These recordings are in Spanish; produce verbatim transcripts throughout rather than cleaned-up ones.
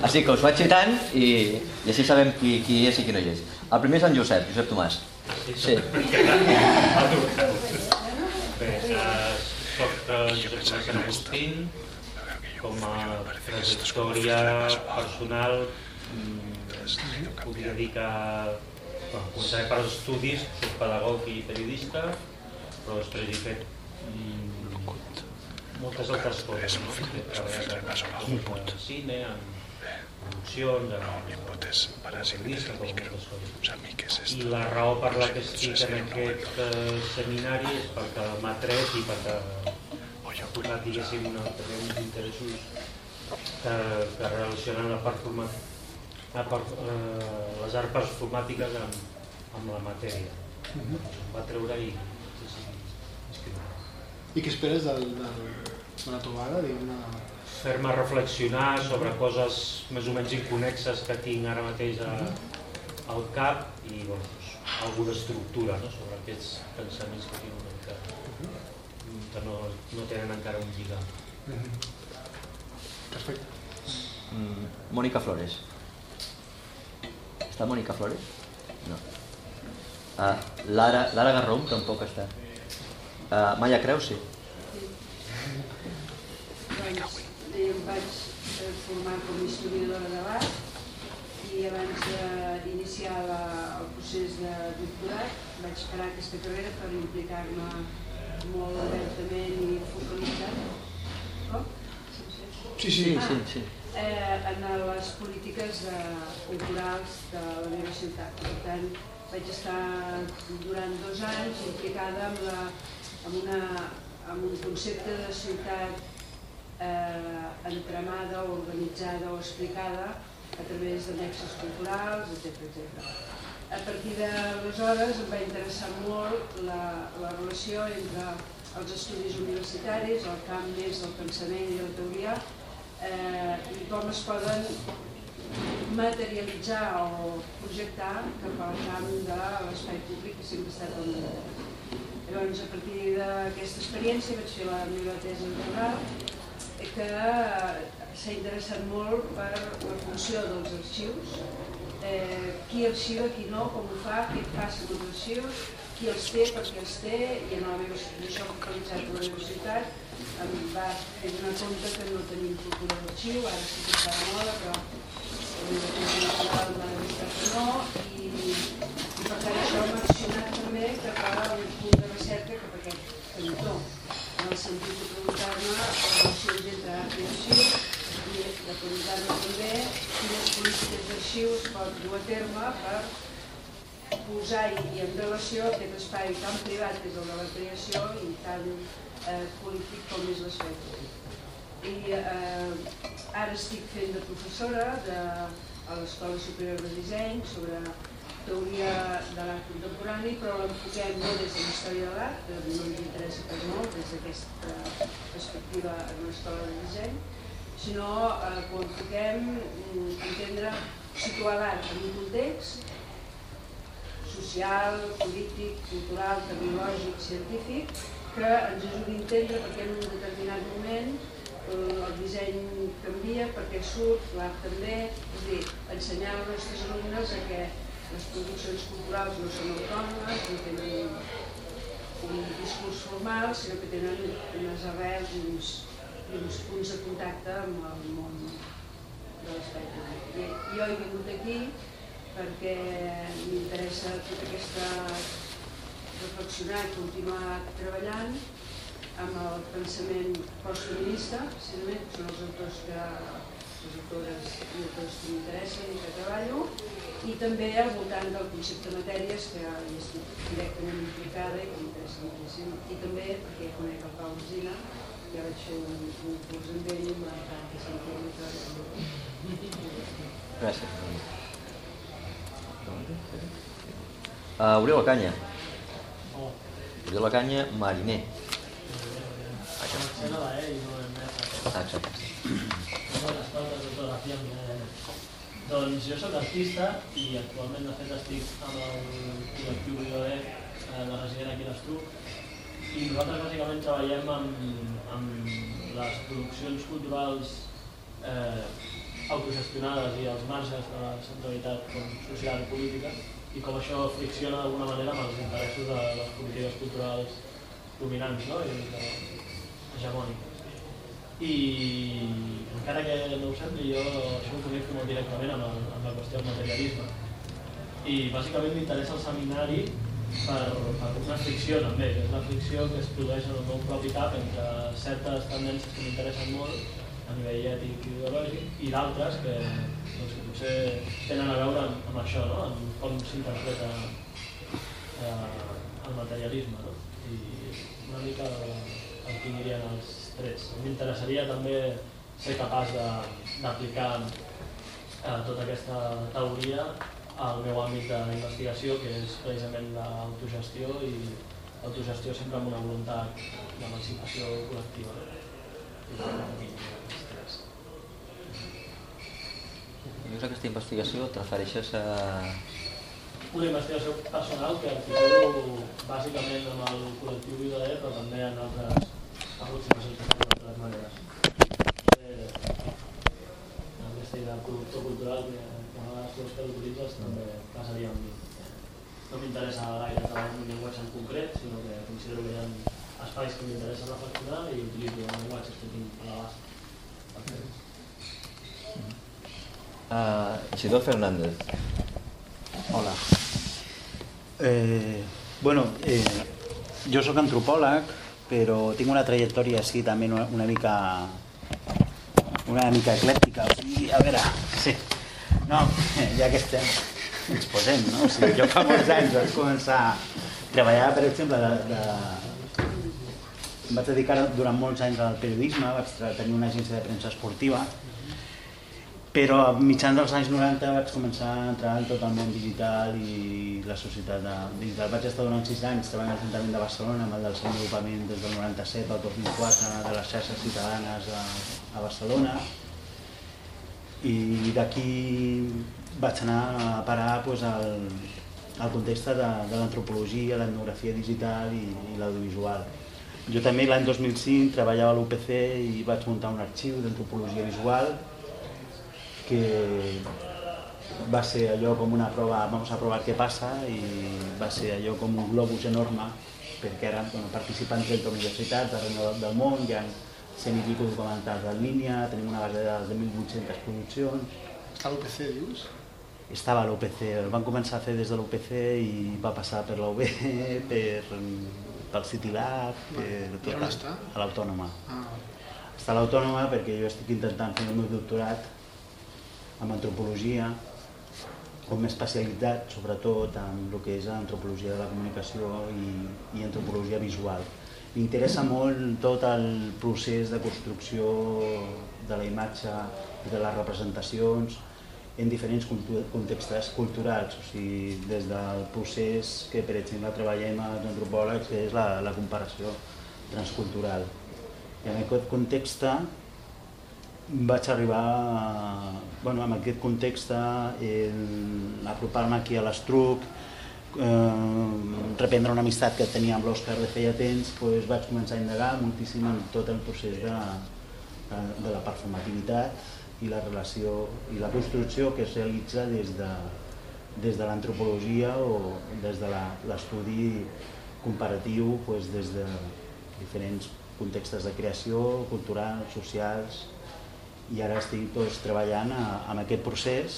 O sigui que us vaig citant i així sabem qui hi és i qui no hi és. El primer és en Josep, Josep Tomàs. Sí. Bé, soc Josep Tomàs Agustín. Com a trajectòria personal puc dedicar... Començaré per als estudis, soc pedagog i periodista, però després he fet moltes altres coses. He treballat en cine, en produccions, en periodista, com moltes coses. I la raó per la que estic en aquest seminari és perquè m'ha tret i perquè ha posat, diguéssim, uns interessos que relacionen la part formàtica, les arts performàtiques amb la matèria. Em va treure i escriure. I què esperes de la trobada? Fer-me reflexionar sobre coses més o menys inconexes que tinc ara mateix al cap i alguna estructura sobre aquests pensaments que tinc una mica que no tenen encara un lligam. Perfecte. Mònica Flores. Està Mònica Flores? No. Lara Garrom tampoc està. Maya Creus, sí. Doncs em vaig formar com a historiadora de l'art i abans d'iniciar el procés de doctorat vaig parar aquesta carrera per implicar-me molt obertament i focalitzat. Com? Sí, sí, sí. En les polítiques culturals de la meva ciutat. Per tant, vaig estar durant dos anys implicada en un concepte de ciutat entramada, organitzada o explicada a través de nexos culturals, etcètera. A partir d'aleshores em va interessar molt la relació entre els estudis universitaris, el camp més del pensament i de la teoria, i com es poden materialitzar o projectar cap al camp de l'espai públic que sempre ha estat el meu interès. Llavors, a partir d'aquesta experiència vaig fer la meva tesi doctoral que s'ha interessat molt per la funció dels arxius, qui arxiva, qui no, com ho fa, què passa amb els arxius, qui els té, per què els té, i en la meva situació focalitzat a la universitat em va fer donar compte que no tenim cultura d'arxiu, ara sí que està de moda, però la universitat cultural m'ha demostrat que no, i per tant això m'ha accionat també cap a un punt de recerca cap a aquest cantó, en el sentit de preguntar-me les relacions entre art i arxiu i de preguntar-me també quines polítiques d'arxiu es pot dur a terme per posar i en relació aquest espai tan privat que és el de la creació i tan polític com és l'espai públic. I ara estic fent de professora a l'Escola Superior de Disseny sobre teoria de l'art contemporani, però l'enfoquem no des de la història de l'art, que no ens interessa pas molt des d'aquesta perspectiva en l'escola de disseny, sinó que ho enfoquem entendre, situar l'art en un context social, polític, cultural, tecnològic, científic, que ens ajudi a entendre perquè en un determinat moment el disseny canvia, perquè surt, l'art també, és a dir, ensenyar als nostres alumnes que les produccions culturals no són autònomes, no tenen un discurs formal, sinó que tenen unes arrels i uns punts de contacte amb el món de l'espai públic. Jo he vingut aquí perquè m'interessa tota aquesta reflexionar i continuar treballant amb el pensament postfeminista, precisament, que són els autors que les autores i autors que m'interessen i que treballo, i també al voltant del concepte de matèries que hi estic directament implicada i que m'interessa moltíssim, i també perquè conec el Pau Alsina, ja vaig fer un curs amb ell i m'ha agradat que s'entengui. Gràcies. Oriol Ocaña. Oriol Ocaña, mariner. Exacte. Doncs jo soc artista i actualment de fet estic amb el col·lectiu Biodé de resident aquí a l'Estruc i nosaltres bàsicament treballem amb les produccions culturals autogestionades i els marges de la centralitat social i política, i com això fricciona d'alguna manera amb els interessos de les polítiques culturals dominants, no? I hegemòniques. I encara que no ho sembli, jo això ho connecto molt directament amb, el, amb la qüestió del materialisme. I bàsicament m'interessa el seminari per, per una fricció també, que és la fricció que es produeix en el meu propi cap entre certes tendències que m'interessen molt a nivell ètic i ideològic i d'altres que, doncs, que potser tenen a veure amb, amb això, no? Amb com s'interpreta eh, el materialisme, no? I una mica el que anirien els trets. M'interessaria també ser capaç d'aplicar eh, tota aquesta teoria al meu àmbit d'investigació, que és precisament l'autogestió, i l'autogestió sempre amb una voluntat d'emancipació col·lectiva. Dius aquesta investigació, et refereixes a... Una investigació personal que articulo bàsicament amb el col·lectiu Viudader, però també en altres aproximacions d'altres maneres. Aquesta idea de productor cultural que a vegades tu els categoritzes també passaria amb mi. No m'interessa gaire treballar en un llenguatge en concret, sinó que considero que hi ha espais que m'interessa reflexionar i utilitzo els llenguatges que tinc a l'abast. Uh, Isidor Fernández. Hola. Eh, bueno, eh, jo sóc antropòleg, però tinc una trajectòria així també una, una mica una mica eclèptica. O sigui, a veure, sí. No, ja que estem, ens posem, no? O sigui, jo fa molts anys vaig començar a treballar, per exemple, de, de... em vaig dedicar durant molts anys al periodisme, vaig tenir una agència de premsa esportiva, però a mitjans dels anys noranta vaig començar a entrar en tot el món digital i la societat digital. Vaig estar durant sis anys treballant a l'Ajuntament de Barcelona amb el desenvolupament des del noranta-set al dos mil quatre de les xarxes ciutadanes a, a Barcelona, i d'aquí vaig anar a parar pues, al, al context de, de l'antropologia, l'etnografia digital i, i l'audiovisual. Jo també l'any dos mil cinc treballava a l'U P C i vaig muntar un arxiu d'antropologia visual que va ser allò com una prova, vamos a provar què passa, i va ser allò com un globus enorme, perquè ara bueno, participen trenta universitats arreu del món, hi ha cent i pico documentals en línia, tenim una base de dades de mil vuit-centes produccions. Està a l'U P C, dius? Estava a l'U P C, el van començar a fer des de l'U P C i va passar per l'U B, per, pel CityLab, per tot. I on està? A l'Autònoma. Ah. Està a l'Autònoma perquè jo estic intentant fer el meu doctorat amb antropologia, com m'he especialitzat sobretot en el que és antropologia de la comunicació i, i antropologia visual. M'interessa molt tot el procés de construcció de la imatge i de les representacions en diferents contextes culturals, o sigui, des del procés que, per exemple, treballem als antropòlegs, que és la, la comparació transcultural. I en aquest context vaig arribar, a, bueno, en aquest context, a apropar-me aquí a l'Estruc, eh, reprendre una amistat que tenia amb l'Òscar de feia temps, doncs vaig començar a indagar moltíssim en tot el procés de, de la performativitat i la relació i la construcció que es realitza des de, des de l'antropologia o des de l'estudi comparatiu, doncs, des de diferents contextes de creació, culturals, socials, i ara estic doncs, treballant a, amb aquest procés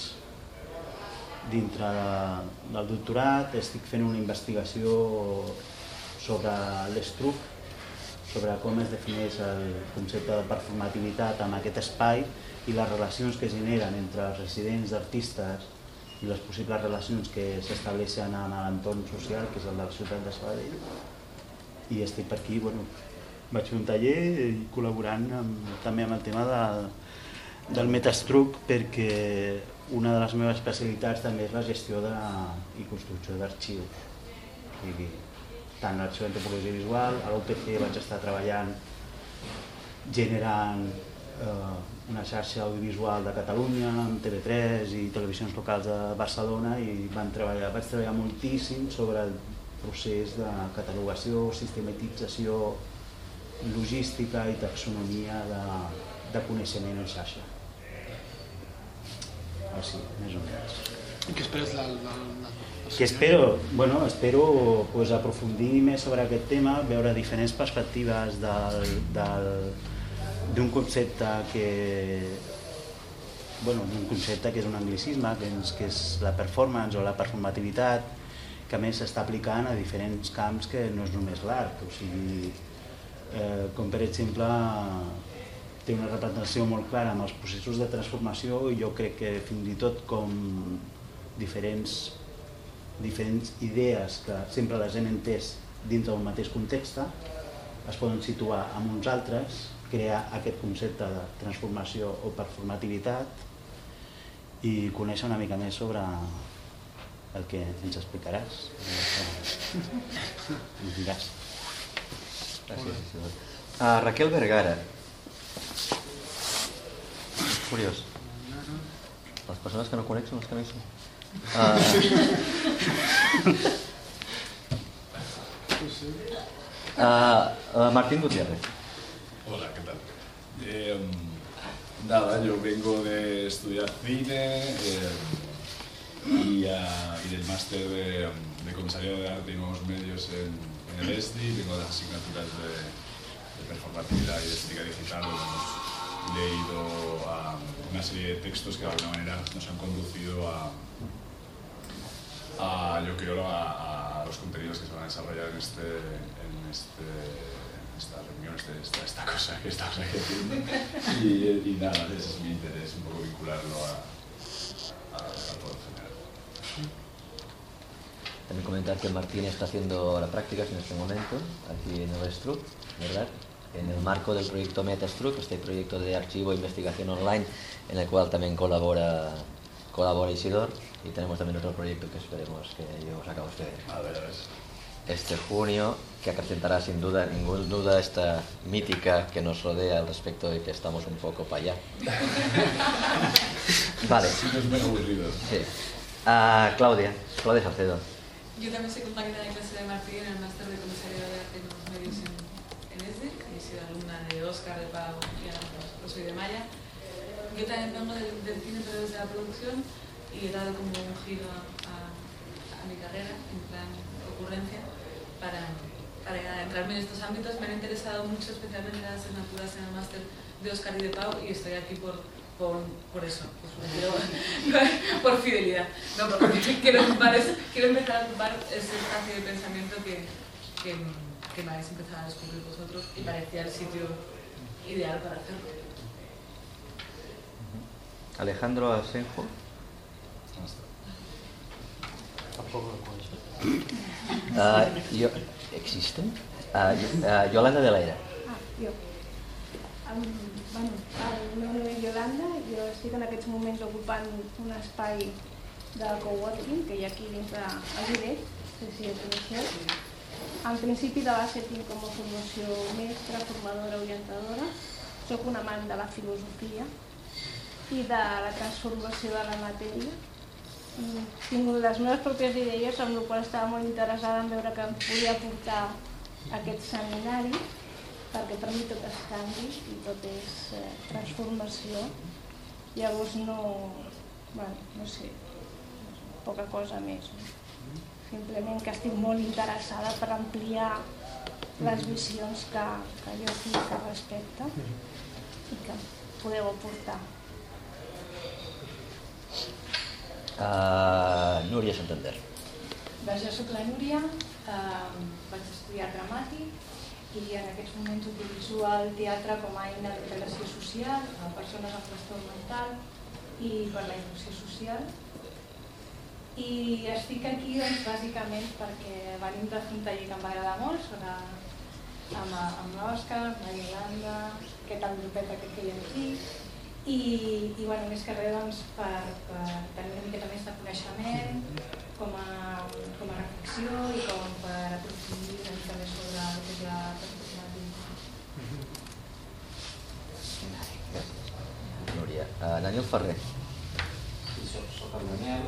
dintre de, del doctorat. Estic fent una investigació sobre l'Estruc, sobre com es defineix el concepte de performativitat en aquest espai i les relacions que es generen entre els residents d'artistes i les possibles relacions que s'estableixen en l'entorn social, que és el de la ciutat de Sabadell. I estic per aquí, bueno, vaig fer un taller i col·laborant amb, també amb el tema de, del Metastruc, perquè una de les meves especialitats també és la gestió de, i construcció d'arxius. Tant l'arxiu d'antropologia visual, a l'U P C vaig estar treballant generant eh, una xarxa audiovisual de Catalunya, amb T V tres i televisions locals de Barcelona, i van treballar, vaig treballar moltíssim sobre el procés de catalogació, sistematització, logística i taxonomia de, de coneixement en xarxa. sí, més o menys. I què esperes del... Què espero? Bueno, espero pues, aprofundir més sobre aquest tema, veure diferents perspectives d'un concepte que... Bueno, un concepte que és un anglicisme, que és, que és la performance o la performativitat, que a més s'està aplicant a diferents camps que no és només l'art, o sigui, eh, com per exemple té una representació molt clara amb els processos de transformació i jo crec que fins i tot com diferents, diferents idees que sempre les hem entès dins d'un mateix context es poden situar amb uns altres, crear aquest concepte de transformació o performativitat i conèixer una mica més sobre el que ens explicaràs. Ens diràs. Gràcies. Uh, Raquel Vergara. Curiós. Les persones que no conec són les que no hi són. Uh... uh, uh, Martín Gutiérrez. Hola, ¿qué tal? Eh, nada, yo vengo de estudiar cine eh, y, uh, y del máster de, de Comisariado de Arte y Nuevos Medios en, en el E S D I. Tengo las asignaturas de, de performatividad y de estética digital. Hemos leído uh, una serie de textos que de alguna manera nos han conducido a, a yo creo, a, a los contenidos que se van a desarrollar en este... En este esta reunión, esta, esta, esta cosa que estamos aquí haciendo y, y nada, ese es mi interés, un poco vincularlo a, a, a todo en general. También comentar que Martín está haciendo las prácticas en este momento aquí en el Struc, ¿verdad? En el marco del proyecto MetaStruc, este proyecto de archivo e investigación online en el cual también colabora, colabora Isidor, y tenemos también otro proyecto que esperemos que yo os acabo de ver. A ver, a ver. Este junio, que acrecentará sin duda, ninguna duda, esta mítica que nos rodea al respecto de que estamos un poco para allá. Vale. Sí, no es muy aburrido. Sí. Uh, Claudia, Claudia Salcedo. Yo también soy compañera de clase de Martín en el máster de Comisariado de Arte y Nuevos Medios en, en E S D I. He sido alumna de Óscar, de Pau y ahora pues, soy de Maya. Yo también vengo del, del cine, pero desde la producción, y he dado como un giro a, a mi carrera, en plan ocurrencia, para, para entrarme en estos ámbitos. Me han interesado mucho, especialmente las asignaturas en el máster de Óscar y de Pau, y estoy aquí por, por, por eso, pues, por, por fidelidad. No, porque quiero, ocupar, quiero empezar a ocupar ese espacio de pensamiento que, que, que me habéis empezado a descubrir vosotros y parecía el sitio ideal para hacerlo. Alejandro Asenjo. Tampoco lo conozco. Uh, jo, ¿Existen? Uh, uh, Yolanda de la Era. Ah, jo. Um, bueno, el meu nom és Yolanda, jo estic en aquests moments ocupant un espai de coworking que hi ha aquí dins del Giret, no sé si ho coneixeu. En principi de base tinc com a formació mestra, formadora, orientadora. Soc un amant de la filosofia i de la transformació de la matèria. Tinc les meves pròpies idees, amb la qual estava molt interessada en veure que em podia portar aquest seminari, perquè per mi tot és canvi i tot és eh, transformació. Llavors no, bueno, no sé, poca cosa més. Simplement que estic molt interessada per ampliar les visions que, que jo tinc al respecte i que podeu aportar. Uh, Núria Santander. Jo soc la Núria, eh, vaig estudiar dramàtic i en aquests moments utilitzo el teatre com a eina de relació social a persones amb trastorn mental i per la inclusió social. I estic aquí doncs, bàsicament perquè venim de fer un taller que em va agradar molt sobre, amb, amb l'Òscar, amb la Yolanda, aquest any grupet aquest que hi ha aquí. I, i bueno, més que res doncs, per, per tenir una miqueta més de coneixement com a, com a reflexió i com per aprofundir una mica més sobre el que és la perspectiva. Núria. Uh, Daniel Ferrer. Sí, soc, soc el Daniel,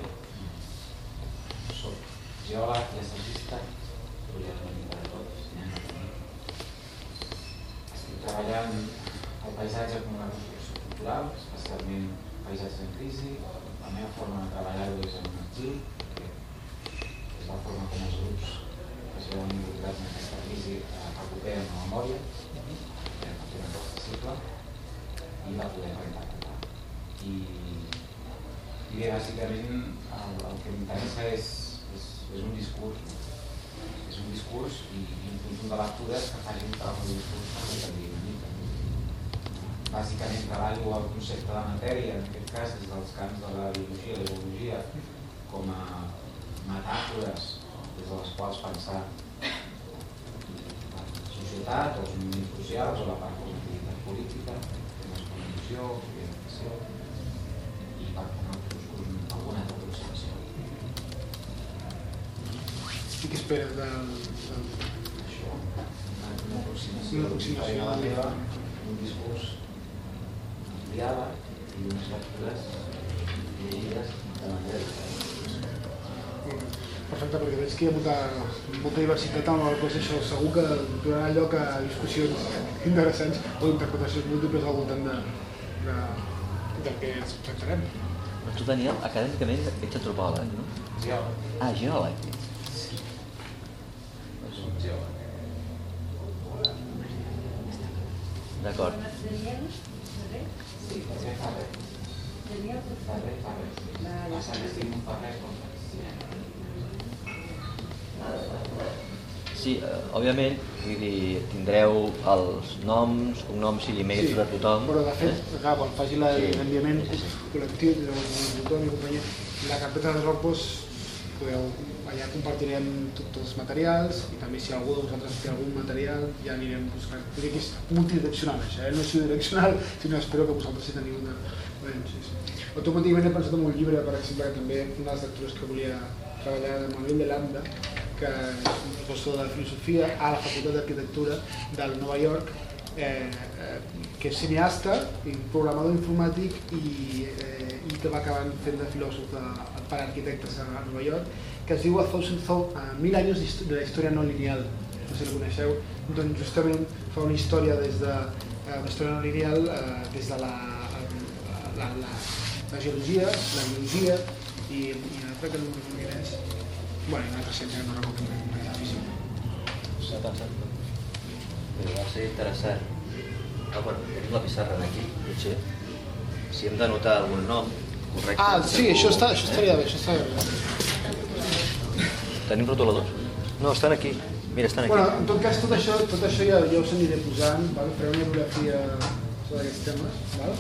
soc geòleg i assagista, treballant una mica de tot. Estic treballant el paisatge com una construcció cultural, especialment paisatges en crisi. La meva forma de treballar-ho és en un arxiu, que és la forma com els grups que es veuen involucrats en aquesta crisi recuperen la memòria, que és accessible, i la podem reinterpretar. I, i bé, bàsicament el, el que m'interessa és, és, és un discurs, és un discurs i, i un conjunt de lectures que facin que el discurs també canviï una mica. Bàsicament treballo el concepte de matèria, en aquest cas des dels camps de la biologia i l'ecologia, com a metàfores des de les quals pensar la societat, els moviments socials o la part de l'activitat política, temes com l'emoció, l'orientació i per tant alguna aproximació. I què esperes del... Això, una aproximació de la meva, un discurs diàleg i unes lectures dirigides de manera diferent. Perfecte, perquè veig que hi ha molta, molta diversitat amb el cos això. Segur que donarà lloc a discussions interessants o interpretacions múltiples al voltant de, de, del que ens tractarem. Però tu, Daniel, acadèmicament ets antropòleg, no? Geòleg. Ah, geòleg. Sí. Soc geòleg. D'acord. Sí, potser fa res. Fa res, fa res. Passa que estic un fa res com Sí, eh, òbviament, vull dir, tindreu els noms, cognoms i e-mails Sí, de tothom. però de fet, eh? clar, quan faci l'enviament Sí, sí, sí. col·lectiu, de tothom i companyia, la carpeta de Dropbox, podeu, allà compartirem tot, tots els materials i també si algú de vosaltres té algun material ja anirem buscant. Vull dir que és multidireccional això, eh? No és unidireccional, sinó espero que vosaltres hi teniu una... Bueno, sí, sí. Automàticament he pensat en un llibre, per exemple, que també una de les lectures que volia treballar de Manuel de Landa, que és un professor de filosofia a la Facultat d'Arquitectura de Nova York, eh, eh, que és cineasta, i programador informàtic i, eh, i que va acabar fent de filòsof de, per arquitectes a Nova York, que es diu A Thousand Thou- a Mil anys de la història no lineal, no sé si la coneixeu, doncs justament fa una història des de eh, una història no lineal eh, des de la, la, la, la geologia, la biologia i, i l'altre que no m'ho recordo quin és. Bueno, una altra ciència que no recordo perquè és difícil. S'ha pensat. Però va ser interessant. Ah, bueno, tenim la pissarra aquí, potser. Si hem d'anotar algun nom correcte... Ah, sí, això, està, això estaria bé, això estaria bé. Tenim rotuladors? No, estan aquí. Mira, estan aquí. Bueno, en tot cas, tot això, tot això ja, ja us aniré posant, val? Faré una bibliografia sobre aquests temes. Val?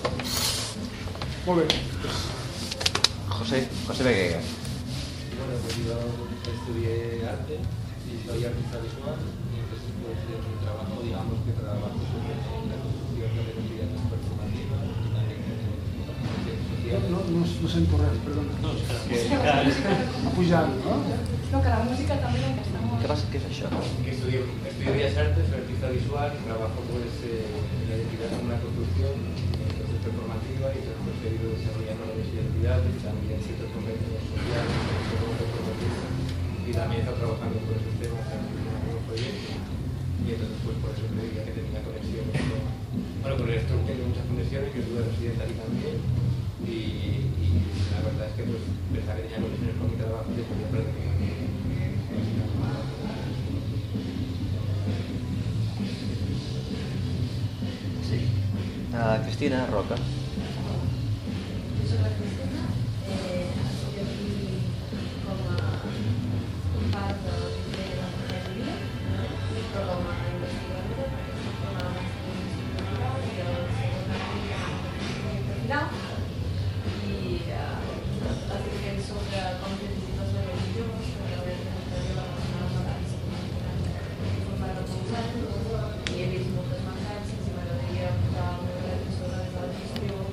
Molt bé. Pues... José, José Vega. Bueno, pues yo estudié arte y soy artista visual y entonces pues en mi trabajo digamos que trabajo sobre la construcción de identidades performativas y también con comunicación social. No, no, no sento res, perdona. No, és que... Ha pujat, no? No, que la música també que està molt... Què passa? Què és això? Que estudio, estudio Bellas Artes, soy artista visual y trabajo pues eh, en la identidad como una construcción entonces performativa y después he ido desarrollando las identidades y también ciertos convenios sociales como performativos y también he estado trabajando con esos temas en algunos proyectos y entonces pues por eso creía que tenía conexión con, bueno, con el Struck tengo muchas conexiones, yo estuve residente aquí también y, y la verdad es que pues pensaba que tenía conexiones con mi trabajo y después aprendí. Sí. Uh, Cristina Roca. Jo soc la Cristina, eh, estudio aquí com a part de l'emprenedoria, però com a investigadora, perquè soc com a màster d'institucional i el segon any de final. I eh, escrivint sobre com fer visites de religions, sobre la representació de les persones mentals informada de molts anys, i he vist moltes mancances i m'agradaria posar el meu granit sobre des de la gestió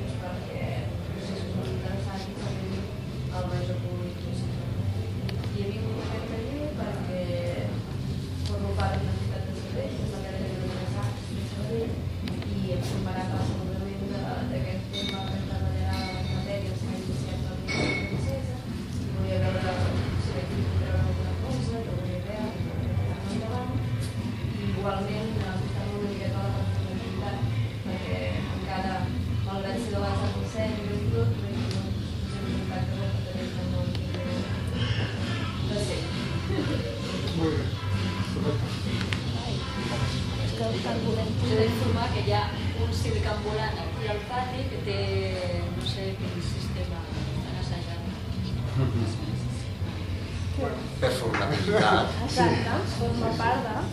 T'he d'informar que hi ha un circ ambulant aquí al pati que té, no sé quin sistema, estan assajant. Performativitat. Exacte, forma part de...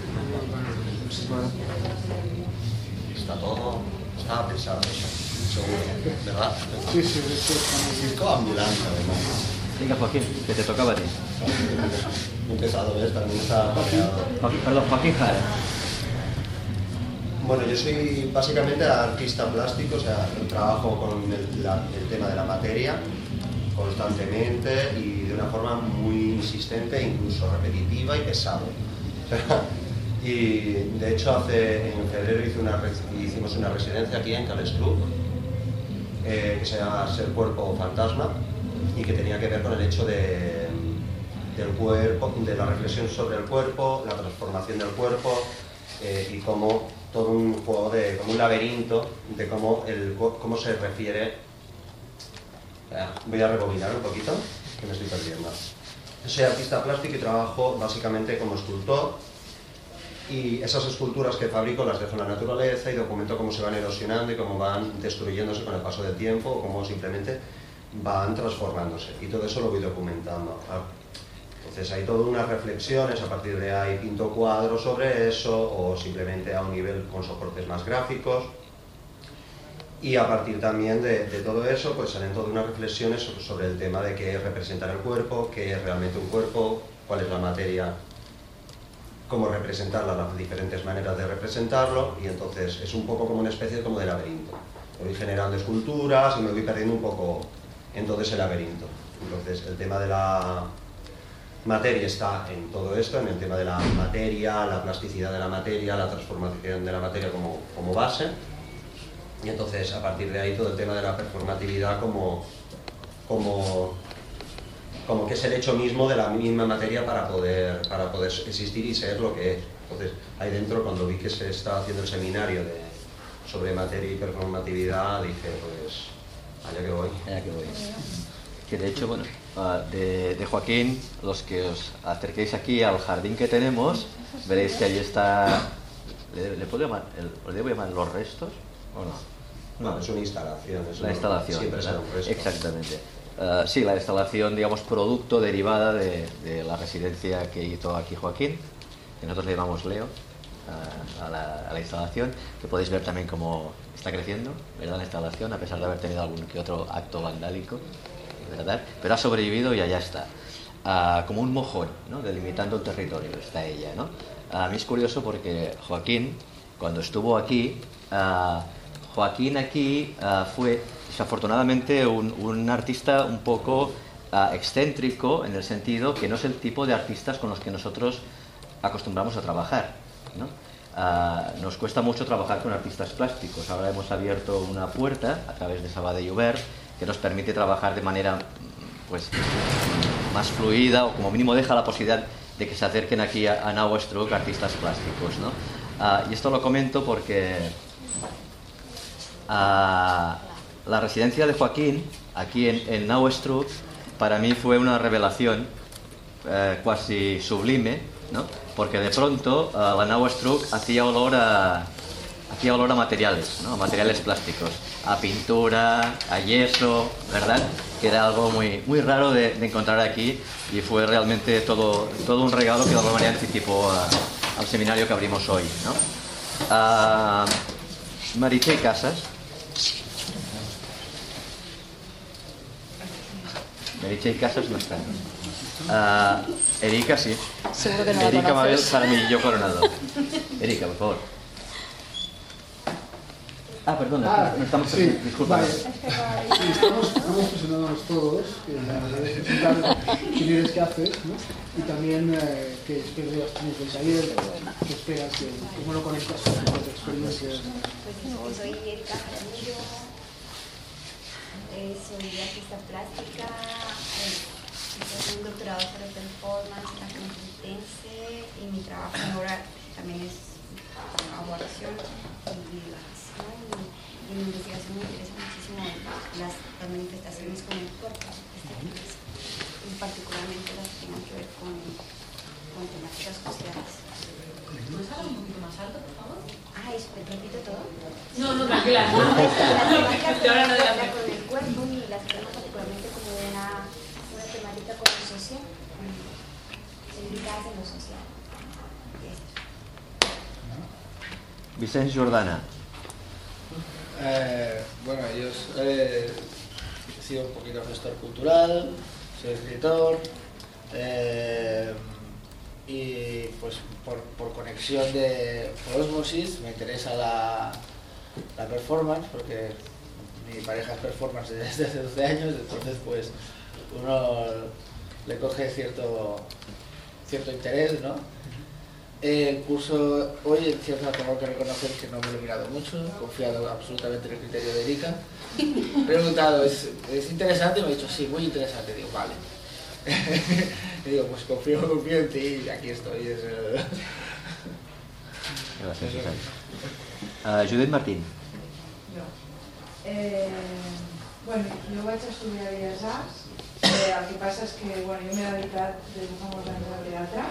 Está todo, estaba pensado eso, seguro, ¿verdad? Sí, sí, sí. Circo ambulante, además. Venga, Joaquín, que te tocaba a ti. Muy pesado, ¿ves? También está variado. Joaquín, perdón, Joaquín Jara. Bueno, yo soy básicamente artista plástico, o sea, trabajo con el, la, el tema de la materia constantemente y de una forma muy insistente, incluso repetitiva y pesado. O sea, y de hecho hace, en febrero hice una, hicimos una residencia aquí en Calestru, eh, que se llama Ser Cuerpo Fantasma, y que tenía que ver con el hecho de, del cuerpo, de la reflexión sobre el cuerpo, la transformación del cuerpo, eh, y cómo todo un juego de, como un laberinto de cómo, el, cómo se refiere. Voy a rebobinar un poquito, que me estoy perdiendo. Soy artista plástico y trabajo básicamente como escultor, y esas esculturas que fabrico las dejo en la naturaleza y documento cómo se van erosionando y cómo van destruyéndose con el paso del tiempo o cómo simplemente van transformándose, y todo eso lo voy documentando. Entonces hay todas unas reflexiones, a partir de ahí pinto cuadros sobre eso o simplemente a un nivel con soportes más gráficos. Y a partir también de, de todo eso, pues salen todas unas reflexiones sobre, sobre el tema de qué es representar el cuerpo, qué es realmente un cuerpo, cuál es la materia, cómo representarla, las diferentes maneras de representarlo, y entonces es un poco como una especie como de laberinto. Voy generando esculturas y me voy perdiendo un poco en todo ese laberinto. Entonces el tema de la materia está en todo esto, en el tema de la materia, la plasticidad de la materia, la transformación de la materia como, como base. Y entonces, a partir de ahí, todo el tema de la performatividad como, como, como que es el hecho mismo de la misma materia para poder, para poder existir y ser lo que es. Entonces, ahí dentro, cuando vi que se estaba haciendo el seminario de, sobre materia y performatividad, dije, pues, allá que voy. Allá que voy. Que de hecho, bueno, de, de Joaquín, los que os acerquéis aquí al jardín que tenemos, veréis que allí está, ¿le, le puedo llamar, el, ¿le debo llamar los restos o no? No, no, es una instalación. Es la instalación, siempre será un resto. Exactamente. Uh, sí, la instalación, digamos, producto derivada de, de la residencia que hizo aquí Joaquín, que nosotros le llamamos Leo, uh, a, la, a la instalación, que podéis ver también cómo está creciendo, ¿verdad? La instalación, a pesar de haber tenido algún que otro acto vandálico, ¿verdad? Pero ha sobrevivido y allá está. Uh, como un mojón, ¿no? Delimitando el territorio, está ella, ¿no? Uh, a mí es curioso porque Joaquín, cuando estuvo aquí, uh, Joaquín aquí uh, fue desafortunadamente un, un artista un poco uh, excéntrico, en el sentido que no es el tipo de artistas con los que nosotros acostumbramos a trabajar, ¿no? Uh, nos cuesta mucho trabajar con artistas plásticos. Ahora hemos abierto una puerta a través de Sabadell Obert que nos permite trabajar de manera, pues, más fluida, o como mínimo deja la posibilidad de que se acerquen aquí a, a Nauestruc artistas plásticos, ¿no? Uh, y esto lo comento porque Uh, la residencia de Joaquín aquí en, en Nauestruc para mí fue una revelación uh, casi sublime, ¿no? Porque de pronto uh, la Nauestruc hacía olor a hacía olor a materiales, ¿no? A materiales plásticos, a pintura, a yeso, ¿verdad? Que era algo muy, muy raro de, de encontrar aquí, y fue realmente todo, todo un regalo que de alguna manera anticipó a, al seminario que abrimos hoy, ¿no? Uh, Meritxell Casas. Meritxell Casas no está. Uh, Erika sí. Seguro que no la Erika conoces. Mabel Jaramillo Coronado. Erika, por favor. Ah, perdona, Ah, no estamos... sí, disculpa. vale. Sí, estamos, estamos presentándonos todos, que debes presentar quién eres, qué haces, ¿no? Y también eh, qué esperas tú del taller, qué esperas, que, cómo lo conectas con tus experiencias. Pues soy Erika Jaramillo, eh, soy artista plástica, eh, hice un doctorado sobre performance en la Complutense, y mi trabajo en obra también es elaboración y divulgación, y, y mi investigación me interesa muchísimo las, las manifestaciones con el cuerpo, y particularmente las que tengan que ver con, con temáticas sociales. ¿Puedes hablar un poquito más alto, por favor. Ah, es, repito todo. No, no, tranquila. La temática habla con el cuerpo y la temas particularmente como una, una temática como social, implicadas en lo social. Vicente Jordana. Eh, bueno, yo eh, he sido un poquito gestor cultural, soy escritor eh, y pues por, por conexión de por osmosis me interesa la, la performance porque mi pareja es performance desde hace doce años, entonces pues uno le coge cierto, cierto interés, ¿no? El curso hoy, en cierto tengo que reconocer que no me lo he mirado mucho, he confiado absolutamente en el criterio de Erika. Me he preguntado, ¿es, es interesante? Y me ha dicho, sí, muy interesante. Digo, vale. Y digo, pues confío, confío en ti y aquí estoy. Es, uh... Gracias, Vicente. Uh, Judit Martín. Jo. Eh, bueno, jo vaig estudiar Belles Arts, eh, el que passa és que bueno, jo m'he dedicat des de fa molts anys al teatre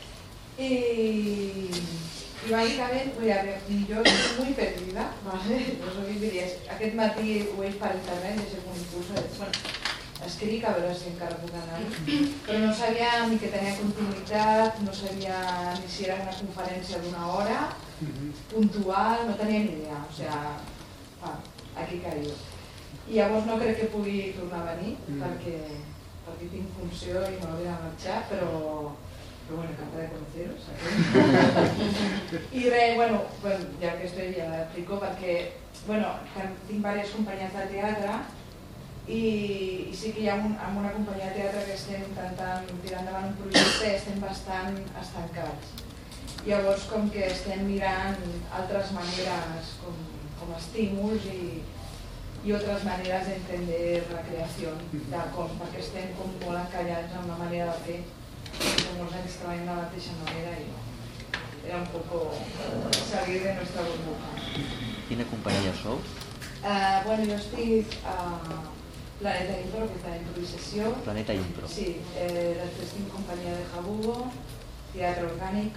y, y bàsicament, jo estic muy perdida, ¿vale? No sé què diries, aquest matí ho he vist per internet i he sigut un impulso de, bueno, escric a veure si encara puc anar, però no sabia ni que tenia continuïtat, no sabia ni si era una conferència d'una hora, puntual, no tenia ni idea, o sea, ah, aquí caigo. I llavors no crec que pugui tornar a venir, perquè, perquè tinc funció i m'hauré de marxar, però, però bueno, encantada de conoceros. I res, bueno, bueno, ja que estoy ja l'explico, perquè, bueno, tinc diverses companyies de teatre i, i sí que hi ha un, amb una companyia de teatre que estem intentant tirar endavant un projecte i estem bastant estancats. Llavors, com que estem mirant altres maneres com, com estímuls i, i altres maneres d'entendre la creació, de com, perquè estem com molt encallats en la manera de fer, que molts anys treballem de la mateixa manera i era un poco salir de nuestra burbuja. Quina companyia sou? Uh, bueno, jo estic a Planeta Impro, que està d'improvisació. Planeta Impro. Sí, eh, després tinc companyia de Jabugo, Teatre Orgànic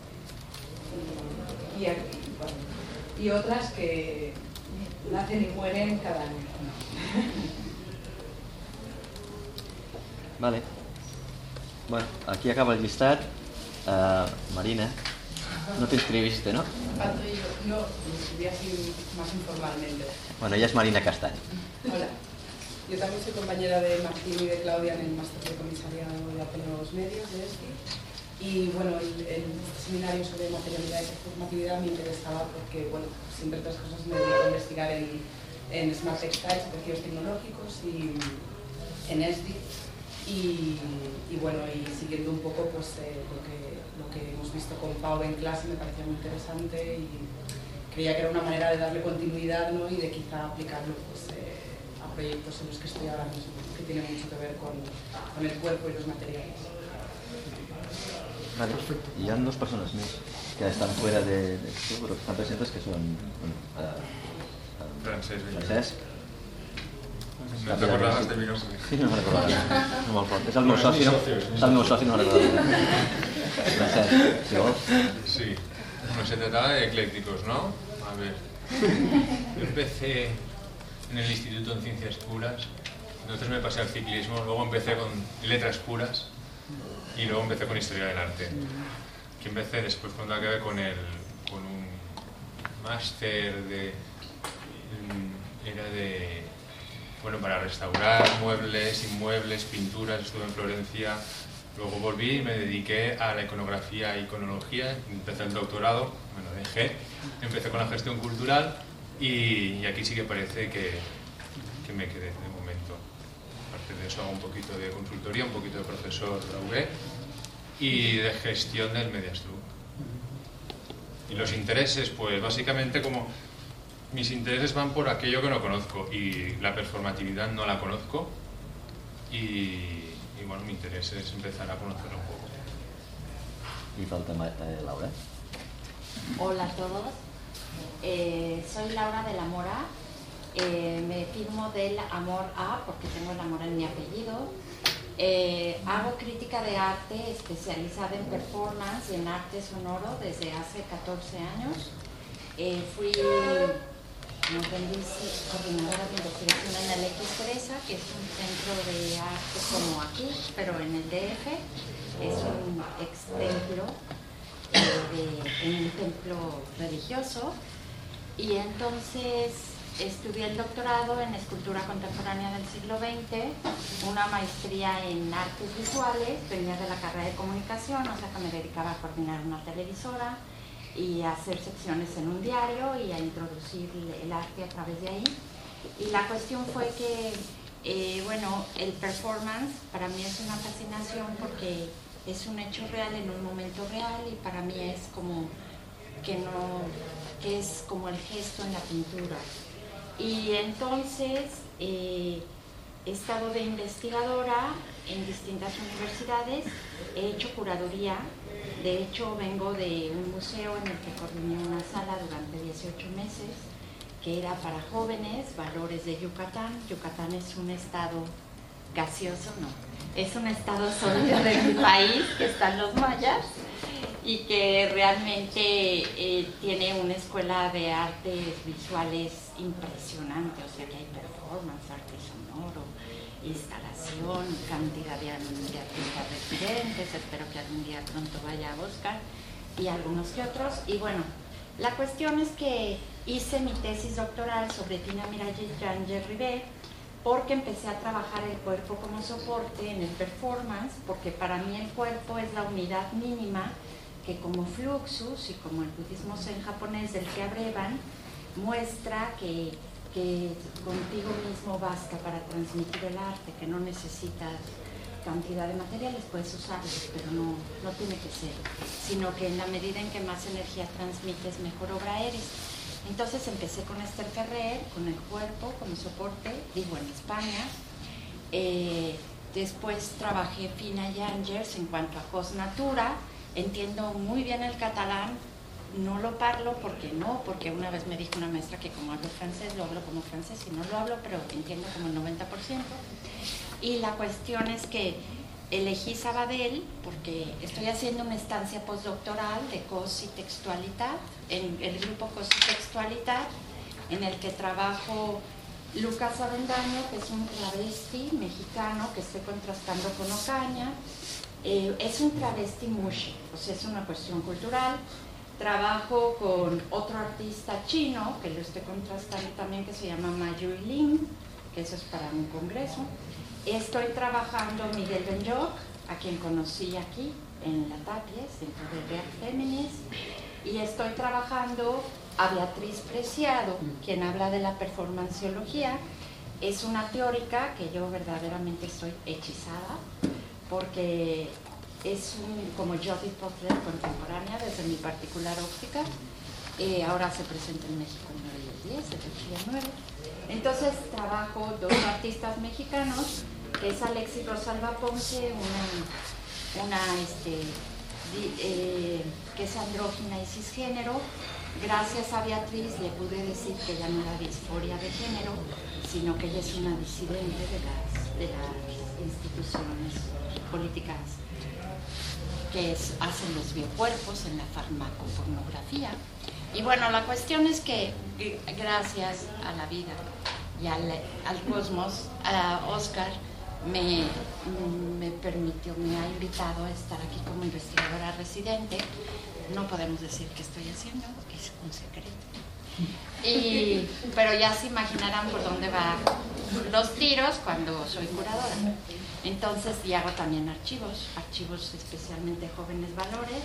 y, y, bueno, y otras que nacen y mueren cada año. Vale. Bueno, aquí acaba el llistat. Uh, Marina, no te inscribiste, ¿no? Falto yo, yo me inscribí así más informalmente. Bueno, ella es Marina Castaño. Hola. Yo también soy compañera de Martín y de Claudia en el máster de comisariado de Ateneos Medios de ESPI. Y bueno, el, el seminario sobre materialidad y performatividad me interesaba porque, bueno, siempre otras cosas me dedico a investigar en, en Smart Textiles, tejidos tecnológicos y en ESDI. Y, y bueno, y siguiendo un poco pues, eh, lo, que, lo que hemos visto con Pau en clase me parecía muy interesante y creía que era una manera de darle continuidad, ¿no? Y de quizá aplicarlo pues, eh, a proyectos en los que estoy ahora mismo, que tienen mucho que ver con, con el cuerpo y los materiales. Vale, y hay dos personas más que están fuera de, de esto, pero que están presentes, que son bueno, uh, uh, Francesc. Francesc. No te acordabas de mi nombre. Sí, no me recordaba. No me'l fort. És el meu soci, no? És el meu soci, no me recordava. Francesc, si vols. Sí. Bueno, se trataba de eclécticos, ¿no? A ver. Yo empecé en el Instituto en Ciencias Puras, entonces me pasé al ciclismo, luego empecé con letras puras y luego empecé con historia del arte. Que empecé después cuando acabé con, el, con un máster de... era de... bueno, para restaurar muebles, inmuebles, pinturas, estuve en Florencia, luego volví y me dediqué a la iconografía e iconología, empecé el doctorado, bueno, dejé, empecé con la gestión cultural y, y aquí sí que parece que, que me quedé de momento. Aparte de eso hago un poquito de consultoría, un poquito de profesor de la U B y de gestión del Mediastruc. Y los intereses, pues básicamente como... mis intereses van por aquello que no conozco y la performatividad no la conozco y, y bueno, mi interés es empezar a conocerlo un poco. Y falta eh, Laura. Hola a todos, eh, soy Laura de la Mora, eh, me firmo del Amor A porque tengo el amor en mi apellido Eh, hago crítica de arte especializada en performance y en arte sonoro desde hace catorce años. Eh, fui, como bien dice, coordinadora de investigación en el X Teresa, que es un centro de arte como aquí, pero en el D F. Es un ex templo, eh, de, en un templo religioso. Y entonces estudié el doctorado en escultura contemporánea del siglo veinte, una maestría en artes visuales, venía de la carrera de comunicación, o sea que me dedicaba a coordinar una televisora y a hacer secciones en un diario y a introducir el arte a través de ahí. Y la cuestión fue que, eh, bueno, el performance para mí es una fascinación porque es un hecho real en un momento real y para mí es como que no, que es como el gesto en la pintura. Y entonces eh, he estado de investigadora en distintas universidades, he hecho curaduría, de hecho vengo de un museo en el que coordiné una sala durante dieciocho meses, que era para jóvenes, valores de Yucatán. Yucatán es un estado gaseoso, no, es un estado sólido de mi país, que están los mayas, y que realmente eh, tiene una escuela de artes visuales impresionante, o sea que hay performance, arte sonoro, instalación, cantidad de, de artistas residentes, espero que algún día pronto vaya a Oscar, y algunos que otros. Y bueno, la cuestión es que hice mi tesis doctoral sobre Tina Miralles Ribé, porque empecé a trabajar el cuerpo como soporte en el performance, porque para mí el cuerpo es la unidad mínima que como Fluxus y como el budismo zen japonés del que abrevan, muestra que, que contigo mismo basta para transmitir el arte, que no necesitas cantidad de materiales, puedes usarlos, pero no, no tiene que ser, sino que en la medida en que más energía transmites, mejor obra eres. Entonces empecé con Esther Ferrer, con el cuerpo como soporte, digo en España. Eh, después trabajé Fina y Angers en cuanto a cos natura. Entiendo muy bien el catalán, no lo parlo porque no, porque una vez me dijo una maestra que como hablo francés, lo hablo como francés y no lo hablo, pero entiendo como el noventa por ciento. Y la cuestión es que elegí Sabadell porque estoy haciendo una estancia postdoctoral de Cos y Textualidad, en el grupo Cos y Textualidad, en el que trabajo Lucas Avendaño, que es un travesti mexicano que estoy contrastando con Ocaña. Eh, es un travesti mushi, o sea, es una cuestión cultural. Trabajo con otro artista chino, que lo estoy contrastando también, que se llama Ma Yuilin, que eso es para un congreso. Estoy trabajando Miguel Benyoc, a quien conocí aquí en la Tapies, dentro de React Feminist, y estoy trabajando a Beatriz Preciado, quien habla de la performanciología. Es una teórica que yo verdaderamente estoy hechizada, porque es un, como Judith Butler contemporánea desde mi particular óptica. Eh, ahora se presenta en México el nueve y el diez, el ocho y el nueve. Entonces trabajo dos artistas mexicanos, que es Alexis Rosalba Ponce, una, una este, di, eh, que es andrógina y cisgénero. Gracias a Beatriz le pude decir que ella no era disforia de género, sino que ella es una disidente de las, de las instituciones políticas que es, hacen los biocuerpos en la farmacopornografía. Y bueno, la cuestión es que gracias a la vida y al, al cosmos, a Oscar me, me permitió, me ha invitado a estar aquí como investigadora residente. No podemos decir qué estoy haciendo, que es un secreto. Y, pero ya se imaginarán por dónde van los tiros cuando soy curadora. Entonces, y hago también archivos, archivos especialmente jóvenes valores.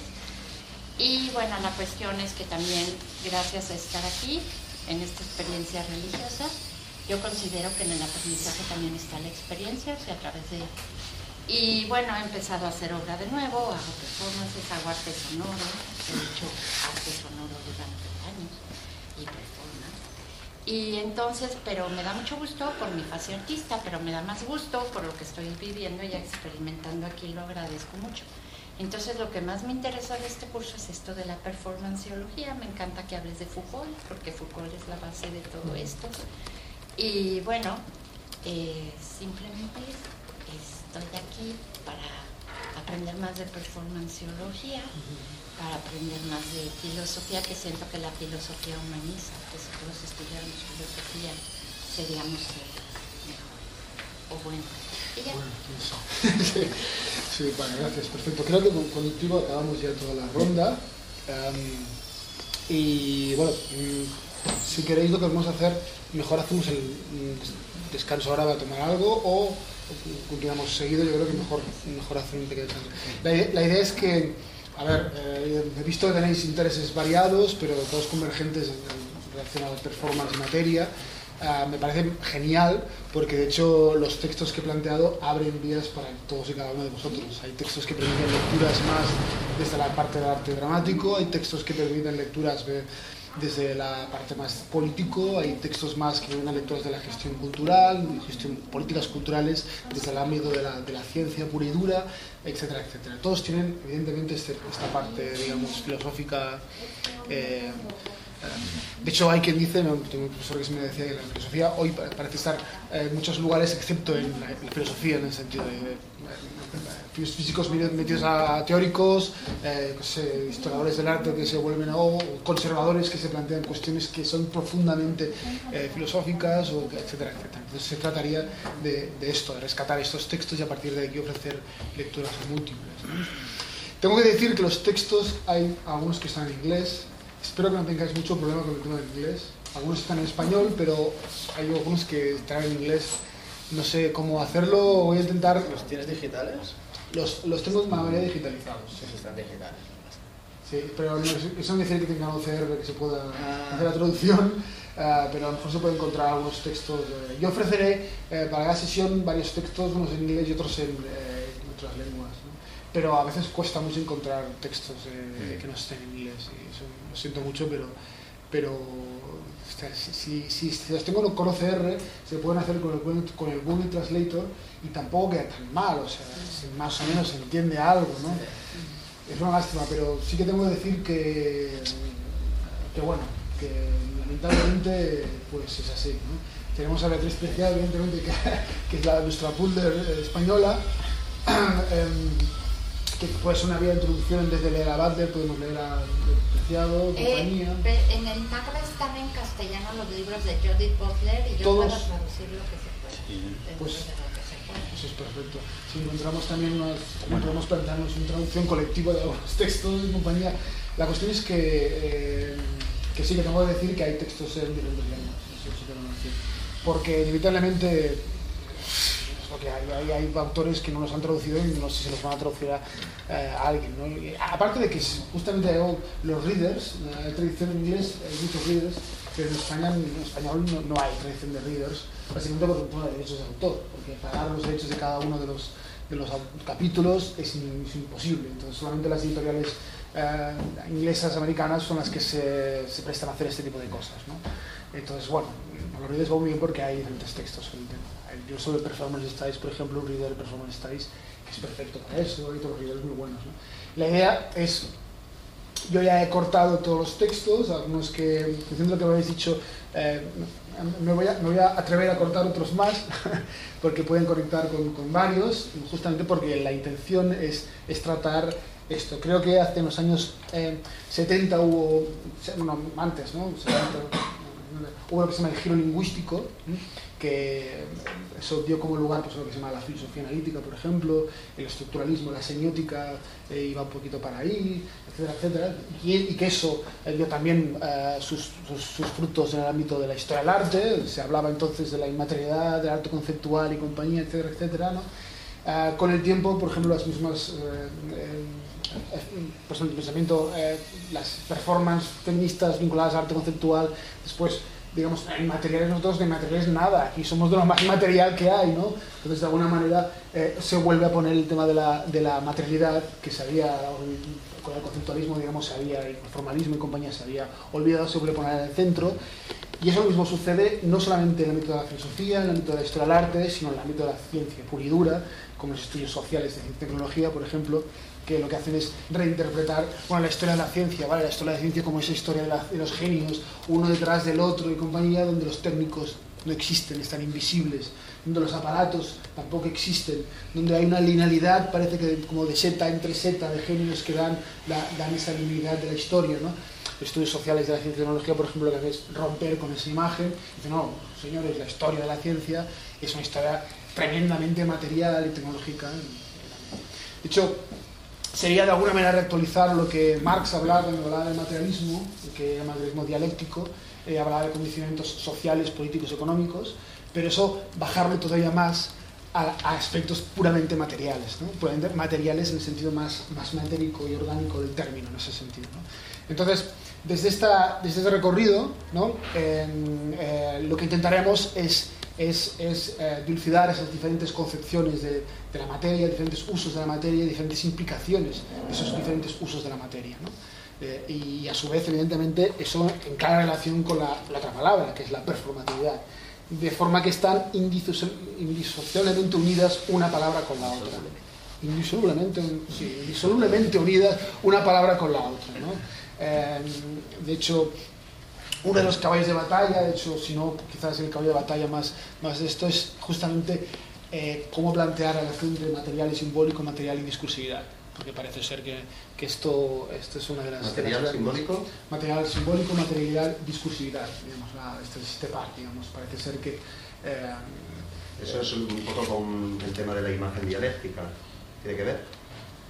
Y bueno, la cuestión es que también, gracias a estar aquí, en esta experiencia religiosa, yo considero que en el aprendizaje también está la experiencia, o sea, a través de... Y bueno, he empezado a hacer obra de nuevo, hago performances, hago arte sonoro, he hecho arte sonoro durante años, y performance. Y entonces, pero me da mucho gusto por mi fase artista, pero me da más gusto por lo que estoy viviendo y experimentando aquí, lo agradezco mucho. Entonces, lo que más me interesa de este curso es esto de la performanciología. Me encanta que hables de Foucault, porque Foucault es la base de todo esto. Y bueno, eh, simplemente esto. estoy aquí para aprender más de performanciología, para aprender más de filosofía, que siento que la filosofía humaniza, que si todos estudiáramos filosofía seríamos mejores, o bueno. ¿Y ya? Bueno, sí, sí, vale, gracias, perfecto. Creo que con Conductivo acabamos ya toda la ronda. Um, y bueno, si queréis lo que vamos a hacer, mejor hacemos el descanso ahora para tomar algo o continuamos seguido. Yo creo que mejor, mejor hacer un pequeño descanso. La, la idea es que, a ver, eh, he visto que tenéis intereses variados, pero todos convergentes en relación a la performance y materia. Uh, me parece genial porque de hecho los textos que he planteado abren vías para todos y cada uno de vosotros. Hay textos que permiten lecturas más desde la parte del arte dramático, hay textos que permiten lecturas de, desde la parte más político, hay textos más que permiten lecturas de la gestión cultural, gestión, políticas culturales desde el ámbito de la, de la ciencia pura y dura, etcétera, etcétera. Todos tienen evidentemente este, esta parte, digamos, filosófica. eh, De hecho, hay quien dice, tengo un profesor que me decía que la filosofía hoy parece estar en muchos lugares, excepto en la, la filosofía, en el sentido de, de, de físicos metidos a teóricos, eh, no sé, historiadores del arte que se vuelven a o conservadores que se plantean cuestiones que son profundamente eh, filosóficas, o, etcétera, etcétera. Entonces se trataría de, de esto, de rescatar estos textos y a partir de aquí ofrecer lecturas múltiples, ¿no? Tengo que decir que los textos, hay algunos que están en inglés. Espero que no tengáis mucho problema con el tema del inglés. Algunos están en español, pero hay algunos que están en inglés. No sé cómo hacerlo, voy a intentar... ¿Los tienes digitales? Los, los tengo de manera digitalizados. Sí, están digitales. Sí, pero no, eso no quiere decir que tenga un C R que se pueda ah. hacer la traducción, uh, pero a lo mejor se puede encontrar algunos textos. Eh, yo ofreceré eh, para cada sesión varios textos, unos en inglés y otros en, eh, en otras lenguas, ¿no? Pero a veces cuesta mucho encontrar textos eh, que no estén en inglés, y eso lo siento mucho, pero, pero o sea, si, si, si, si los tengo con O C R, se pueden hacer con el, con el Google Translator y tampoco queda tan mal, o sea, más o menos se entiende algo, ¿no? Es una lástima, pero sí que tengo que decir que, que bueno, que lamentablemente pues es así, ¿no? Tenemos a Beatriz Preciado, evidentemente, que, que es la, nuestra Pulder española, que puede ser una vía de introducción desde leer a Butler, podemos leer a Preciado, compañía. Eh, en el T A C L A están en castellano los libros de Judith Butler y yo Todos, puedo traducir lo que se puede. Sí, pues, eso es perfecto. Si encontramos también unas, podemos plantearnos una traducción colectiva de algunos textos y compañía. La cuestión es que, eh, que sí que tengo que decir que hay textos en diferentes lenguas, eso sí que lo decir. Porque inevitablemente porque hay, hay, hay autores que no los han traducido y no sé si se los van a traducir a, eh, a alguien, ¿no? Y aparte de que justamente los readers, hay tradición en inglés, hay muchos readers, pero en España, en español no, no hay tradición de readers, básicamente por un tema de derechos de autor, porque pagar los derechos de cada uno de los, de los capítulos es, es imposible. Entonces solamente las editoriales eh, inglesas, americanas son las que se, se prestan a hacer este tipo de cosas, ¿no? Entonces, bueno, a los readers va muy bien porque hay diferentes textos sobre el tema. Yo sobre Performance Studies, por ejemplo, un reader de Performance Studies que es perfecto para eso, hay todos los readers muy buenos, ¿no? La idea es, yo ya he cortado todos los textos, algunos que, diciendo lo que me habéis dicho, eh, me, voy a, me voy a atrever a cortar otros más, porque pueden conectar con, con varios, justamente porque la intención es, es tratar esto. Creo que hace los años eh, setenta hubo, bueno, antes, ¿no? setenta, hubo lo que se llama el giro lingüístico, ¿eh? Que eso dio como lugar pues, a lo que se llama la filosofía analítica, por ejemplo, el estructuralismo, la semiótica eh, iba un poquito para ahí, etcétera, etcétera, y, y que eso eh, dio también eh, sus, sus, sus frutos en el ámbito de la historia del arte. Se hablaba entonces de la inmaterialidad, del arte conceptual y compañía, etcétera, etcétera, ¿no? Eh, con el tiempo, por ejemplo, las mismas eh, eh, pues el pensamiento, eh, las performances feministas vinculadas al arte conceptual, después, digamos, en materiales nosotros de materiales nada, aquí somos de lo más material que hay, ¿no? Entonces de alguna manera eh, se vuelve a poner el tema de la, de la materialidad que se había, con el conceptualismo, digamos, se había, el formalismo y compañía se había olvidado, se vuelve a poner en el centro, y eso mismo sucede no solamente en el ámbito de la filosofía, en el ámbito de la historia del arte, sino en el ámbito de la ciencia pura y dura, como los estudios sociales de ciencia y tecnología, por ejemplo, que lo que hacen es reinterpretar, bueno, la historia de la ciencia, ¿vale? La historia de la ciencia como esa historia de, la, de los genios, uno detrás del otro y compañía, donde los técnicos no existen, están invisibles, donde los aparatos tampoco existen, donde hay una linealidad, parece que como de seta entre seta, de géneros que dan, la, dan esa linealidad de la historia, ¿no? Estudios sociales de la ciencia y tecnología, por ejemplo, lo que hace es romper con esa imagen. Dice, no, señores, la historia de la ciencia es una historia tremendamente material y tecnológica. De hecho, sería de alguna manera reactualizar lo que Marx hablaba cuando hablaba del materialismo, que era materialismo dialéctico, eh, hablaba de condicionamientos sociales, políticos, económicos, pero eso bajarlo todavía más a, a aspectos puramente materiales, ¿no? Puramente materiales en el sentido más, más matérico y orgánico del término, en ese sentido, ¿no? Entonces, desde, esta, desde este recorrido, ¿no? eh, eh, lo que intentaremos es es, es eh, dilucidar esas diferentes concepciones de, de la materia, diferentes usos de la materia, diferentes implicaciones de esos diferentes usos de la materia, ¿no? Eh, y a su vez, evidentemente, eso en clara relación con la, la otra palabra, que es la performatividad, de forma que están indisolublemente unidas una palabra con la otra. Indisolublemente, sí, indisolublemente unidas una palabra con la otra, ¿no? Eh, de hecho, uno de los caballos de batalla, de hecho, si no, quizás el caballo de batalla más, más de esto, es justamente eh, cómo plantear la relación entre material y simbólico, material y discursividad. Porque parece ser que, que esto, esto es una de las... ¿Material de las, simbólico? Material simbólico, materialidad, discursividad, digamos, la, este, este par, digamos, parece ser que... Eh, Eso es un poco con el tema de la imagen dialéctica, ¿tiene que ver?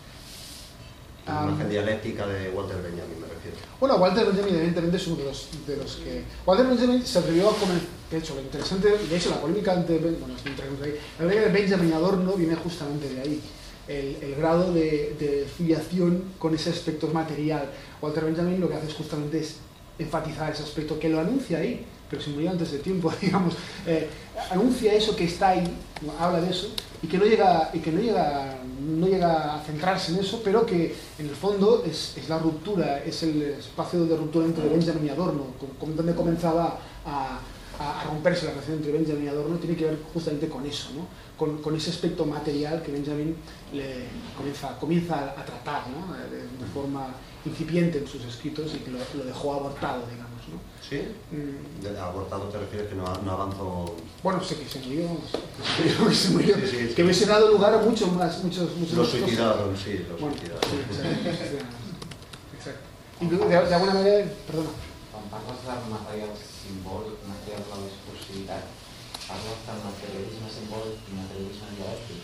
La imagen um, dialéctica de Walter Benjamin, me refiero. Bueno, Walter Benjamin evidentemente es uno de los, de los que... Walter Benjamin se atrevió a comentar, de hecho, lo interesante, de hecho, la polémica entre, bueno, ahí, la polémica de Benjamin y Adorno viene justamente de ahí. El, el grado de, de filiación con ese aspecto material. Walter Benjamin lo que hace es justamente es enfatizar ese aspecto, que lo anuncia ahí, pero se murió antes de tiempo, digamos, eh, anuncia eso que está ahí, habla de eso, y que no llega, y que no llega, no llega a centrarse en eso, pero que en el fondo es, es la ruptura, es el espacio de ruptura entre Benjamin y Adorno, con, donde comenzaba a, a, a romperse la relación entre Benjamin y Adorno, tiene que ver justamente con eso, ¿no? Con, con ese aspecto material que Benjamin le comienza, comienza a tratar, ¿no? de, de forma incipiente en sus escritos, y que lo, lo dejó abortado, digamos, ¿no? ¿Sí? Mm. ¿De abortado te refieres que no, no avanzó? Bueno, sé que se murió, que se murió, sí, sí, sí. Que hubiese dado lugar a muchos más, muchos, muchos Los suicidaron, sí, los bueno, suicidaron. Sí, exacto. Y de, de alguna manera, perdona. Quan parles del material simbòlic, material de la discursivitat, parles del materialisme simbòlic i materialisme dialèctic?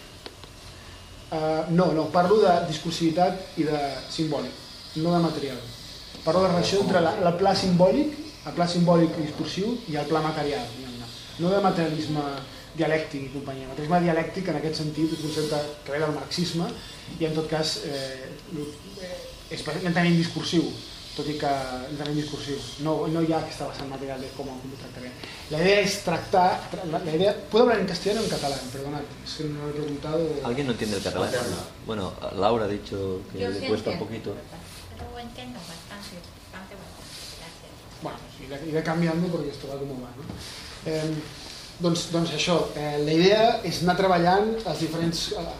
Uh, no, no, parlo de discursivitat i de simbòlic, no de material. Parlo de la relació entre la, el pla simbòlic, el pla simbòlic discursiu i el pla material, no de materialisme dialèctic i companyia. El materialisme dialèctic, en aquest sentit, és un concepte que ve del marxisme i, en tot cas, eh, és lentament discursiu, tot i que lentament discursiu. No, no hi ha aquesta vessant material de com ho tractaré. La idea es tractar... La, la idea, ¿puedo hablar en castellano o en catalán? Perdonad, es que no lo he preguntado. ¿Alguien no entiende el catalán? Bueno, Laura ha dicho que Yo le sí cuesta un entiendo, poquito. Pero entiendo bastante, bastante, bastante. Gracias. Bueno, iré, iré canviant perquè esto va com va, no? Eh, doncs, doncs això, eh, la idea és anar treballant els diferents... Eh,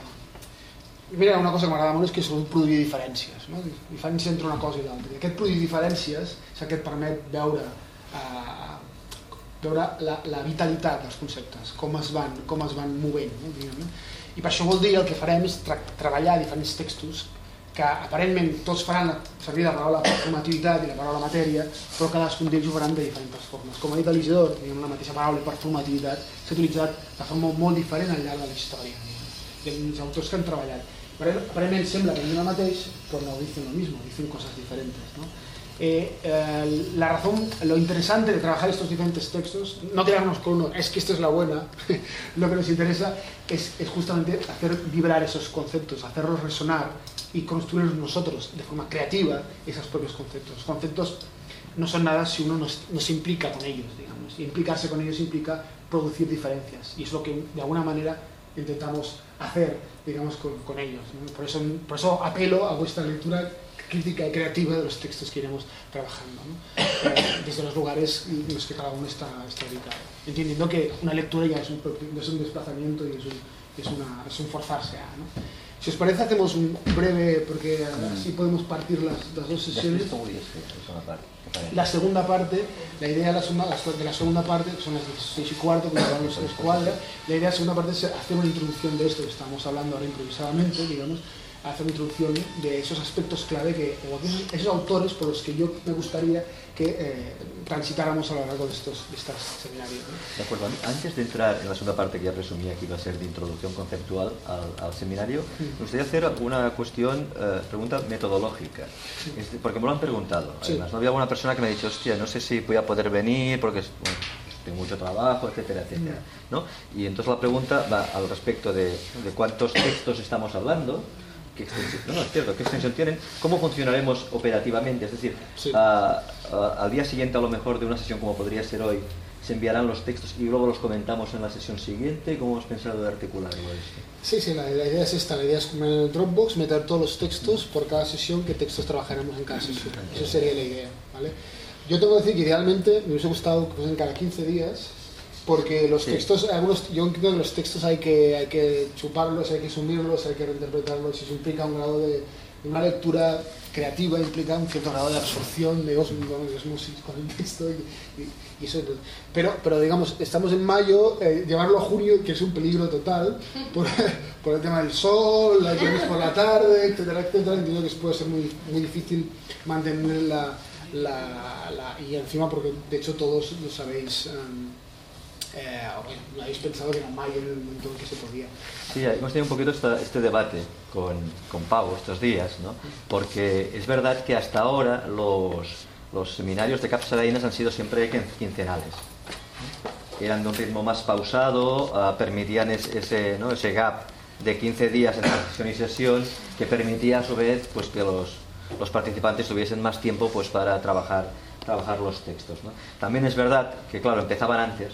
mira, una cosa que m'agrada molt és que sobretot produir diferències, no? Diferència entre una cosa i l'altra. I aquest produir diferències és el que et permet veure, eh, veure la, la vitalitat dels conceptes, com es van, com es van movent, no? Diguem, no? I per això vol dir el que farem és tra treballar diferents textos que aparentment tots faran servir la paraula performativitat i la paraula matèria, però cadascun d'ells ho faran de diferents formes. Com ha dit l'Isidor, la mateixa paraula performativitat s'ha utilitzat de forma molt diferent al llarg de la història. Hi ha uns autors que han treballat. Aparentment sembla que diuen el mateix, però no dicen lo mismo, dicen cosas diferentes, ¿no? Eh, eh, la razón, lo interesante de trabajar estos diferentes textos, no quedarnos con uno, es que esta es la buena, lo que nos interesa es, es justamente hacer vibrar esos conceptos, hacerlos resonar y construir nosotros de forma creativa esos propios conceptos. Los conceptos no son nada si uno no, no se implica con ellos, digamos, y implicarse con ellos implica producir diferencias, y es lo que de alguna manera intentamos hacer, digamos, con, con ellos, ¿no? Por eso, por eso apelo a vuestra lectura crítica y creativa de los textos que iremos trabajando, ¿no? eh, desde los lugares en los que cada uno está, está ubicado, entendiendo que una lectura ya es un, es un desplazamiento y es un, es, una, es un forzarse a, ¿no? Si os parece, hacemos un breve, porque así podemos partir las, las dos sesiones. La segunda parte, la idea de la segunda, de la segunda parte, que son las seis y cuarto, que van los tres cuadras, la idea de la segunda parte es hacer una introducción de esto que estamos hablando ahora improvisadamente, digamos, hacer una introducción de esos aspectos clave, que, o esos, esos autores por los que yo me gustaría que eh, transitáramos a lo largo de estos, de estos seminarios, ¿no? De acuerdo. Antes de entrar en la segunda parte que ya presumía que iba a ser de introducción conceptual al, al seminario, sí. me gustaría hacer una cuestión, eh, pregunta metodológica, sí. es, porque me lo han preguntado. Sí. Además, no había alguna persona que me ha dicho, hostia, no sé si voy a poder venir porque bueno, tengo mucho trabajo, etcétera, etcétera, ¿no? Y entonces la pregunta va al respecto de, de cuántos textos estamos hablando. ¿Qué extensión? No, no, es cierto, ¿qué extensión tienen? ¿Cómo funcionaremos operativamente? Es decir, sí. a, a, al día siguiente a lo mejor de una sesión como podría ser hoy, se enviarán los textos y luego los comentamos en la sesión siguiente. ¿Cómo hemos pensado de articularlo esto? Sí, sí, la, la idea es esta, la idea es en el Dropbox meter todos los textos por cada sesión, qué textos trabajaremos en cada sesión. Eso sería la idea, ¿vale? Yo tengo que decir que idealmente me hubiese gustado que fuesen cada quince días, porque los sí. textos, algunos, yo entiendo que los textos hay que, hay que chuparlos, hay que sumirlos, hay que reinterpretarlos, y eso implica un grado de, una lectura creativa, implica un cierto grado de absorción, de osmosis con el texto, y, y, y eso. Pero, pero digamos, estamos en mayo, eh, llevarlo a junio, que es un peligro total, por, por el tema del sol, la que por la tarde, etcétera, etcétera. Entiendo que puede ser muy, muy difícil mantener la, la, la, y encima porque de hecho todos lo sabéis, um, Eh, bueno, habéis pensado que era mayo en el momento en que se podía. Sí, hemos tenido un poquito esta, este debate con, con Pau estos días, ¿no? Porque es verdad que hasta ahora los, los seminarios de Capçaleines han sido siempre quincenales. Eran de un ritmo más pausado, uh, permitían es, ese, ¿no? ese gap de quince días entre sesión y sesión, que permitía a su vez pues, que los, los participantes tuviesen más tiempo pues, para trabajar, trabajar los textos, ¿no? También es verdad que, claro, empezaban antes.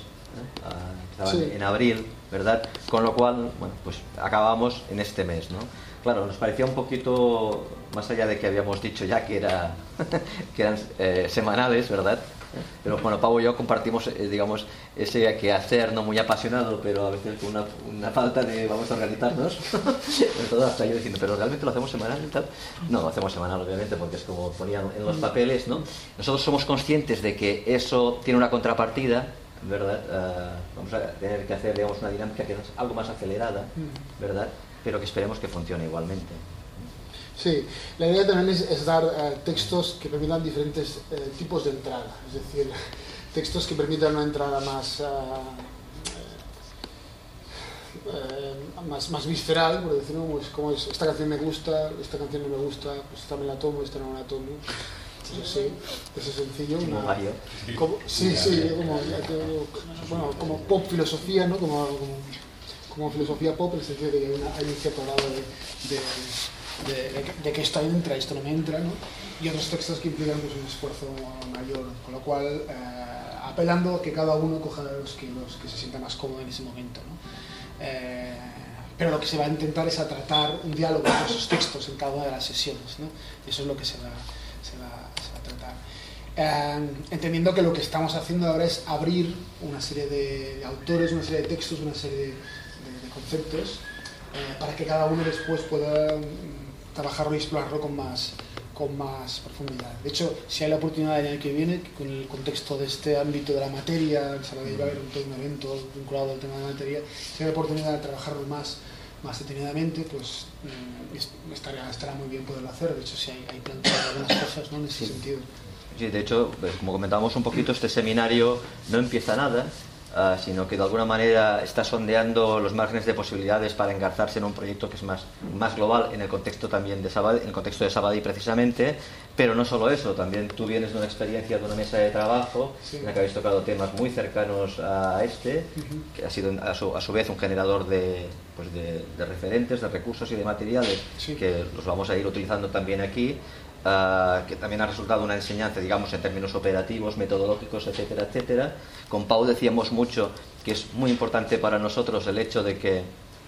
Uh, estaban sí. en abril, ¿verdad? Con lo cual, bueno, pues acabamos en este mes, ¿no? Claro, nos parecía un poquito, más allá de que habíamos dicho ya que, era, que eran eh, semanales, ¿verdad? Pero bueno, Pau y yo compartimos, eh, digamos, ese quehacer no muy apasionado, pero a veces con una, una falta de vamos a organizarnos. Todo hasta yo diciendo, pero realmente lo hacemos semanal y tal. No, lo hacemos semanal, obviamente, porque es como ponían en los papeles, ¿no? Nosotros somos conscientes de que eso tiene una contrapartida, ¿verdad? Uh, vamos a tener que hacer, digamos, una dinámica que es algo más acelerada, ¿verdad? Pero que esperemos que funcione igualmente. Sí, la idea también es, es dar uh, textos que permitan diferentes uh, tipos de entrada, es decir, textos que permitan una entrada más, uh, uh, más, más visceral, por decirlo, como es, como es, esta canción me gusta, esta canción no me gusta, pues esta me la tomo, esta no me la tomo. Eso sí, eso es sencillo. Como Mario. Como, sí, sí, como, bueno, como pop filosofía, ¿no? Como, como, como filosofía pop, en el sentido de que hay, una, hay un cierto grado de, de, de, de, que, de que esto entra, esto no me entra, ¿no? Y otros textos que implican pues, un esfuerzo mayor, con lo cual eh, apelando a que cada uno coja los que, los que se sienta más cómodo en ese momento, ¿no? Eh, pero lo que se va a intentar es a tratar un diálogo con esos textos en cada una de las sesiones, ¿no? Eso es lo que se va, se va, se va a tratar. Eh, entendiendo que lo que estamos haciendo ahora es abrir una serie de autores, una serie de textos, una serie de, de, de conceptos, eh, para que cada uno después pueda um, trabajarlo y explorarlo con más, con más profundidad. De hecho, si hay la oportunidad el año que viene, con el contexto de este ámbito de la materia, el sábado va a haber un, un evento vinculado al tema de la materia, si hay la oportunidad de trabajarlo más, más detenidamente, pues um, estará, estará muy bien poderlo hacer. De hecho, si hay, hay planteado algunas cosas, ¿no? En ese sí. sentido. Sí, de hecho, pues, como comentábamos un poquito, este seminario no empieza nada, uh, sino que de alguna manera está sondeando los márgenes de posibilidades para engarzarse en un proyecto que es más, más global en el contexto también de Sabadell, en el contexto de Sabadell precisamente, pero no solo eso, también tú vienes de una experiencia de una mesa de trabajo sí. en la que habéis tocado temas muy cercanos a este, uh-huh. que ha sido a su, a su vez un generador de, pues de, de referentes, de recursos y de materiales sí. que los vamos a ir utilizando también aquí. Uh, que también ha resultado una enseñanza, digamos, en términos operativos, metodológicos, etcétera, etcétera. Con Pau decíamos mucho que es muy importante para nosotros el hecho de que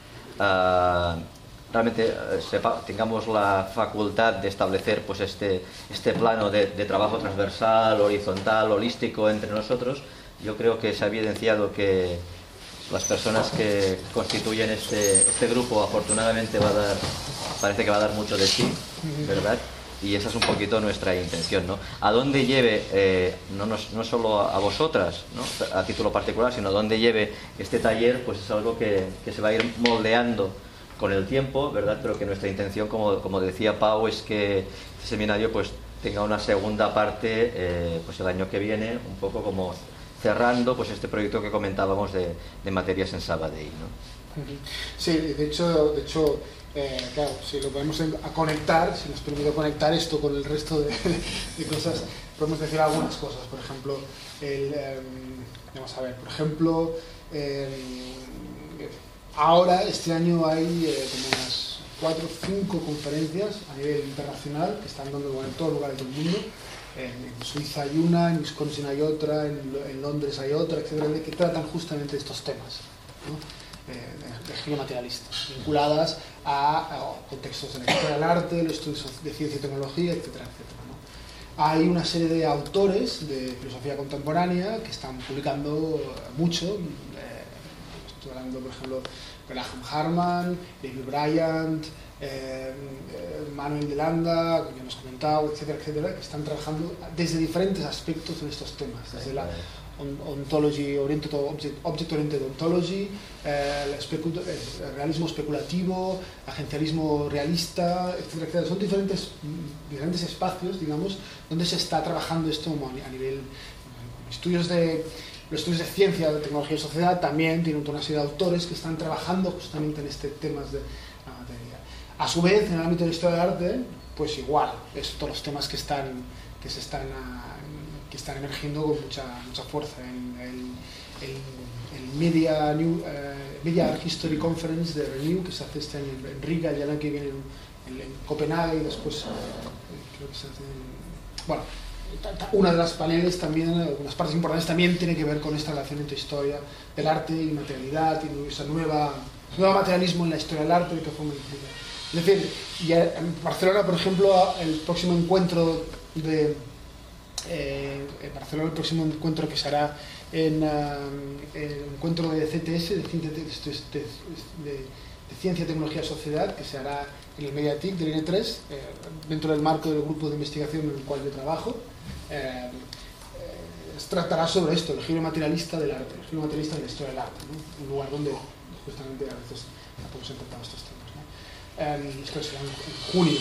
uh, realmente uh, sepa, tengamos la facultad de establecer pues este, este plano de, de trabajo transversal, horizontal, holístico entre nosotros. Yo creo que se ha evidenciado que las personas que constituyen este, este grupo afortunadamente va a dar parece que va a dar mucho de sí, ¿verdad? Y esa es un poquito nuestra intención, ¿no? A dónde lleve, eh, no, no, no solo a vosotras, ¿no?, a título particular, sino a dónde lleve este taller, pues es algo que, que se va a ir moldeando con el tiempo, ¿verdad? Pero que nuestra intención, como, como decía Pau, es que este seminario pues tenga una segunda parte eh, pues el año que viene, un poco como cerrando pues este proyecto que comentábamos de, de materias en Sabadell, ¿no? Sí, de hecho, de hecho eh, claro, si lo podemos a conectar, si nos permite conectar esto con el resto de, de cosas, podemos decir algunas cosas. Por ejemplo, el, eh, vamos a ver, por ejemplo, eh, ahora este año hay eh, como unas cuatro o cinco conferencias a nivel internacional que están dando lugar en todos lugares del mundo. En Suiza hay una, en Wisconsin hay otra, en, en Londres hay otra, etcétera, que tratan justamente estos temas, ¿no?, de, de geomaterialistas, vinculadas a, a contextos de la historia del arte, los estudios de ciencia y tecnología, etcétera, etcétera, ¿no? Hay una serie de autores de filosofía contemporánea que están publicando mucho. Eh, estoy hablando, por ejemplo, de Graham Harman, David Bryant, eh, Manuel de Landa, como ya hemos comentado, etcétera, etcétera, que están trabajando desde diferentes aspectos en estos temas, desde la ontology, oriented, object, object oriented ontology, eh, el, especu el realismo especulativo, agencialismo realista, etcétera, etcétera. Son diferentes, diferentes espacios, digamos, donde se está trabajando esto a nivel estudios de los estudios de ciencia, de tecnología y sociedad. También tienen una serie de autores que están trabajando justamente en este temas de la materia. A su vez, en el ámbito de la historia del arte, pues igual, es todos los temas que están que se están que están emergiendo con mucha mucha fuerza. En el, el, el Media New, uh, Media Art History Conference de Renew, que se hace este año en Riga, el año que viene en, en Copenhague, y después creo que se hace en, bueno, una de las paneles también, unas partes importantes también tiene que ver con esta relación entre historia del arte y materialidad, y esa nueva, nuevo materialismo en la historia del arte, de qué forma implica. Es decir, ya en Barcelona, por ejemplo, el próximo encuentro de eh, en Barcelona el próximo encuentro que se hará en uh, el encuentro de C T S, de Ciencia, de, de, de, de Ciencia, Tecnología y Sociedad, que se hará en el Mediatic del I N tres, eh, dentro del marco del grupo de investigación en el cual yo trabajo. Eh, eh, tratará sobre esto, el giro materialista del arte, el giro materialista de la historia del arte, ¿no? Un lugar donde justamente a veces podemos tratar estos temas, ¿no? Eh, esto será en, en junio.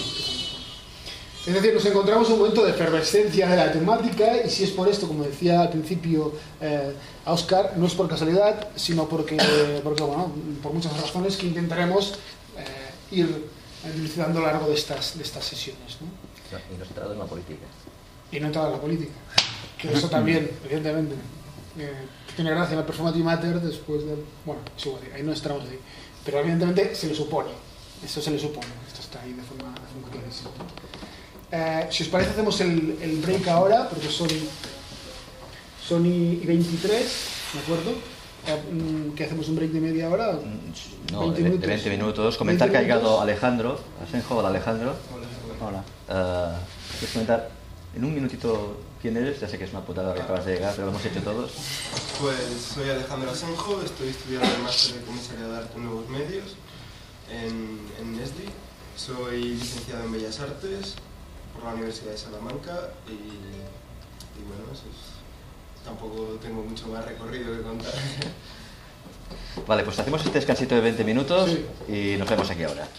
Es decir, nos encontramos en un momento de efervescencia de la temática, y si es por esto, como decía al principio eh, Óscar, no es por casualidad, sino porque, eh, porque bueno, por muchas razones que intentaremos eh, ir dilucidando a lo largo de estas, de estas sesiones, ¿no? Y no se trata de una política. Y no entrado en la política, que eso también, evidentemente, eh, tiene gracia en el Performative Matter después de... Bueno, es igual, ahí no estamos ahí, pero evidentemente se le supone, eso se le supone, esto está ahí de forma, de forma clarísima. Eh, si os parece, hacemos el, el break ahora, porque son, son y veintitrés, ¿de acuerdo? Eh, ¿Qué hacemos, un break de media hora? No, veinte de, minutos. de veinte minutos. Comentar veinte que ha llegado Alejandro, Asenjo. Hola, Alejandro. Hola. Uh, ¿Quieres comentar en un minutito quién eres? Ya sé que es una putada que acabas de llegar, pero lo hemos hecho todos. Pues soy Alejandro Asenjo, estoy estudiando el máster de Comisariado de Arte en Nuevos Medios en, en E S D I. Soy licenciado en Bellas Artes por la Universidad de Salamanca y, y bueno, eso es, tampoco tengo mucho más recorrido que contar. Vale, pues hacemos este descansito de veinte minutos, sí, y nos vemos aquí ahora.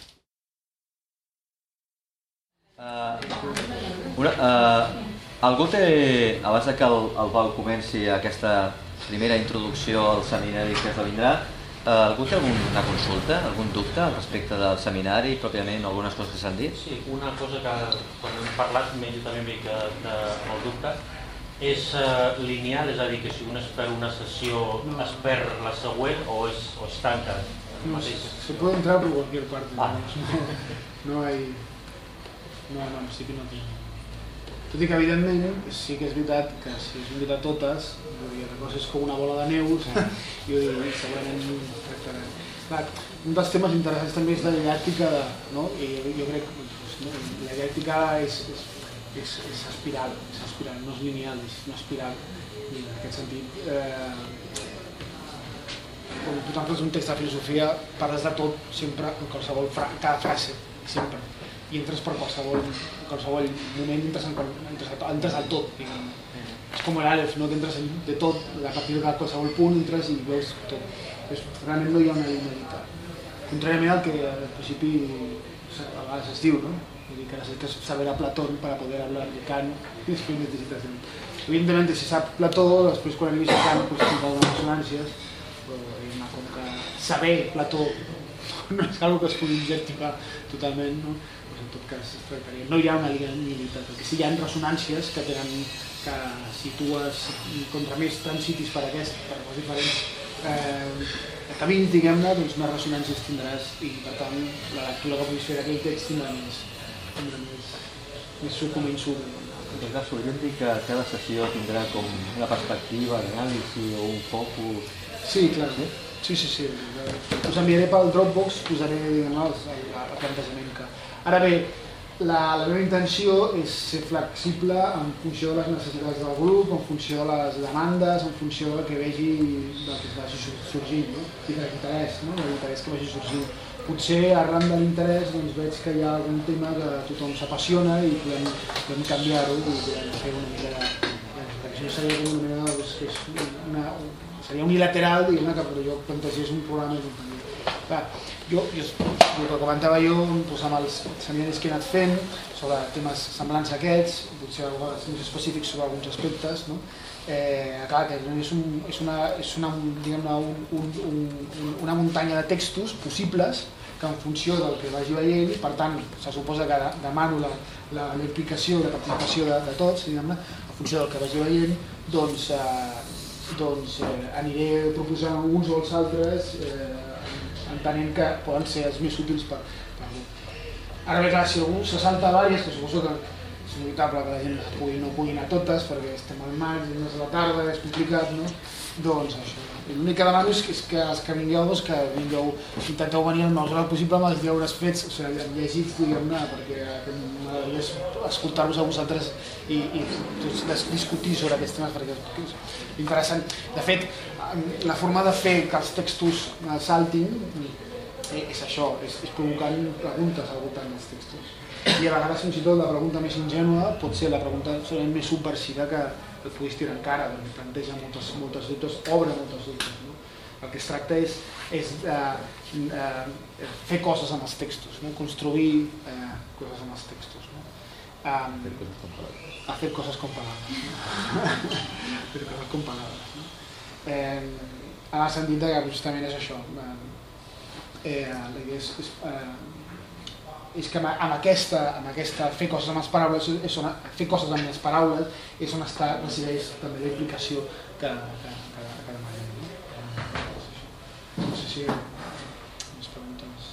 Uh, una, uh, algú té, abans de que el, el Pau comenci aquesta primera introducció al seminari que esdevindrà, uh, algú té alguna consulta, algun dubte respecte del seminari, pròpiament algunes coses que s'han dit? Sí, una cosa que quan hem parlat, jo també m'he quedat de, amb el dubte, és uh, lineal, és a dir, que si un es perd una sessió no. es perd la següent o es, o es tanca? No, se, se puede entrar por cualquier parte, ah. no, no hay... No, no, sí que no té. Tot i que, evidentment, sí que és veritat que si es invita a totes, la cosa és com una bola de neu, i segurament tractarem. Clar, un dels temes interessants també és la dialèctica, no? I jo, jo crec que no? La dialèctica és, és, és, és espiral, és espiral, no és lineal, és una espiral. I en aquest sentit, eh, quan tu t'enfres un text de filosofia, parles de tot sempre en qualsevol fra cada frase. sempre. I entres per qualsevol, qualsevol moment, entres, en, entres, entres al tot, diguem. És com l'Àlef, no? Que entres de tot, a partir de qualsevol punt entres i veus tot. És, realment no hi ha una linealitat. Contràriament al que al principi a vegades es diu, ¿no? Vull dir que necessites saber a Platón para poder hablar de Kant i després necessites... Evidentemente, si sap Plató, després quan arribis a Kant pues, tindrà unes ressonàncies, però com que saber Plató no és una que es pugui objectivar totalment, no? Pues en tot cas es tractaria. No hi ha una linealitat, perquè sí hi ha ressonàncies que tenen que si tu has contra més transitis per aquest, per els diferents eh, camins, diguem-ne, doncs més ressonàncies tindràs i per tant la lectura que puguis fer d'aquell text tindrà més, tindrà més, més suc com insult. En tot cas, podríem dir que cada sessió tindrà com una perspectiva d'anàlisi o un focus... Sí, clar, sí, sí, sí. Us enviaré pel Dropbox, posaré diguem, el, el plantejament que... Ara bé, la, la meva intenció és ser flexible en funció de les necessitats del grup, en funció de les demandes, en funció del que vegi del que vagi sorgint, no? I de l'interès, no? De l'interès que vagi sorgint. Potser arran de l'interès doncs, veig que hi ha algun tema que a tothom s'apassiona i podem, podem canviar-ho i podem fer una mica de... Perquè si no seria com una mena doncs, que és una, seria unilateral, diguem-ne, que jo plantegés un programa i un Clar, jo, jo, el que comentava jo doncs, amb els seminaris que he anat fent sobre temes semblants a aquests, potser més específics sobre alguns aspectes, no? Eh, clar, que és, un, és, una, és una, diguem-ne, un, un, un, una muntanya de textos possibles que en funció del que vagi veient, per tant, se suposa que demano la, la, la implicació, la participació de, de tots, diguem-ne, en funció del que vagi veient, doncs, eh, doncs eh, aniré proposant uns o els altres eh, entenent que poden ser els més útils per, per algú. Ara bé, clar, si algú se salta diverses, que suposo que és inevitable que la gent pugui, no pugui anar totes perquè estem al maig, és a la tarda, és complicat, no? Doncs això. L'únic que demano és que, és que els que vingueu, doncs, que vingueu, intenteu venir el més hora possible amb els deures fets, o sigui, llegits, diguem-ne, perquè m'agradaria escoltar-vos a vosaltres i, i discutir sobre aquests temes perquè és interessant. De fet, la forma de fer que els textos saltin és això, és, és provocant preguntes al voltant dels textos. I a vegades fins i tot la pregunta més ingènua pot ser la pregunta més subversiva que et puguis tirar encara, perquè planteja moltes, moltes dubtes, obre moltes dubtes. No? El que es tracta és, és uh, uh, fer coses amb els textos, no? Construir uh, coses amb els textos. No? Um, a fer coses com palabras. No? Fer coses com palabras. No? Eh, en el sentit que justament és això. Eh, la idea és, és uh, és que amb aquesta, amb aquesta fer coses amb les paraules, és on, fer coses amb les paraules és on està, resideix també la implicació que, que, que, que demanem. No? No sé si més preguntes.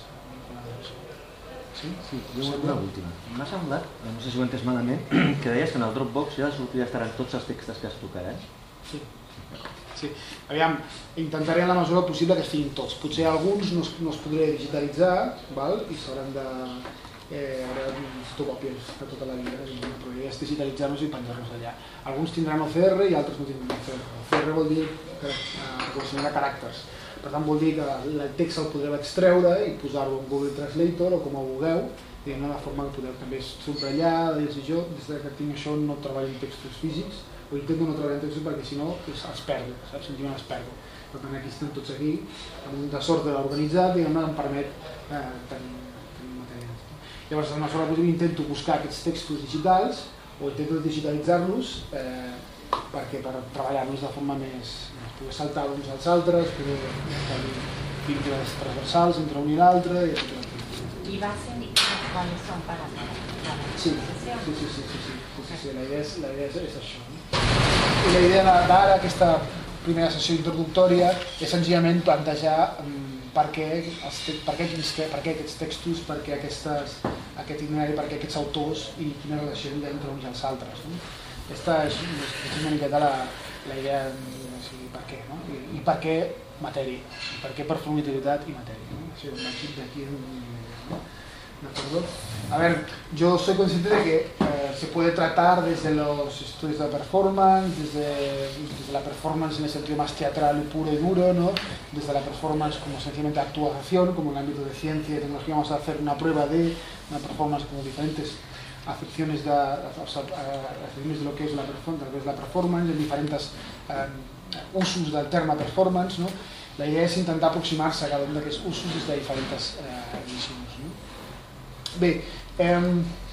Sí? Sí, jo una última. M'ha semblat, no sé si ho he entès malament, que deies que en el Dropbox ja sortida estaran tots els textos que es tocaran. Sí. Sí. Aviam, intentaré en la mesura possible que estiguin tots. Potser alguns no es, no es podré digitalitzar, val? I s'hauran de... Eh, haurà fotocòpies de tota la vida, però ja és digitalitzar-los i penjar-los allà. Alguns tindran O C R i altres no tindran O C R. O C R vol dir eh, reconeixement de caràcters. Per tant, vol dir que el text el podreu extreure i posar-lo en Google Translator o com ho vulgueu, diguem-ne, de forma que podeu també subratllar, dir-los jo, des que tinc això no treballo en textos físics, o intento no treballar en textos perquè si no els perdo, saps? Sentiment els perdo. Per tant, aquí estem tots aquí, amb un desordre organitzat, diguem-ne, em permet eh, tenir, tenir materials. Llavors, en la mesura possible intento buscar aquests textos digitals o intento digitalitzar-los eh, perquè per treballar-los de forma més... poder saltar uns als altres, poder establir vincles transversals entre un i l'altre, i etcètera. I vas indicar quals són per a la sí, sí, sí, sí, sí, sí, sí, sí, la idea és, la idea és, és això. No? I la idea d'ara, aquesta primera sessió introductòria, és senzillament plantejar um, per, què, per, què, per què aquests textos, per què aquestes, aquest itinerari, per què aquests autors i quina relació hi ha entre uns i els altres. No? Aquesta és, és una miqueta la, la idea de sí, per què, no? I, i per què matèria, per què performativitat i matèria. ¿No? Això és d'aquí ¿no? ¿De acuerdo? A ver, yo soy consciente de que eh, se puede tratar desde los estudios de performance, desde, desde la performance en el sentido más teatral y puro y duro, ¿no? Desde la performance como sencillamente actuación, como en el ámbito de ciencia y tecnología vamos a hacer una prueba de, una performance como diferentes acepciones de, acepciones de lo que es la, de lo que es la performance, en diferentes eh, usos del terme performance, no? La idea és intentar aproximar-se a cada un d'aquests usos des de diferents eh, visions. No? Bé, eh,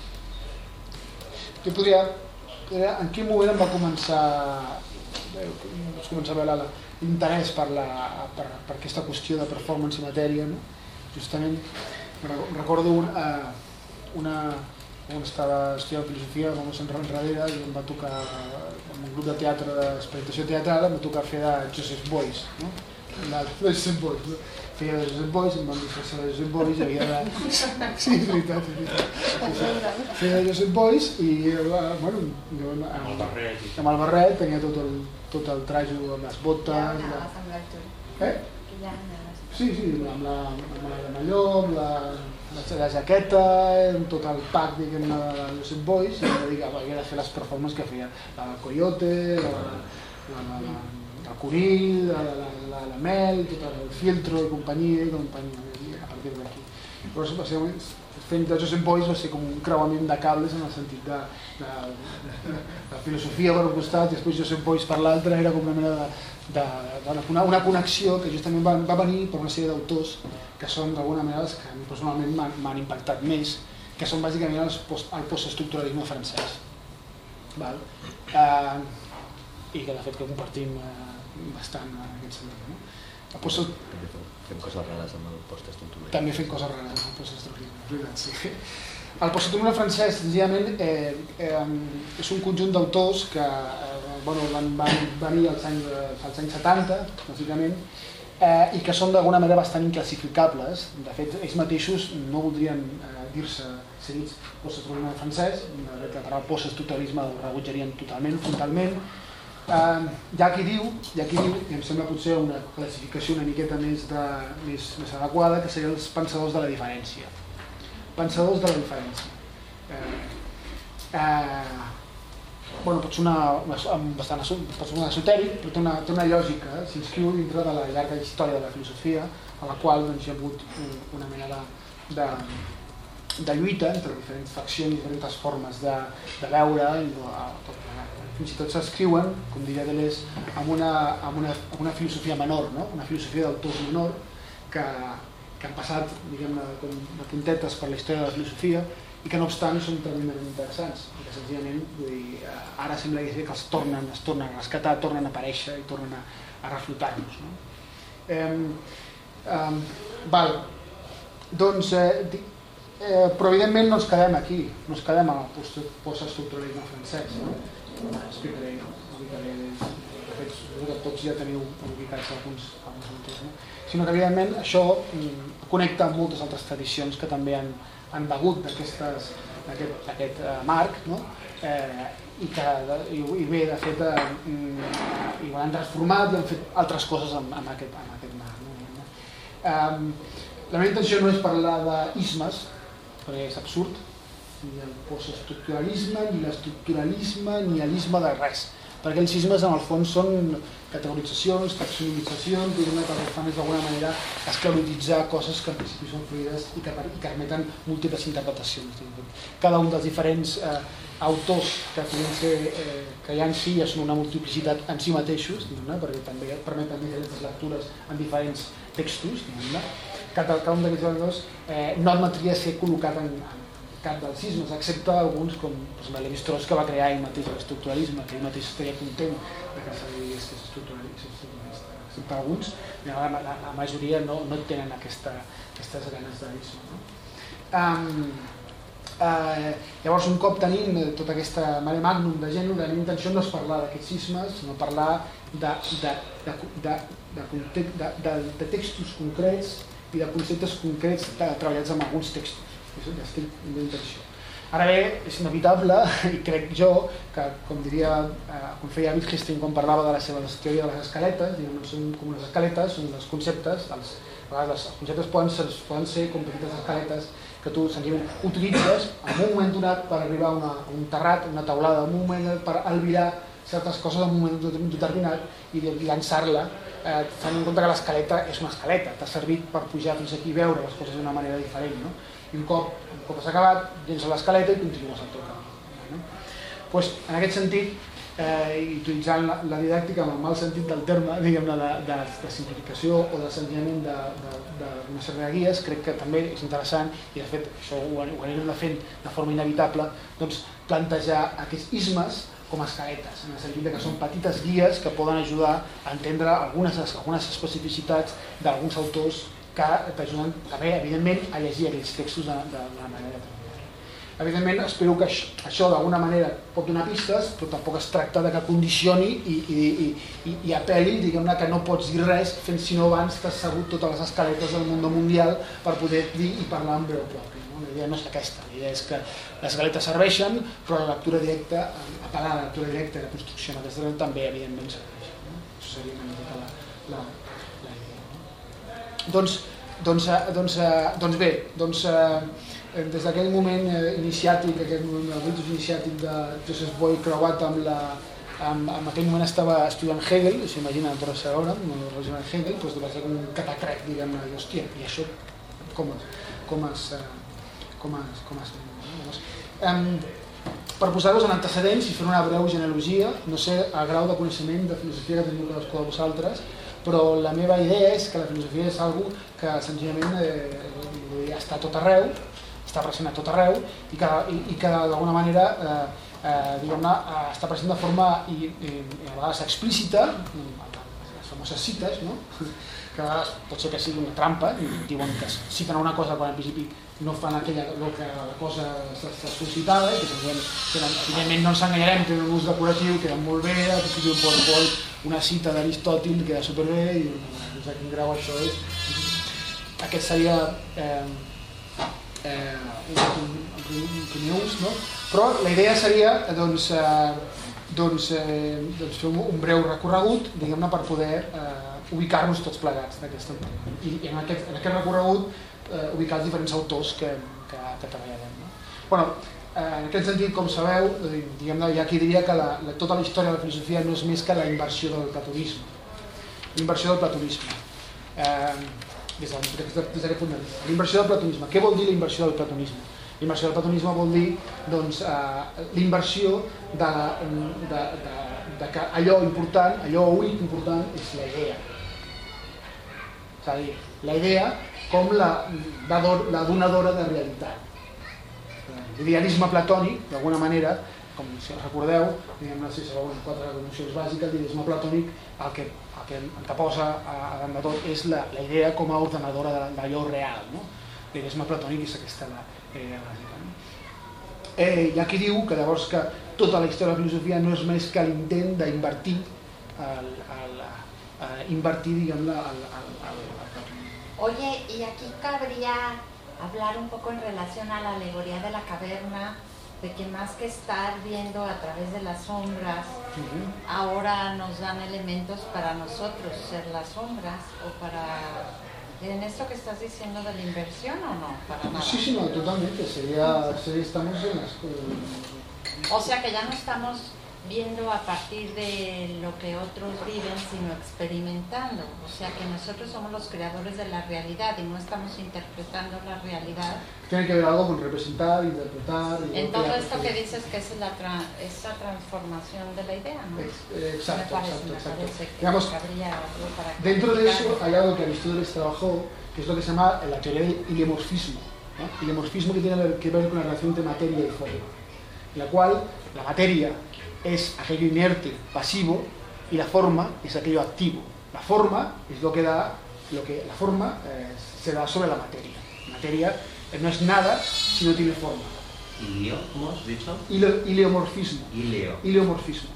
jo podria, podria... En quin moment em va començar, eh, vaig començar a veure l'interès per, la, per, per aquesta qüestió de performance i matèria, no? Justament recordo un, eh, una... quan estava estudiant filosofia, vam anar enrere i em va tocar, en un grup de teatre, d'experimentació teatral, em va tocar fer de Joseph Beuys, no? De Joseph Beuys, no? Feia de Joseph Beuys, em van disfressar de Joseph Beuys, i havia de... Sí, és veritat, és veritat. Feia de Joseph Beuys i, bueno, jo amb el barret, amb el barret tenia tot el, tot el trajo amb les botes... Ja anaves amb l'altura. Eh? Ja anaves. Sí, sí, amb la, amb la de malló, amb la... la jaqueta, tot el pack de Joseph Beuys, i em dedicava a fer les performances que feia la Coyote, la, la, la, la, el Conill, la, la, la, la Mel, tot el Filtro i companyia, i companyia a partir d'aquí. Però fent de Joseph Beuys va ser com un creuament de cables en el sentit de, de, de, de filosofia per un costat i després Joseph Beuys per l'altre, era com una mena de, de, de una, una connexió que justament va, va venir per una sèrie d'autors que són d'alguna manera els que personalment m'han impactat més, que són bàsicament els post, el postestructuralisme francès. Val? Eh, I que de fet que compartim eh, bastant en aquest sentit. No? El post... Fem coses rares amb el postestructuralisme. També fem coses rares amb el postestructuralisme, sí. El postestructuralisme francès, senzillament, eh, eh, és un conjunt d'autors que eh, bueno, van, van venir als anys, als anys setanta, bàsicament, eh, i que són d'alguna manera bastant inclassificables. De fet, ells mateixos no voldrien eh, dir-se seguits postestructuralisme francès, de fet, la paraula postestructuralisme ho rebutjarien totalment, frontalment. Eh, hi ha qui diu, hi ha qui diu, i em sembla potser una classificació una miqueta més, de, més, més adequada, que serien els pensadors de la diferència. Pensadors de la diferència. Eh, eh, bueno, pot sonar bastant esotèric, però té una, té una lògica, eh? S'inscriu dintre de la llarga història de la filosofia, a la qual doncs, hi ha hagut una mena de, de, de lluita entre diferents faccions i diferents formes de, de veure, i tot, fins i tot s'escriuen, com diria Deleuze, amb una, amb una, amb una filosofia menor, no? Una filosofia d'autors menor que, que han passat, diguem-ne, com de puntetes per la història de la filosofia i que no obstant són tremendament interessants, perquè senzillament vull dir, ara sembla que els tornen, es tornen a rescatar, tornen a aparèixer i tornen a, a reflotar-nos. No? Eh, eh, val. Doncs, eh, eh, però evidentment no ens quedem aquí, no ens quedem al postestructuralisme francès. No? Explicaré, explicaré, de fet, que tots ja teniu ubicats alguns, alguns autors, no? Sinó que evidentment això connecta amb moltes altres tradicions que també han, han begut d'aquest uh, marc, no? eh, i, que, i, i bé, de fet, eh, i ho han transformat i han fet altres coses amb, amb, aquest, amb aquest marc. No? Eh, la meva intenció no és parlar d'ismes, perquè és absurd, ni el postestructuralisme, ni l'estructuralisme, ni l'isme de res. Perquè els ismes en el fons són categoritzacions, taxonomitzacions, i el que fan és d'alguna manera esclerotititzar coses que en principi són fluides i que, i que permeten múltiples interpretacions. Cada un dels diferents eh, autors que, ser, eh, que hi ha en si ja són una multiplicitat en si mateixos, no? Perquè també permeten diferents lectures en diferents textos. No? Cada, cada un d'aquests autors eh, no admetria ser col·locat en, en cap dels ismes, excepte alguns com Lévi-Strauss, que va crear ell mateix l'estructuralisme, que ell mateix estaria content que se li digués que és estructuralista. Excepte alguns, la, la, la majoria no, no tenen aquesta, aquestes ganes d'isme. No? Um, uh, llavors, un cop tenint tota aquesta mare magnum de gènere, la meva intenció no és parlar d'aquests ismes, sinó parlar de, de, de, de, de, de, de, de textos concrets i de conceptes concrets de, treballats amb alguns textos. Ara bé, és inevitable, i crec jo, que com diria, eh, com feia Wittgenstein quan parlava de la seva teoria de les escaletes, no són com les escaletes, són els conceptes, els, els conceptes poden ser, poden ser com petites escaletes que tu senzillament utilitzes en un moment donat per arribar a, una, a un terrat, a una taulada, en un moment per albirar certes coses en un moment determinat i llançar-la, eh, tenint en compte que l'escaleta és una escaleta, t'ha servit per pujar fins aquí i veure les coses d'una manera diferent, no? i un cop, un cop has acabat, llences l'escaleta i continues el teu camí. No? Pues, en aquest sentit, eh, i utilitzant la, la didàctica amb el mal sentit del terme, diguem-ne, de, de, de simplificació o d'ensenyament d'una sèrie de guies, crec que també és interessant, i de fet això ho, ho anirem fent de forma inevitable, doncs, plantejar aquests ismes com a escaletes, en el sentit que són petites guies que poden ajudar a entendre algunes, algunes especificitats d'alguns autors que t'ajuden també, evidentment, a llegir aquells textos de, de, de manera determinada. Evidentment, espero que això, això d'alguna manera pot donar pistes, però tampoc es tracta de que condicioni i, i, i, i, i apel·li, diguem-ne, que no pots dir res fent si no abans t'has sabut totes les escaletes del món mundial per poder dir i parlar en breu propi. No? La idea no és aquesta, la idea és que les escaletes serveixen, però la lectura directa, apel·lar a la lectura directa i la construcció en aquesta també, evidentment, serveix. No? Això seria una mica la, la, la idea. No? Doncs, doncs, doncs, doncs bé, doncs, des d'aquell moment iniciàtic, aquest moment del ritus iniciàtic de Joseph Boy creuat amb la... En aquell moment estava estudiant Hegel, s'imagina en Torre Segura, amb el Hegel, doncs va ser com un catacrec, diguem-ne, i hòstia, i això com es... com es... com es... com es... Um, per posar-vos en antecedents i fer una breu genealogia, no sé el grau de coneixement de filosofia que teniu cadascú de vosaltres, però la meva idea és que la filosofia és algo que senzillament eh, està a tot arreu, està present a tot arreu i que, i, i que d'alguna manera eh, eh, diguem-ne, està present de forma i, i, i a vegades explícita, les famoses cites, no? Que a vegades pot ser que sigui una trampa, i diuen que citen una cosa quan al principi no fan aquella, el que la cosa està sol·licitada, i que, que evidentment no ens enganyarem, tenen un ús decoratiu, queden molt bé, que diuen PowerPoint, una cita d'Aristòtil queda superbé, i no sé quin grau això és. Aquest seria eh, eh, un, un, un primer ús, no? Però la idea seria doncs, eh, doncs, eh, doncs fer un, un breu recorregut, diguem-ne, per poder eh, ubicar-nos tots plegats d'aquesta tema. I en aquest, en aquest recorregut eh, ubicar els diferents autors que, que, que treballarem. No? Bueno, eh, en aquest sentit, com sabeu, diguem-ne, hi ha qui diria que la, la, tota la història de la filosofia no és més que la inversió del platonisme. L'inversió del platonisme. Eh, des d'aquest punt de vista. La inversió del platonisme. Què vol dir la inversió del platonisme? La inversió del platonisme vol dir doncs, eh, l'inversió de, de, de, de que allò important, allò únic important és la idea. És a dir, la idea com la, la donadora de realitat. L'idealisme platònic, d'alguna manera, com si recordeu, diguem-ne, si sabeu les quatre nocions bàsiques, l'idealisme platònic el que, el que anteposa a davant de tot és la, la idea com a ordenadora d'allò real. No? L'idealisme platònic és aquesta la idea bàsica. No? Eh, hi ha qui diu que llavors que tota la història de la filosofia no és més que l'intent d'invertir el, el, el, invertir, diguem-ne, el, el, el, el... Oye, y aquí cabría hablar un poco en relación a la alegoría de la caverna, de que más que estar viendo a través de las sombras, uh-huh. ahora nos dan elementos para nosotros ser las sombras, o para... ¿En esto que estás diciendo de la inversión o no? Para nada. Sí, sí, no, totalmente. Sería, sería, estamos en las... O sea que ya no estamos viendo a partir de lo que otros viven, sino experimentando. O sea que nosotros somos los creadores de la realidad y no estamos interpretando la realidad. Tiene que ver algo con representar, interpretar... Y en todo esto que dices que es la tra esa transformación de la idea, ¿no? Exacto, me parece, exacto, me exacto. parece que Digamos, cabría algo para dentro de eso hay algo que Aristóteles trabajó, que es lo que se llama la teoría del heliomorfismo. ¿no? Heliomorfismo que tiene que ver con la relación entre materia y forma, en la cual la materia es aquello inerte, pasivo, y la forma es aquello activo. La forma es lo que da, lo que la forma eh, se da sobre la materia. La materia eh, no es nada si no tiene forma. ¿Ilio? ¿Cómo has dicho? Ileomorfismo. Ileo. Ileomorfismo.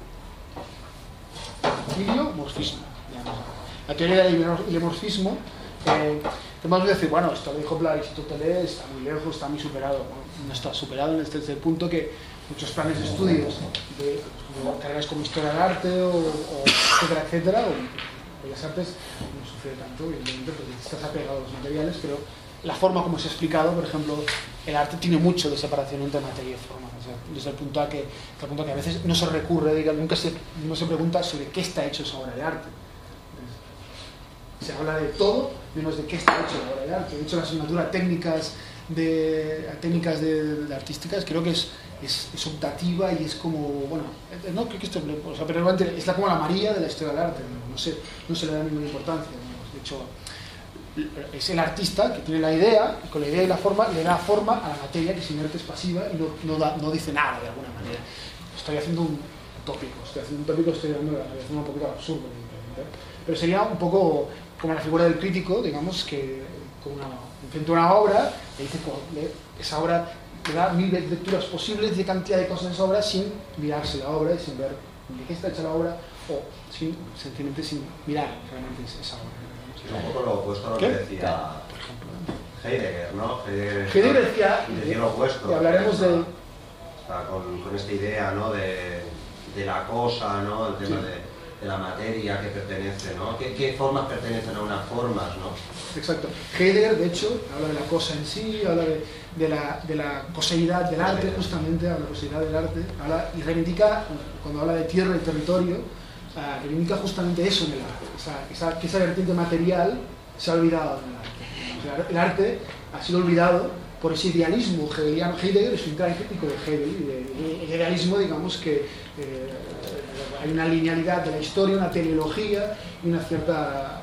Ileomorfismo. La teoría del ileomorfismo, eh, podemos decir, bueno, esto lo dijo Aristóteles, está muy lejos, está muy superado. Bueno, no está superado desde el punto que muchos planes de estudios de, de carreras como historia del arte o, o etcétera, etcétera, o bellas artes, no sufre tanto, evidentemente, porque estás apegado a los materiales, pero la forma como se ha explicado, por ejemplo, el arte tiene mucho de separación entre materia y forma, o sea, desde el punto a que, el punto a que a veces no se recurre, diga, nunca se, no se pregunta sobre qué está hecho esa obra de arte. Se habla de todo, menos de qué está hecho la obra de arte. De hecho, la asignatura técnicas de técnicas de, de artísticas, creo que es, es, es optativa y es como, bueno, no creo que esto, o sea, pero realmente es la, como la María de la historia del arte, no, no, sé, no se le da ninguna importancia, ¿no? De hecho, es el artista que tiene la idea y con la idea y la forma le da forma a la materia que sin arte es pasiva y no, no, da, no dice nada de alguna manera. Estoy haciendo un tópico, estoy haciendo un tópico, estoy dando un poquito absurdo, pero sería un poco como la figura del crítico, digamos, que con una, enfrente a una obra, le dice, esa obra le da mil lecturas posibles de cantidad de cosas en esa obra sin mirarse la obra y sin ver de qué está hecha la obra o sin, sencillamente sin mirar realmente esa obra. Un poco lo opuesto a lo que decía Heidegger, ¿no? Heidegger, Heidegger decía, decía lo opuesto. Y hablaremos de... O sea, con, con esta idea, ¿no? de, de la cosa, ¿no? El tema sí. de, de la materia que pertenece, ¿no? ¿Qué, qué formas pertenecen a unas formas, ¿no? Exacto. Heidegger, de hecho, habla de la cosa en sí, habla de, de, la, de la coseidad del arte, justamente, habla de la coseidad del arte, habla, y reivindica, cuando habla de tierra y territorio, Uh, reivindica justamente eso en el arte, esa, esa, que esa vertiente material se ha olvidado en el arte. O sea, el arte ha sido olvidado por ese idealismo hegeliano. Heidegger es un gran crítico de Hegel, y de, el idealismo, digamos que eh, hay una linealidad de la historia, una teleología y una cierta,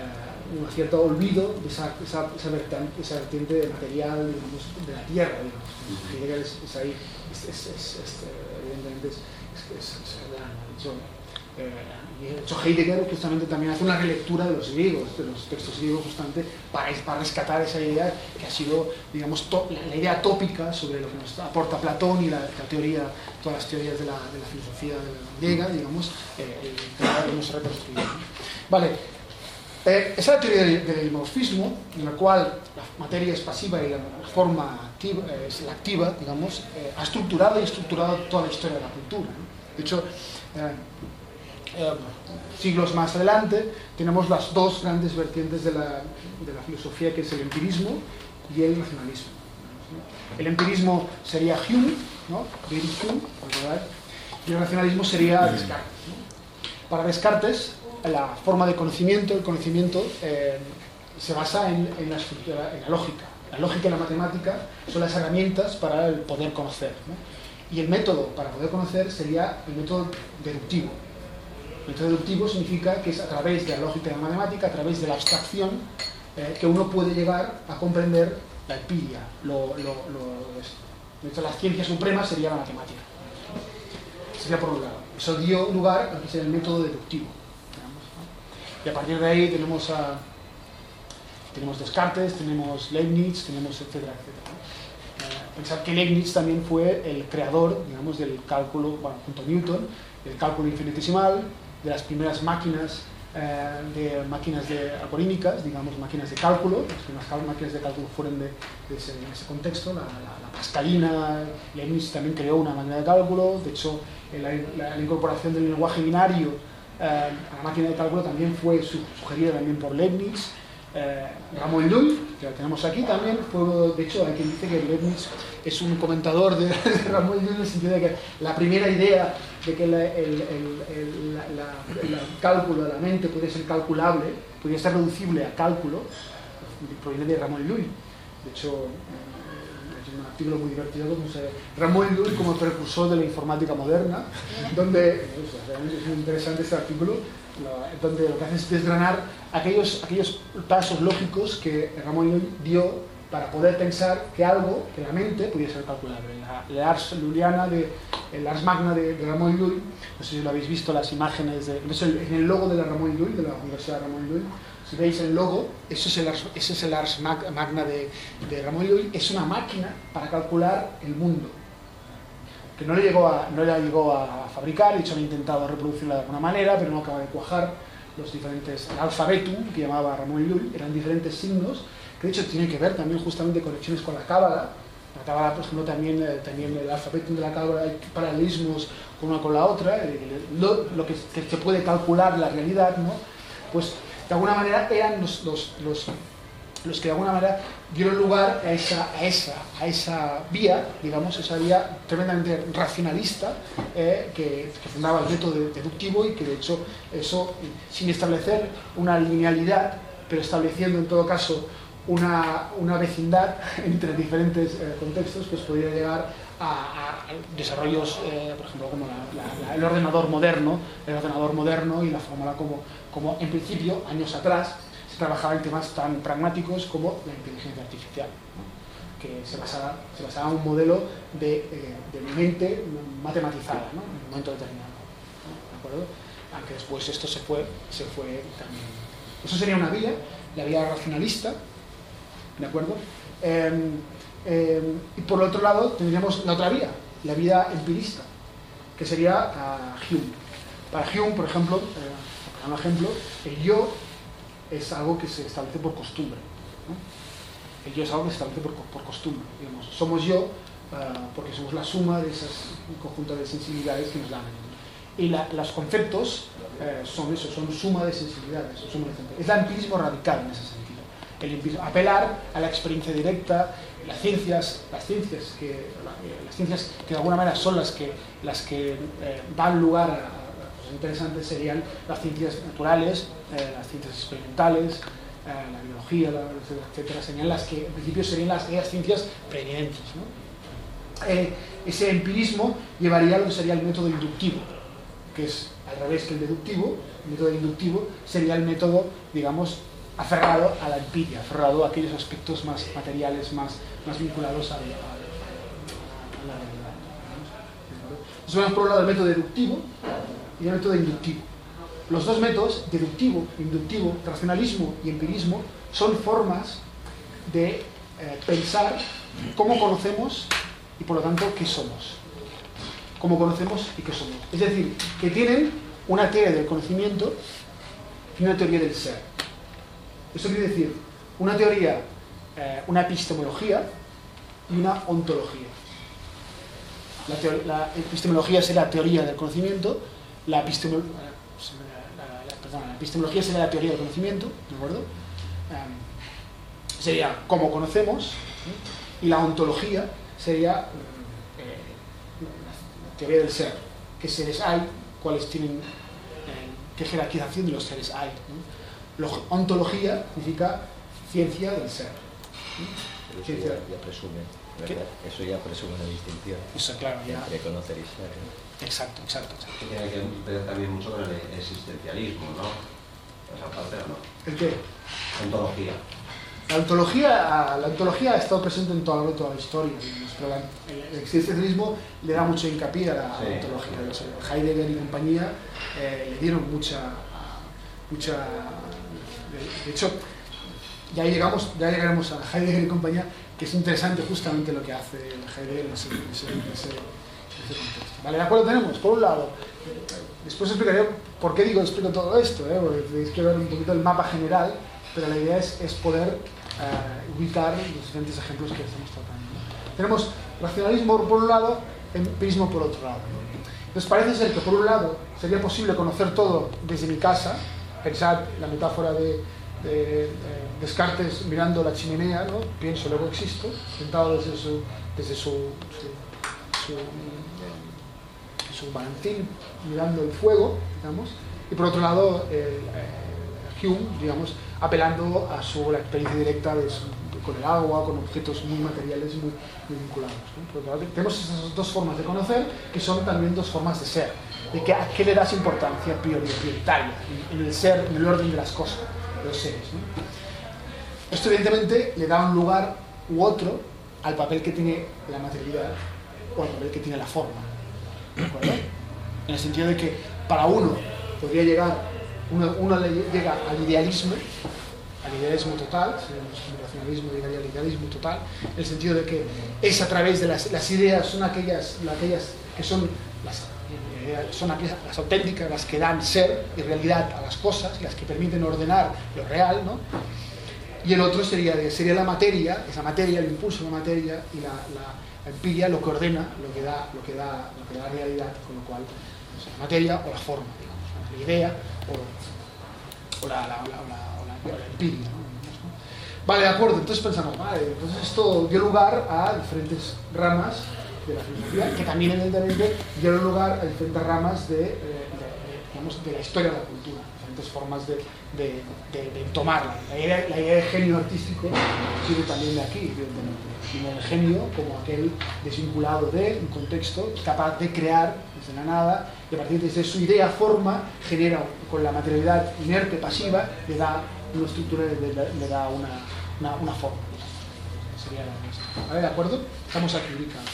eh, una cierta olvido de esa, esa, esa, vertiente, esa vertiente material, digamos, de la tierra. Digamos. Heidegger es, es ahí, es, es, es, es, evidentemente, es, es, es, es gran, Eh, y de hecho Heidegger justamente también hace una relectura de los griegos, de los textos griegos, justamente para, para rescatar esa idea que ha sido, digamos, to, la, la idea tópica sobre lo que nos aporta Platón y la, la teoría, todas las teorías de la, de la filosofía griega, digamos, eh, que hemos reconstruido. Vale, eh, esa es la teoría del, del dimorfismo, en la cual la materia es pasiva y la, la forma activa, eh, es la activa, digamos, eh, ha estructurado y estructurado toda la historia de la cultura, ¿no? De hecho, eh, Eh, siglos más adelante tenemos las dos grandes vertientes de la, de la filosofía, que es el empirismo y el racionalismo. El empirismo sería Hume, ¿no? David Hume, ¿verdad? Y el racionalismo sería Descartes, ¿no? Para Descartes, la forma de conocimiento, el conocimiento eh, se basa en, en, la estructura, en la lógica. La lógica y la matemática son las herramientas para el poder conocer, ¿no? Y el método para poder conocer sería el método deductivo. El método deductivo significa que es a través de la lógica y la matemática, a través de la abstracción, eh, que uno puede llegar a comprender la empiria. Lo, lo, lo, de hecho, la ciencia suprema sería la matemática. Sería por un lado. Eso dio lugar a que sea el método deductivo. Digamos, ¿no? Y a partir de ahí tenemos, a, tenemos Descartes, tenemos Leibniz, tenemos etcétera, etcétera. Eh, pensar que Leibniz también fue el creador, digamos, del cálculo, bueno, junto a Newton, del cálculo infinitesimal, de las primeras máquinas, eh, de máquinas de algorítmicas, digamos, máquinas de cálculo. Las primeras máquinas de cálculo fueron de, de ese, en ese contexto, la, la, la pascalina. Leibniz también creó una máquina de cálculo. De hecho, la, la, la incorporación del lenguaje binario eh, a la máquina de cálculo también fue su, sugerida también por Leibniz. Eh, Ramón Llull, que la tenemos aquí también, fue, de hecho, hay quien dice que Leibniz es un comentador de, de Ramón Llull, en el sentido de que la primera idea de que la, el, el, el, la, la, el cálculo de la mente podía ser calculable, podía ser reducible a cálculo, proviene de Ramón Llull. De hecho, eh, es un artículo muy divertido como se, Ramón Llull como precursor de la informática moderna, donde, o sea, realmente es muy interesante este artículo, donde lo que hace es desgranar aquellos, aquellos pasos lógicos que Ramón Llull dio para poder pensar que algo, que la mente, podía ser calculable. La, la Ars Lulliana, de, el Ars Magna de, de Ramón Llull, no sé si lo habéis visto, las imágenes, de, en el logo de la Ramón Llull, de la Universidad de Ramón Llull, si veis el logo, eso es el Ars, ese es el Ars Magna de, de Ramón Llull, es una máquina para calcular el mundo, que no le llegó a, no la llegó a fabricar. De hecho han intentado reproducirla de alguna manera, pero no acaba de cuajar. Los diferentes, el alfabetum, que llamaba Ramón Llull, eran diferentes signos, que de hecho tiene que ver también justamente conexiones con la cábala. La cábala, por ejemplo, también, eh, también el alfabetum de la cábala, hay paralelismos con una con la otra, eh, lo, lo que, que se puede calcular la realidad, ¿no? Pues de alguna manera eran los, los, los, los que de alguna manera dieron lugar a esa, a esa, a esa vía, digamos, esa vía tremendamente racionalista, eh, que, que fundaba el método deductivo, y que de hecho eso, sin establecer una linealidad, pero estableciendo en todo caso una, una vecindad entre diferentes eh, contextos, pues podría llegar a, a desarrollos, eh, por ejemplo, como la, la, la, el ordenador moderno, el ordenador moderno y la fórmula como, como en principio, años atrás, se trabajaba en temas tan pragmáticos como la inteligencia artificial, ¿no? Que se basaba, se basaba en un modelo de, eh, de mente matematizada, ¿no? En un momento determinado, ¿no? ¿De acuerdo? Aunque después esto se fue, se fue también. Eso sería una vía, la vía racionalista, ¿de acuerdo? Eh, eh, y por el otro lado tendríamos la otra vía, la vía empirista, que sería uh, Hume. Para Hume, por ejemplo, eh, para un ejemplo, el yo es algo que se establece por costumbre, ¿no? El yo es algo que se establece por, por costumbre, digamos. Somos yo uh, porque somos la suma de esas conjunto de sensibilidades que nos dan. Y la, los conceptos eh, son eso, son suma de sensibilidades, suma de sensibilidades. Es el empirismo radical en ese sentido. El empirismo, apelar a la experiencia directa, las ciencias, las ciencias que, las ciencias que de alguna manera son las que, las que eh, dan lugar a, a cosas interesantes serían las ciencias naturales, eh, las ciencias experimentales, eh, la biología, la, etcétera, serían las que en principio serían las, las ciencias preeminentes, ¿no? Eh, ese empirismo llevaría a lo que sería el método inductivo, que es al revés que el deductivo. El método inductivo sería el método, digamos, aferrado a la empiria, aferrado a aquellos aspectos más materiales, más, más vinculados a, a, a, a la realidad. Entonces, vamos por un lado el método deductivo y el método inductivo. Los dos métodos, deductivo, inductivo, racionalismo y empirismo, son formas de eh, pensar cómo conocemos y por lo tanto qué somos. Cómo conocemos y qué somos. Es decir, que tienen una teoría del conocimiento y una teoría del ser. Eso quiere decir una teoría, eh, una epistemología y una ontología. La, teor la epistemología será la teoría del conocimiento, la, epistemolo la, la, perdón, la epistemología sería la teoría del conocimiento, ¿de acuerdo? Um, sería cómo conocemos, ¿sí? Y la ontología sería eh, la teoría del ser, qué seres hay, cuáles tienen, eh, qué jerarquización de los seres hay, ¿no? Ontología significa ciencia del ser. Pero eso ya, ya presume, ¿verdad? Eso ya presume una distinción. Eso, claro, ya. Entre conocer y ser, ¿no? Exacto, exacto, exacto. Que tiene que ver también mucho con el existencialismo, ¿no? Esa parte, ¿o no? ¿El qué? Ontología. La ontología, la ontología ha estado presente en toda, toda la historia, pero la, el existencialismo le da mucho hincapié a la, sí, ontología. Sí. Heidegger y compañía eh, le dieron mucha, mucha de, de hecho, ya llegamos, ya llegaremos a Heidegger y compañía, que es interesante justamente lo que hace Heidegger en ese, en ese, en ese, en ese contexto. Vale, ¿de acuerdo? Tenemos, por un lado, después explicaré por qué digo, explico todo esto, ¿eh? Porque tenéis que ver un poquito el mapa general, pero la idea es, es poder uh, ubicar los diferentes ejemplos que estamos tratando, ¿no? Tenemos racionalismo por un lado, empirismo por otro lado, ¿no? Entonces parece ser que por un lado sería posible conocer todo desde mi casa. Pensad la metáfora de, de, de Descartes mirando la chimenea, ¿no? Pienso, luego existo, sentado desde su, desde su, su, su, su balancín, mirando el fuego, digamos, y por otro lado eh, eh, Hume, digamos, apelando a su la experiencia directa de su, de, con el agua, con objetos muy materiales, muy, muy vinculados, ¿no? Por otro lado, tenemos esas dos formas de conocer, que son también dos formas de ser. De que a qué le das importancia prioritaria en el ser, en el orden de las cosas, de los seres, ¿no? Esto evidentemente le da un lugar u otro al papel que tiene la materialidad o al papel que tiene la forma, ¿de acuerdo? En el sentido de que para uno podría llegar, uno, uno llega al idealismo, al idealismo total, el racionalismo llegaría al idealismo total, en el sentido de que es a través de las, las ideas, son aquellas, aquellas que son las son aquellas, las auténticas, las que dan ser y realidad a las cosas, las que permiten ordenar lo real, ¿no? Y el otro sería, sería la materia, esa materia, el impulso de la materia y la, la empiria, lo que ordena, lo que da, lo que da, lo que da realidad, con lo cual, o sea, la materia o la forma, digamos, la idea o, o, la, la, la, la, o, la, o la empiria, ¿no? Vale, de acuerdo, entonces pensamos, vale, entonces esto dio lugar a diferentes ramas de la filosofía, que también evidentemente dieron lugar a diferentes ramas de, eh, de, digamos, de la historia de la cultura, diferentes diferentes formas de, de, de, de tomarla. La idea, la idea de genio artístico sirve también de aquí, de, de, de genio como aquel desvinculado de un contexto, capaz de crear desde la nada, y a partir de su idea forma, genera con la materialidad inerte, pasiva, le da una estructura, le, le da una, una, una forma. Sería la ¿Vale? ¿De acuerdo? Estamos aquí ubicados.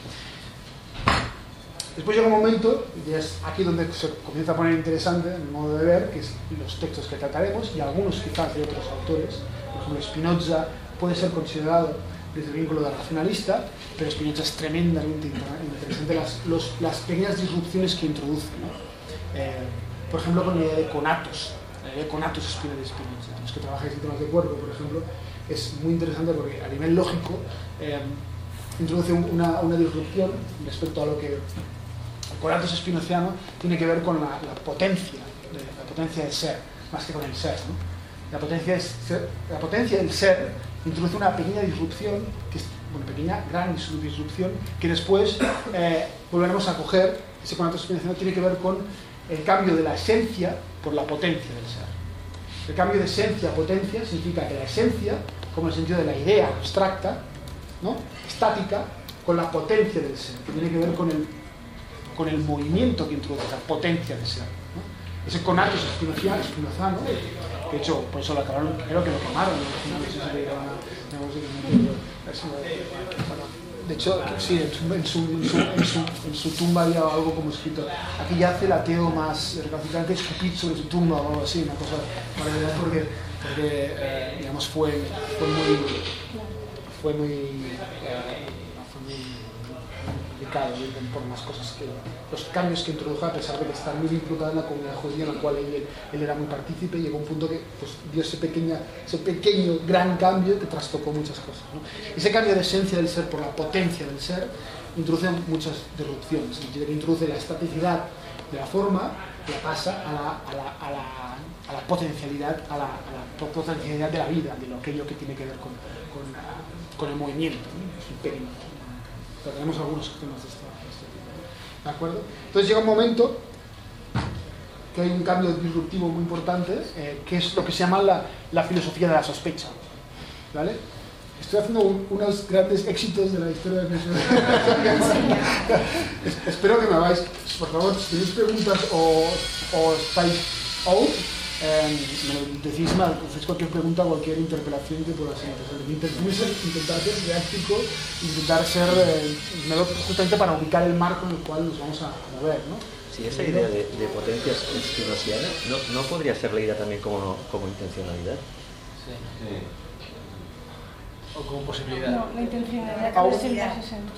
Después llega un momento, y es aquí donde se comienza a poner interesante en el modo de ver, que es los textos que trataremos, y algunos quizás de otros autores. Por ejemplo, Spinoza puede ser considerado desde el vínculo de racionalista, pero Spinoza es tremendamente interesante las, los, las pequeñas disrupciones que introduce, ¿no? Eh, por ejemplo, con la idea de conatos, la idea de conatos espina de Spinoza. Los que trabajan en sistemas de cuerpo, por ejemplo, es muy interesante porque a nivel lógico eh, introduce una, una disrupción respecto a lo que el conatos espinociano tiene que ver con la, la potencia, de, la potencia del ser, más que con el ser, ¿no? La potencia, es ser, la potencia del ser introduce una pequeña disrupción, que es una pequeña, gran disrupción, que después eh, volveremos a coger. Ese conatos espinociano tiene que ver con el cambio de la esencia por la potencia del ser. El cambio de esencia a potencia significa que la esencia, como en el sentido de la idea abstracta, ¿no? Estática, con la potencia del ser, que tiene que ver con el, con el movimiento que introduce, la potencia del ser, ¿no? Ese conatos espinociano, espinozano, de hecho, por eso lo acabaron, creo que lo quemaron, ¿no? No sé si le dieron a, de hecho, sí, en su, en, su, en, su, en, su, en su tumba había algo como escrito: aquí yace el ateo más recalcitrante, escupid sobre su tumba o algo así, una cosa maravillosa, porque, porque eh, digamos, fue, fue muy, fue muy, eh, fue muy complicado por las cosas que, los cambios que introdujo, a pesar de que está muy vinculado en la comunidad judía, en la cual él, él era muy partícipe, y llegó a un punto que pues, dio ese, pequeña, ese pequeño, gran cambio que trastocó muchas cosas, ¿no? Ese cambio de esencia del ser por la potencia del ser introduce muchas disrupciones, que introduce la estaticidad de la forma, la pasa a la, a la, a la, a la potencialidad, a la, a la potencialidad de la vida, de lo aquello que tiene que ver con, con, con el movimiento, ¿no? Es un pequeño. Pero tenemos algunos temas de este, de este tipo, ¿de acuerdo? Entonces llega un momento que hay un cambio disruptivo muy importante, eh, que es lo que se llama la, la filosofía de la sospecha, ¿vale? Estoy haciendo un, unos grandes éxitos de la historia de la Espero que me hagáis, por favor, si tenéis preguntas o, o estáis out, eh, me lo decís mal, hacéis cualquier pregunta, cualquier interpelación que pueda ser interesante. Mi intención es intentar ser didáctico, intentar ser, eh, justamente para ubicar el marco en el cual nos vamos a mover, ¿no? Sí, esa idea de, de potencia spinociana, ¿no, ¿no podría ser leída también como, como intencionalidad? Sí. sí. O como posibilidad. No, la intencionalidad Aún- es el más esencial.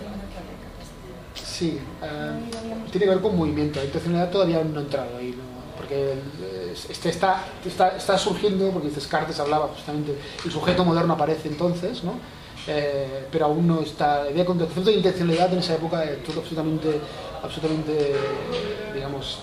Sí, eh, tiene que ver con movimiento. La intencionalidad todavía no ha entrado ahí, ¿no? Porque eh, este está, está, está surgiendo, porque Descartes hablaba justamente, el sujeto moderno aparece entonces, ¿no? Eh, pero aún no está. El concepto de intencionalidad en esa época es todo absolutamente, absolutamente, digamos,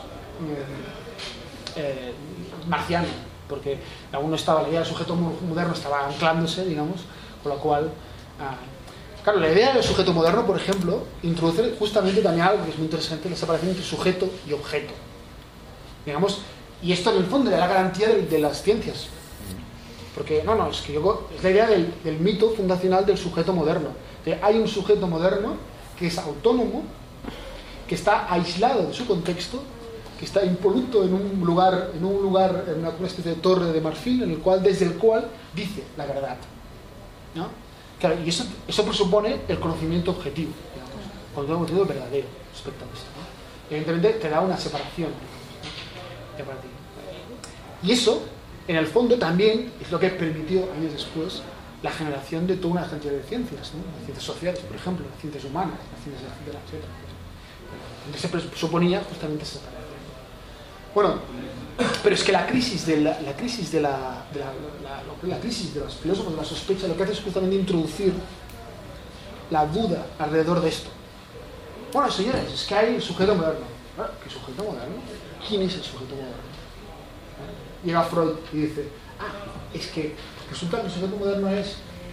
eh, eh, marciano, porque aún no estaba, la idea del sujeto moderno estaba anclándose, digamos, con la cual. Ah, claro, la idea del sujeto moderno, por ejemplo, introduce justamente también algo que es muy interesante, la separación entre sujeto y objeto. Digamos, y esto en el fondo le da la garantía de, de las ciencias. Porque, no, no, es que yo, es la idea del, del mito fundacional del sujeto moderno. De, hay un sujeto moderno que es autónomo, que está aislado de su contexto, que está impoluto en un lugar, en un lugar, en una, una especie de torre de marfil, en el cual, desde el cual dice la verdad, ¿no? Claro, y eso, eso presupone el conocimiento objetivo, digamos, conocimiento objetivo verdadero respecto a esto, ¿no? Evidentemente te da una separación, ¿no? De partir. Y eso, en el fondo, también es lo que permitió, años después, la generación de toda una cantidad de ciencias, ¿no? Las ciencias sociales, por ejemplo, las ciencias humanas, las ciencias, etcétera, etcétera. Entonces se presuponía justamente esa separación. Bueno, pero es que la crisis de la, la crisis de la, de la, la, la crisis de los filósofos de la sospecha lo que hace es justamente introducir la duda alrededor de esto. Bueno, señores, es que hay el sujeto moderno. ¿Qué sujeto moderno? ¿Quién es el sujeto moderno? Llega Freud y dice, ah, es que resulta que el sujeto moderno es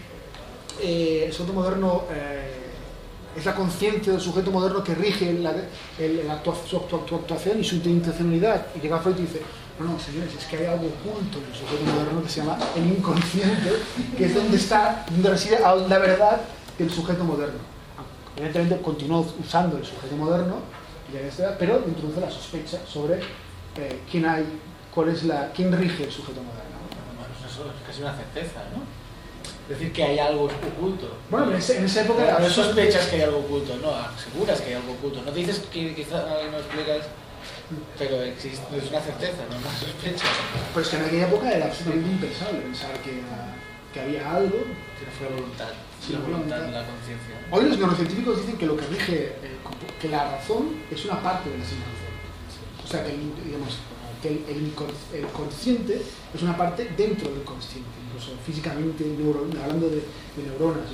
eh, el sujeto moderno eh, es la conciencia del sujeto moderno que rige la, el, el actua, su, su, su actuación y su intencionalidad. Y llega Freud y dice, No, no, señores, es que hay algo oculto en el sujeto moderno que se llama el inconsciente, que es donde está, donde reside la verdad del sujeto moderno. Evidentemente continúa usando el sujeto moderno, pero introduce la sospecha sobre eh, quién hay, cuál es la, quién rige el sujeto moderno. Bueno, eso es casi una certeza, ¿no? Decir que hay algo oculto. Bueno, en, ese, en esa época... No, no sospechas que hay algo oculto, no, aseguras que hay algo oculto. No dices que quizás no explicas... Pero existe, es una certeza, no una sospecha. Pues que en aquella época era absolutamente impensable pensar que, que había algo. Que no fuera voluntad, sí, la voluntad de voluntad. la conciencia. Hoy los neurocientíficos dicen que lo que rige, eh, que la razón es una parte de la sin razón. O sea, que el, digamos, que el, el, el consciente es una parte dentro del consciente, incluso físicamente, neuro, hablando de, de neuronas.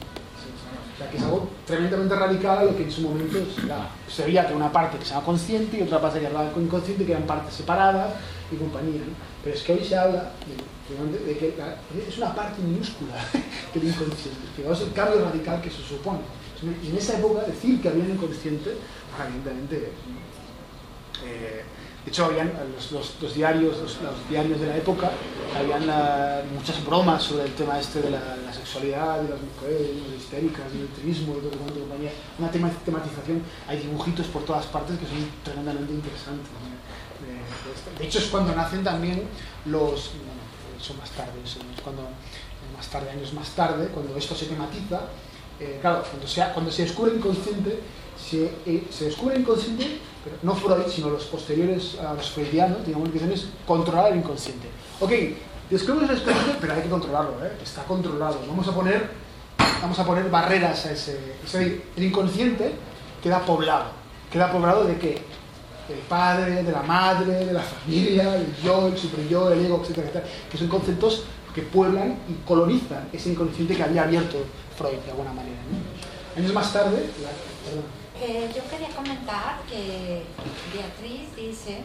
O sea, que es algo tremendamente radical a lo que en su momento era, se veía que una parte que se llama consciente y otra parte que era inconsciente, que eran partes separadas y compañía, ¿no? Pero es que hoy se habla de, de que la, es una parte minúscula del inconsciente, que es el cambio radical que se supone. Y en esa época decir que había un inconsciente, evidentemente... Eh, de hecho, habían los, los, los, diarios, los, los diarios de la época, habían uh, muchas bromas sobre el tema este de la, la sexualidad, de las mujeres, de las histéricas, del turismo, y todo cuanto compañía. Una tema, tematización, hay dibujitos por todas partes que son tremendamente interesantes. ¿no? De, de hecho, es cuando nacen también los... Bueno, son más tarde, eso, es cuando, más tarde, años más tarde, cuando esto se tematiza, eh, claro, cuando se, cuando se descubre el inconsciente, se, eh, se descubre el inconsciente, pero no Freud, sino los posteriores a los freudianos, digamos, que dicen es controlar el inconsciente. Ok, descubrimos el inconsciente, pero hay que controlarlo, ¿eh? Está controlado. Vamos a poner, vamos a poner barreras a ese... Es decir, el inconsciente queda poblado. ¿Queda poblado de qué? Del padre, de la madre, de la familia, del yo, el superyo, el ego, etcétera, etcétera, que son conceptos que pueblan y colonizan ese inconsciente que había abierto Freud de alguna manera, ¿no? Años más tarde, la, perdón. Eh, yo quería comentar que Beatriz dice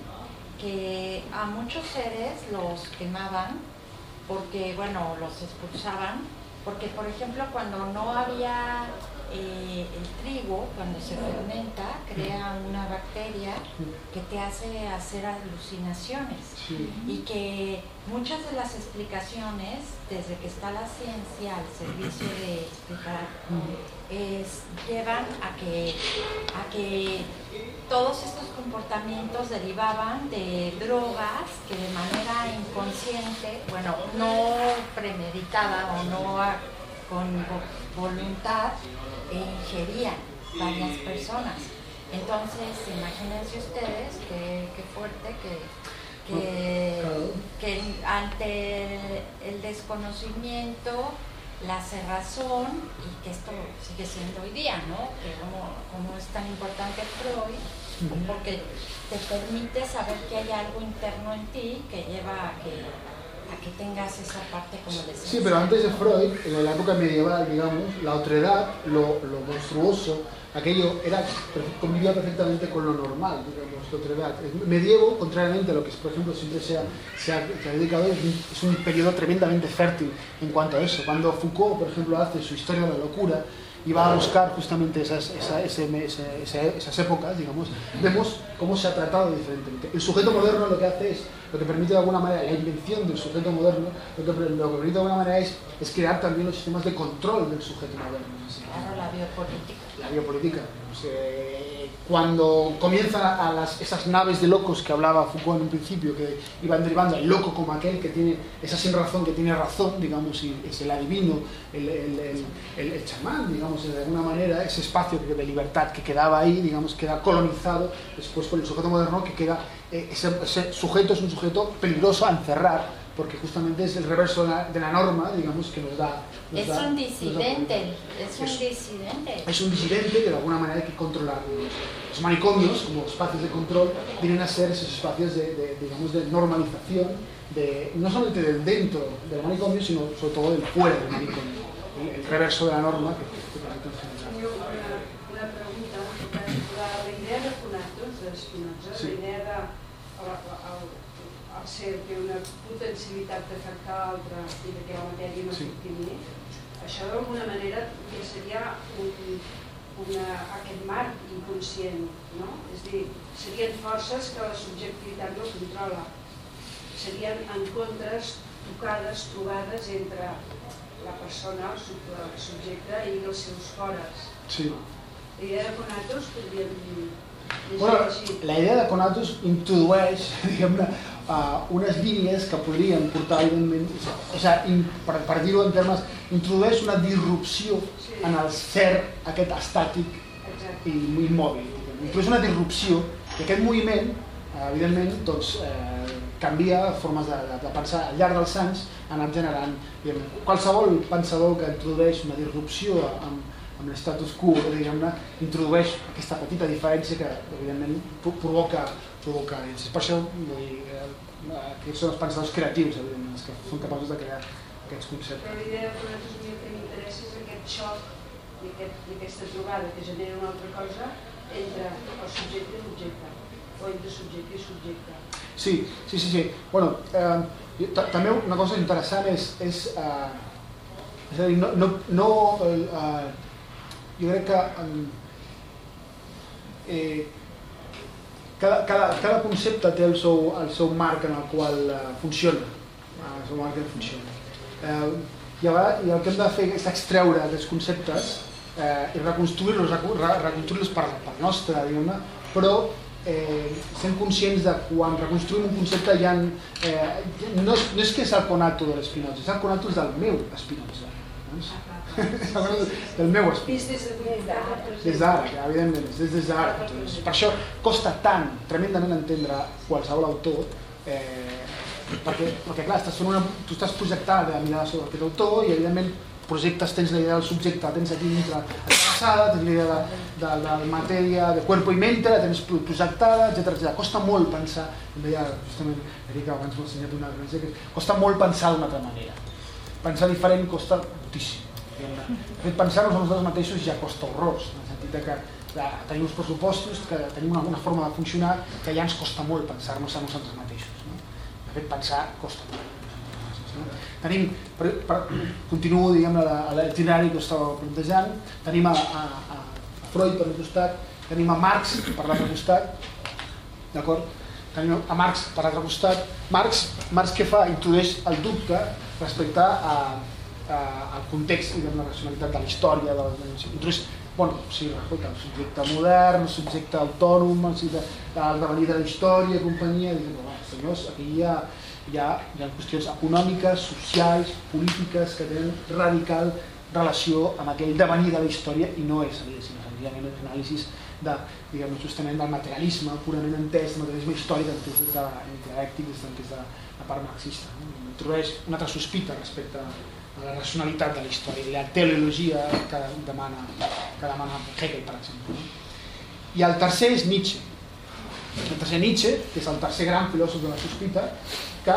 que a muchos seres los quemaban porque, bueno, los expulsaban, porque, por ejemplo, cuando no había eh, el trigo, cuando se fermenta, crea una bacteria que te hace hacer alucinaciones. Sí. Y que muchas de las explicaciones, desde que está la ciencia al servicio de explicar, es, llevan a que, a que todos estos comportamientos derivaban de drogas que de manera inconsciente, bueno, no premeditada o no a, con voluntad, eh, ingerían varias personas. Entonces, imagínense ustedes qué, qué fuerte que, que, que ante el, el desconocimiento, la cerrazón, y que esto sigue siendo hoy día, ¿no? Que como, como es tan importante Freud, porque te permite saber que hay algo interno en ti que lleva a que, a que tengas esa parte como de... Sí, pero antes de Freud, en la época medieval, digamos, la otredad, lo, lo monstruoso, aquello era, convivía perfectamente con lo normal, digamos, la otredad. El medievo, contrariamente a lo que, por ejemplo, siempre se ha, se ha, se ha dedicado, es un, es un periodo tremendamente fértil en cuanto a eso. Cuando Foucault, por ejemplo, hace su Historia de la locura y va a buscar justamente esas, esa, ese, ese, ese, esas épocas, digamos, vemos cómo se ha tratado diferentemente. El sujeto moderno lo que hace es, lo que permite de alguna manera, la invención del sujeto moderno, lo que, lo que permite de alguna manera es, es crear también los sistemas de control del sujeto moderno. Claro, la biopolítica. La biopolítica. Pues, eh, cuando comienzan a las, esas naves de locos que hablaba Foucault en un principio, que iban derivando al loco como aquel que tiene esa sin razón, que tiene razón, digamos, y es el adivino, el, el, el, el, el chamán, digamos, de alguna manera, ese espacio de libertad que quedaba ahí, digamos, queda colonizado después por el sujeto moderno, que queda, eh, ese, ese sujeto es un sujeto peligroso a encerrar, porque justamente es el reverso de la, de la norma, digamos, que nos da... Nos es da, un disidente, es un es, disidente. Es un disidente que de alguna manera hay que controlar. Los manicomios, como espacios de control, vienen a ser esos espacios de, de, digamos, de normalización, de, no solamente del dentro del manicomio, sino sobre todo del fuera del manicomio, el, el reverso de la norma que, que permite en general. Una, una pregunta, la, la idea de Funatos, de Spinoza, sí. La idea de el, el, el ser que una potencialitat de fer que l'altra i que la matèria no s'obtingui, això d'alguna manera que seria un, una, aquest marc inconscient, no? És a dir, serien forces que la subjectivitat no controla. serien encontres, tocades, trobades entre la persona, el subjecte i els seus fores. Sí. La idea de Conatos podríem llegir Bueno, així. la idea de Conatos introdueix, diguem-ne, uh, unes línies que podrien portar, evidentment, o sigui, per, per dir-ho en termes, introdueix una disrupció en el ser aquest estàtic i immòbil. Introdueix una disrupció i aquest moviment, uh, evidentment, doncs, eh, canvia formes de, de, de pensar al llarg dels anys, ha anat generant, diguem, qualsevol pensador que introdueix una disrupció amb amb l'estatus quo, diguem-ne, introdueix aquesta petita diferència que, evidentment, provoca provoca dins. Per això, vull dir, aquests són els pensadors creatius, evidentment, els que són capaços de crear aquests conceptes. Però l'idea de Conatos a mi el que m'interessa és aquest xoc i, aquest, i aquesta trobada que genera una altra cosa entre el subjecte i l'objecte, o entre subjecte i subjecte. Sí, sí, sí. sí. Bueno, eh, també una cosa interessant és, és, eh, és a dir, no, no, no eh, jo crec que eh, cada, cada, cada concepte té el seu, el seu marc en el qual eh, funciona, el seu marc en funciona. Eh, i, ara, I el que hem de fer és extreure aquests conceptes eh, i reconstruir-los reconstruir per, per nostre, diguem-ne, però eh, sent conscients de quan reconstruïm un concepte ja en, eh, no, és, no és que és el conato de l'Espinoza, és el conato del meu Espinoza. Del meu Espinoza. Des d'ara, evidentment, des des d'ara. Per això costa tant, tremendament entendre qualsevol autor, eh, perquè, perquè clar, estàs fent una, tu estàs projectant la mirada sobre aquest autor i evidentment projectes, tens la idea del subjecte, tens aquí dintre atrasada, tens la idea de, de, de matèria, de cuerpo i mente, la tens projectada, etcètera, etcètera. Costa molt pensar, em deia justament Erika abans m'ha ensenyat una referència, que costa molt pensar d'una altra manera. Pensar diferent costa moltíssim. De fet, pensar-nos a nosaltres mateixos ja costa horrors, en el sentit que ja, tenim uns pressupostos, que tenim una, una forma de funcionar que ja ens costa molt pensar-nos a nosaltres mateixos. No? De fet, pensar costa molt. No? Tenim, per, per, continuo diguem, l'itinerari que estava plantejant, tenim a, a, a Freud per un costat, tenim a Marx per l'altre costat, d'acord? Tenim a Marx per l'altre costat. Marx, Marx què fa? Introdueix el dubte respecte a al context i de la racionalitat de la història, de la, introdueix, bueno, sí, el subjecte modern, el subjecte autònom, el devenir de la història, companyia, i bueno, senyors, aquí hi ha, hi, ha, hi ha qüestions econòmiques, socials, polítiques que tenen radical relació amb aquell devenir de la història i no és, sinó senzillament anàlisis de, diguem, justament del materialisme purament entès, del materialisme històric entès des de dialèctic, des de la part marxista. No? Introdueix una altra sospita respecte a la racionalitat de la història i la teleologia que demana, que demana Hegel, per exemple. I el tercer és Nietzsche. El tercer Nietzsche, que és el tercer gran filòsof de la sospita, que,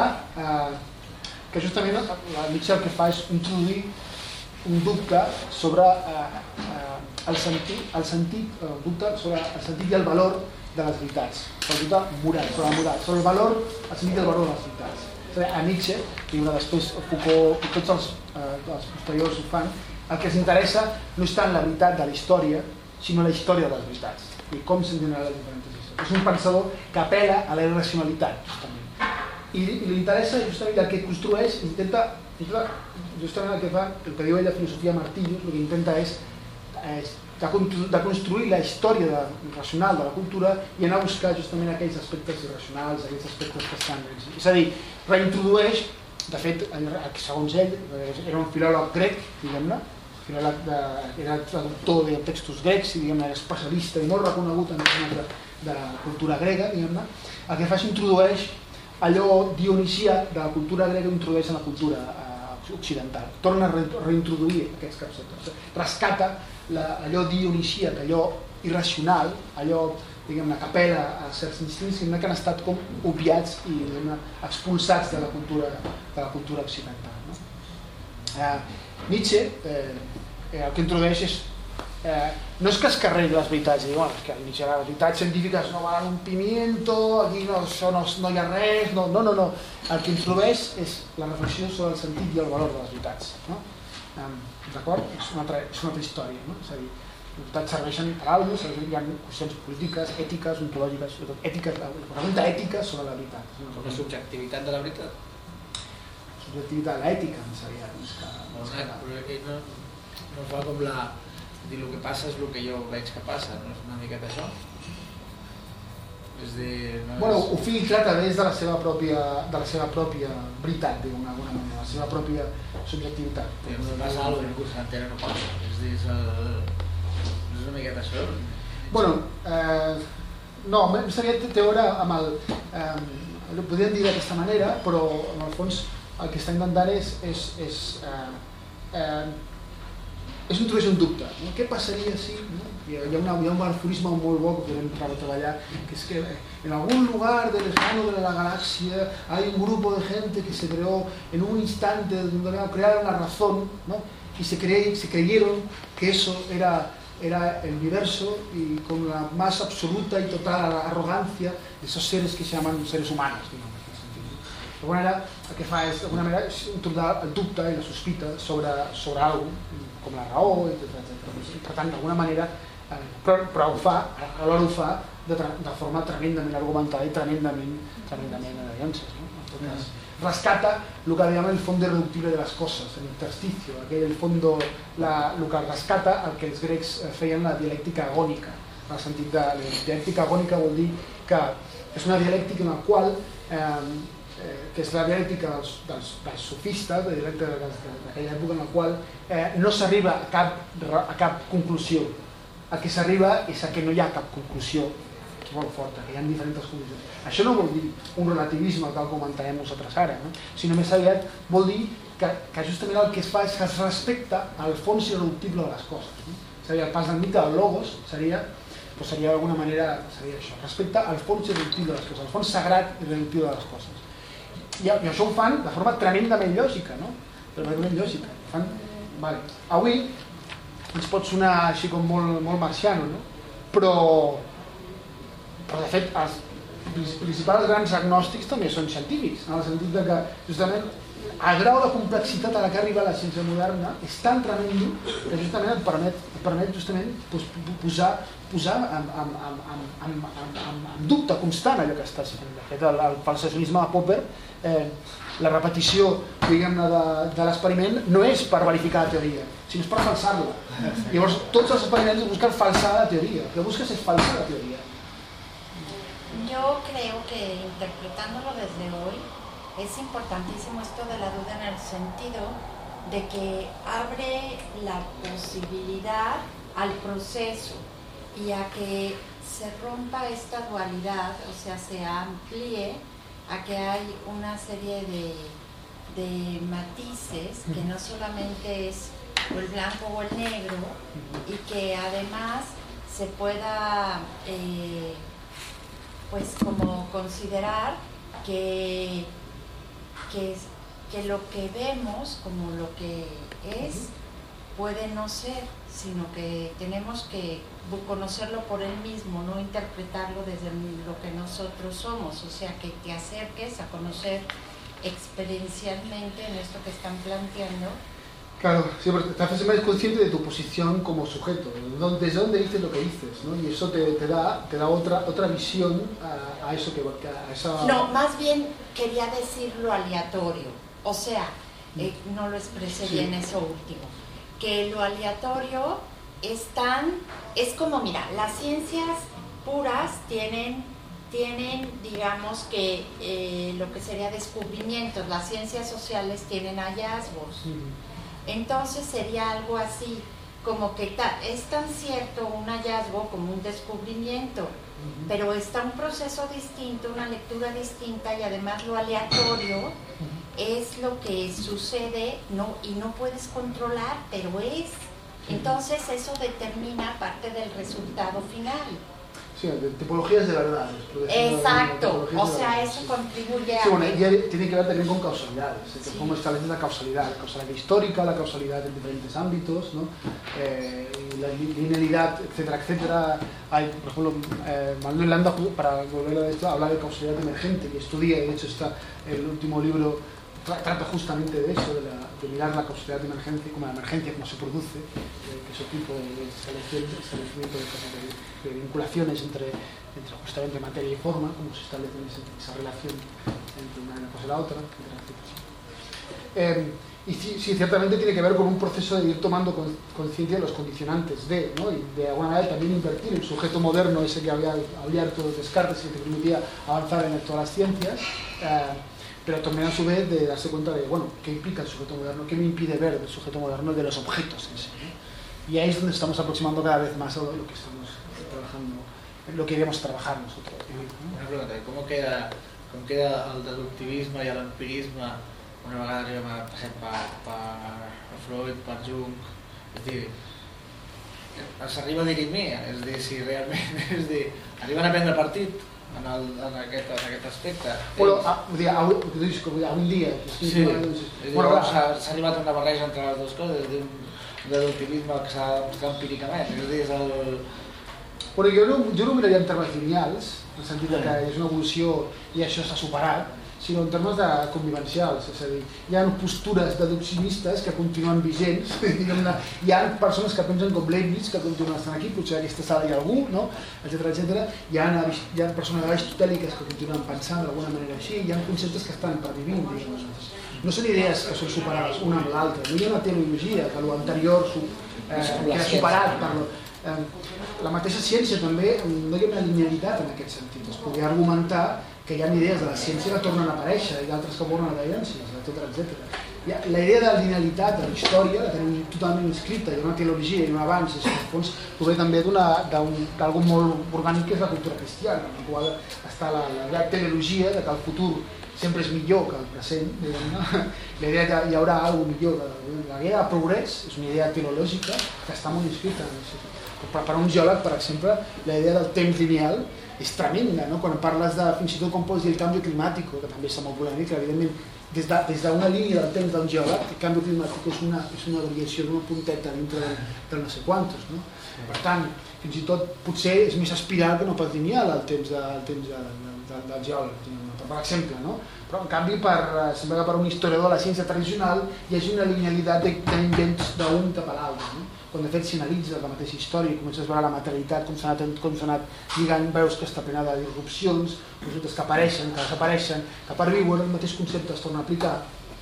eh, que justament la Nietzsche el que fa és introduir un dubte sobre eh, eh, el sentit, el sentit, el dubte sobre el sentit i el valor de les veritats, sobre el dubte moral, sobre la moral, sobre el valor, el sentit i el valor de les veritats. A Nietzsche, i una després Foucault i tots els, eh, els posteriors ho fan, el que els interessa no és tant la veritat de la història, sinó la història de les veritats i com s'entenen les diferents històries. És un pensador que apela a la irracionalitat, justament. I, i li interessa justament el que construeix, intenta, justament el que fa, el que diu ell de filosofia Martínez, el que intenta és, és de construir la història de, racional de la cultura i anar a buscar justament aquells aspectes irracionals, aquells aspectes que estan... És a dir, reintrodueix, de fet, segons ell, era un filòleg grec, diguem-ne, de, era traductor de textos grecs i diguem-ne, era especialista i molt reconegut en el de, de la cultura grega, diguem-ne, el que fa és introdueix allò dionisià de la cultura grega i introdueix en la cultura eh, occidental. Torna a reintroduir aquests conceptes. Rescata la, allò dionisíac, allò irracional, allò diguem-ne, que apela a certs instints que han estat com obviats i expulsats de la cultura, de la cultura occidental. No? Eh, Nietzsche eh, el que introdueix és eh, no és que es carregui les veritats, i, bueno, és que Nietzsche les veritats científiques no valen un pimiento, aquí no, això no, no hi ha res, no, no, no, no. El que introdueix és la reflexió sobre el sentit i el valor de les veritats. No? Eh, D'acord? És una altra, és una altra història. No? És a dir, resultats serveixen per a alguna cosa, hi ha qüestions polítiques, ètiques, ontològiques, sobretot ètiques, la pregunta ètica sobre la veritat. La subjectivitat de la veritat? Subjectivitat, l'ètica seria més que... No, no, no fa com la... dir el que passa és el que jo veig que passa, no és una miqueta això? És dir... No és... Bueno, ho filtra a través de la seva pròpia, de la seva pròpia veritat, d'alguna manera, la seva pròpia subjectivitat. Però no passa alguna cosa que ningú s'entera, no passa. És dir, és, el... és una miqueta això. Bueno, eh, no, seria teure amb el... Eh, ho podríem dir d'aquesta manera, però en el fons el que està intentant és... és, és eh, eh, és introduir un dubte, no? Què passaria si... No? Hi ha, una, hi ha un aforisme molt bo que podem treballar, que es que en algún lugar del lejano de la galaxia hay un grupo de gente que se creó en un instante donde crearon la razón, ¿no? Y se, cre, se creyeron que eso era, era el universo, y con la más absoluta y total arrogancia de esos seres que se llaman seres humanos, digamos. D'alguna manera, el que fa és, d'alguna manera, introduir el dubte i la sospita sobre, sobre alguna cosa, com la raó, etcètera. Per tant, d'alguna manera, eh, però, però ho fa, alhora ho fa de, de forma tremendament argumentada i tremendament, tremendament llances, no? En tot cas, rescata lo que llaman el fondo irreductible de las cosas, el intersticio, aquell el fondo, la, lo que rescata el que els grecs feien la dialèctica agònica. En el sentit de la dialèctica agònica vol dir que és una dialèctica en la qual eh, que és la dialèctica dels, dels, dels sofistes, la dialèctica d'aquella època en la qual eh, no s'arriba a, cap, a cap conclusió. El que s'arriba és a que no hi ha cap conclusió, que és molt forta, que hi ha diferents conclusions. Això no vol dir un relativisme, tal com entenem nosaltres ara, no? Sinó més aviat vol dir que, que justament el que es fa és que es respecta al fons irreductible de les coses. No? Seria el pas del mite del logos, seria, doncs seria d'alguna manera seria això, respecte al fons irreductible de les coses, al fons sagrat i irreductible de les coses. I això ho fan de forma tremendament lògica, no? Tremendament lògica. Fan... Vale. Avui ens pot sonar així com molt, molt marciano, no? Però, però de fet els principals grans agnòstics també són científics, en el sentit de que justament el grau de complexitat a la que arriba la ciència moderna és tan tremendo que justament et permet, et permet justament posar, posar en, en, en, en, en, en, en dubte constant allò que estàs fent. De fet, el, el falsacionisme de Popper, eh, la repetició diguem-ne de, de l'experiment no és per verificar la teoria, sinó és per falsar-la. Llavors, tots els experiments busquen falsar la teoria, el que busques és falsar la teoria. Yo creo que interpretándolo desde hoy es importantísimo esto de la duda en el sentido de que abre la posibilidad al proceso y a que se rompa esta dualidad, o sea, se amplíe a que hay una serie de, de matices que no solamente es o el blanco o el negro, y que además se pueda eh, pues como considerar que Que, que lo que vemos como lo que es puede no ser, sino que tenemos que conocerlo por él mismo, no interpretarlo desde lo que nosotros somos, o sea, que te acerques a conocer experiencialmente en esto que están planteando. Claro, sí, porque te haces más consciente de tu posición como sujeto, desde dónde dices lo que dices, ¿no? Y eso te, te da, te da otra, otra visión a, a eso que... A esa... No, más bien quería decir lo aleatorio, o sea, eh, no lo expresé sí. bien eso último, que lo aleatorio es tan, es como, mira, las ciencias puras tienen, tienen digamos que eh, lo que sería descubrimientos, las ciencias sociales tienen hallazgos. Sí. Entonces sería algo así, como que ta, es tan cierto un hallazgo como un descubrimiento, uh-huh. pero está un proceso distinto, una lectura distinta, y además lo aleatorio uh-huh. es lo que sucede no, y no puedes controlar, pero es. Entonces eso determina parte del resultado final. Sí, de tipologías de verdad. Exacto, o sea, eso contribuye a... Sí, bueno, y tiene que ver también con causalidades, sí. Cómo establece la causalidad, la causalidad histórica, la causalidad en diferentes ámbitos, ¿no? Eh, la linealidad, etcétera, etcétera. Hay, por ejemplo, eh, Manuel Landa, para volver a esto, habla de causalidad emergente y estudia, y de hecho está el último libro, tra trata justamente de eso, de la de mirar la causalidad de emergencia, como la emergencia, cómo se produce, eh, que es un tipo de establecimiento de, de, de vinculaciones entre, entre justamente materia y forma, cómo se establece esa relación entre una cosa y la otra, etcétera. Eh, y sí, sí, ciertamente tiene que ver con un proceso de ir tomando conciencia de los condicionantes de, ¿no? Y de alguna manera también invertir el sujeto moderno, ese que había abierto Descartes y que te permitía avanzar en todas las ciencias, eh, pero también a su vez de darse cuenta de, bueno, qué implica el sujeto moderno, qué me impide ver del sujeto moderno, de los objetos en sí, ¿no? Y ahí es donde estamos aproximando cada vez más a lo que estamos trabajando, lo que iremos a trabajar nosotros. Una pregunta, ¿cómo queda, cómo queda el deductivisme i l'empirisme una vegada arribem a, passem per, per Freud, per Jung, és dir, s'arriba a dirimir, és dir, si realment, és dir, arriben a prendre partit en, el, en, aquest, en aquest aspecte. Bueno, a, dir, avui, avui dia... Sí, sí. Bueno, s'ha arribat a una barreja entre les dues coses, d'un deductivisme que s'ha demostrat empíricament, és dir, és el... Bueno, jo no, jo no miraria en termes lineals, en el sentit que és una evolució i això s'ha superat, sinó en termes de convivencials, és a dir, hi ha postures deduccionistes que continuen vigents, hi ha persones que pensen com Leibniz, que continuen estant aquí, potser a aquesta sala hi ha algú, no? etcètera, etcètera. Hi ha, hi ha persones aristotèliques que continuen pensant d'alguna manera així, hi ha conceptes que estan pervivint, diguem. No són idees que són superades una amb l'altra, no hi ha una teologia que l'anterior eh, queda superat per lo... Eh, la mateixa ciència també no hi ha una linealitat en aquest sentit, es podria argumentar que hi ha idees de la ciència que tornen a aparèixer i d'altres que tornen a l'evidència, etcètera, etcètera. La idea de la linealitat de la història la tenim totalment inscrita, hi ha una teologia i un abans, i en fons prové també d'algú molt orgànic que és la cultura cristiana, en la qual està la, la teologia de que el futur sempre és millor que el present, diguem-ne. La idea que hi haurà alguna millor, la idea de progrés és una idea teològica que està molt inscrita. Per un geòleg, per exemple, la idea del temps lineal és tremenda, no? Quan parles de, fins i tot com pots dir el canvi climàtic, que també està molt polèmic, evidentment, des d'una de, línia del temps d'un geòleg, el canvi climàtic és una, és una variació d'una punteta dintre del, del no sé quantos, no? Per tant, fins i tot potser és més espiral que no pas lineal el temps, de, el temps de, de, de, del geòleg, per exemple, no? Però en canvi, per, sembla que per un historiador de la ciència tradicional hi hagi una linealitat d'invents d'un cap a l'altre, no? Quan de fet s'analitza la mateixa història i comences a veure la materialitat, com s'ha anat, anat lligant, veus que està plena de disrupcions, conceptes que apareixen, que desapareixen, que perviuen, el mateix concepte es torna a aplicar.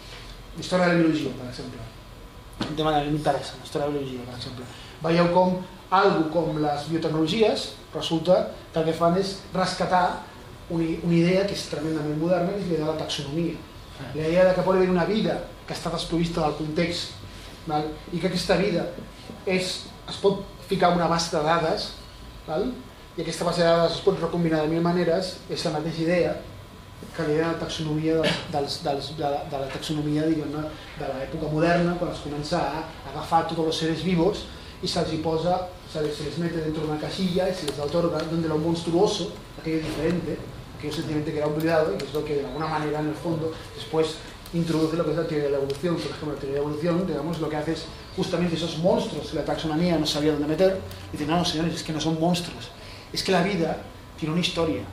La història de la biologia, per exemple. Un tema que m'interessa, la història de la biologia, per exemple. Veieu com algo com les biotecnologies resulta que el que fan és rescatar una, una idea que és tremendament moderna, que és l'idea de la taxonomia. La idea de que pot haver una vida que està desprovista del context, val? I que aquesta vida és, es pot ficar una base de dades, val? I aquesta base de dades es pot recombinar de mil maneres, és la mateixa idea que l'idea de la taxonomia, dels, dels, de, la, de la taxonomia diguem-ne, de l'època moderna, quan es comença a agafar tots els seres vivos y se les posa, se les, se les mete dentro de una casilla y se les otorga donde lo monstruoso, aquello diferente, aquello sencillamente queda olvidado y que es lo que de alguna manera en el fondo después introduce lo que es la teoría de la evolución. Por ejemplo, la teoría de la evolución, digamos, lo que hace es justamente esos monstruos que la taxonomía no sabía dónde meter, y dice, no, no, señores, es que no son monstruos, es que la vida tiene una historia,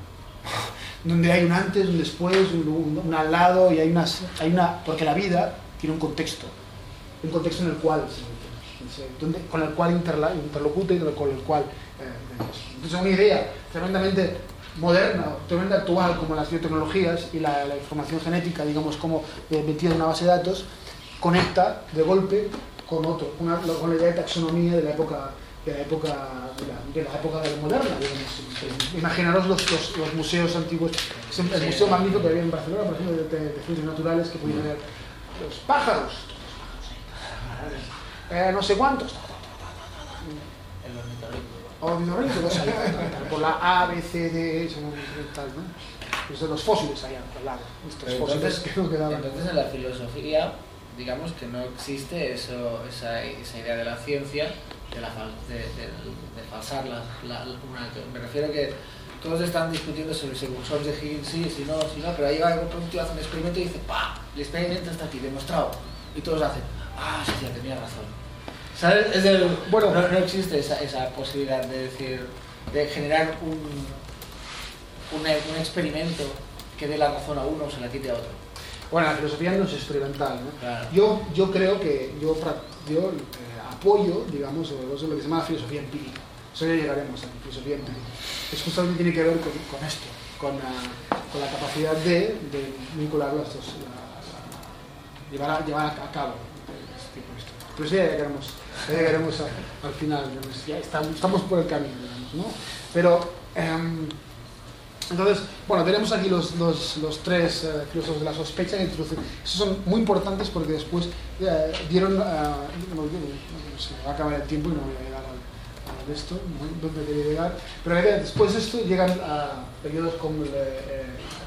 donde hay un antes, un después, un, un, un al lado, y hay, unas, hay una... porque la vida tiene un contexto, un contexto en el cual, donde, con el cual interla, interlocuta y con el cual... Eh, entonces, una idea tremendamente moderna, tremendamente actual, como las biotecnologías y la, la información genética, digamos, como eh, metida en una base de datos, conecta de golpe con otro, una, con la idea de taxonomía de la época de la época de la, de la época de la moderna, digamos. Imaginaros los, los, los museos antiguos, el museo magnífico que había en Barcelona, por ejemplo, de, de, de ciencias naturales, que podían ver los pájaros, eh, no sé cuántos, el ornitorrinco, por la A, B, C, D, tal, ¿no? Pues de los fósiles allá al lado, estos fósiles que no quedaban. Entonces en la filosofía, digamos que no existe eso, esa, esa idea de la ciencia de, la, de, de, de falsar la, la, una, me refiero a que todos están discutiendo sobre si bosons de Higgs sí, si no, si no, pero ahí va un tío, hace un experimento y dice, ¡pah! El experimento está aquí, demostrado, y todos hacen, ¡ah, hostia, tenía razón! ¿Sabes? Es el, bueno, no, no existe esa, esa posibilidad de decir, de generar un, un, un experimento que dé la razón a uno o se la quite a otro. Bueno, la filosofía no es experimental, ¿no? Claro. Yo, yo creo que yo, yo eh, apoyo, digamos, lo que se llama la filosofía empírica. Eso ya llegaremos a la filosofía empírica. Es justamente tiene que ver con, con esto, con la, con la capacidad de, de vincular las dos, la, la, llevar, a, llevar a cabo este tipo de esto. Pero eso ya llegaremos, ya llegaremos a, al final, ya estamos, estamos por el camino, digamos, ¿no? Pero, eh, entonces, bueno, tenemos aquí los, los, los tres uh, filósofos de la sospecha que introducen. Esos son muy importantes porque después uh, dieron, uh, no, no, se me va a acabar el tiempo y no voy a llegar a, a de esto, no, donde quería llegar, pero después de esto llegan a periodos como el, eh,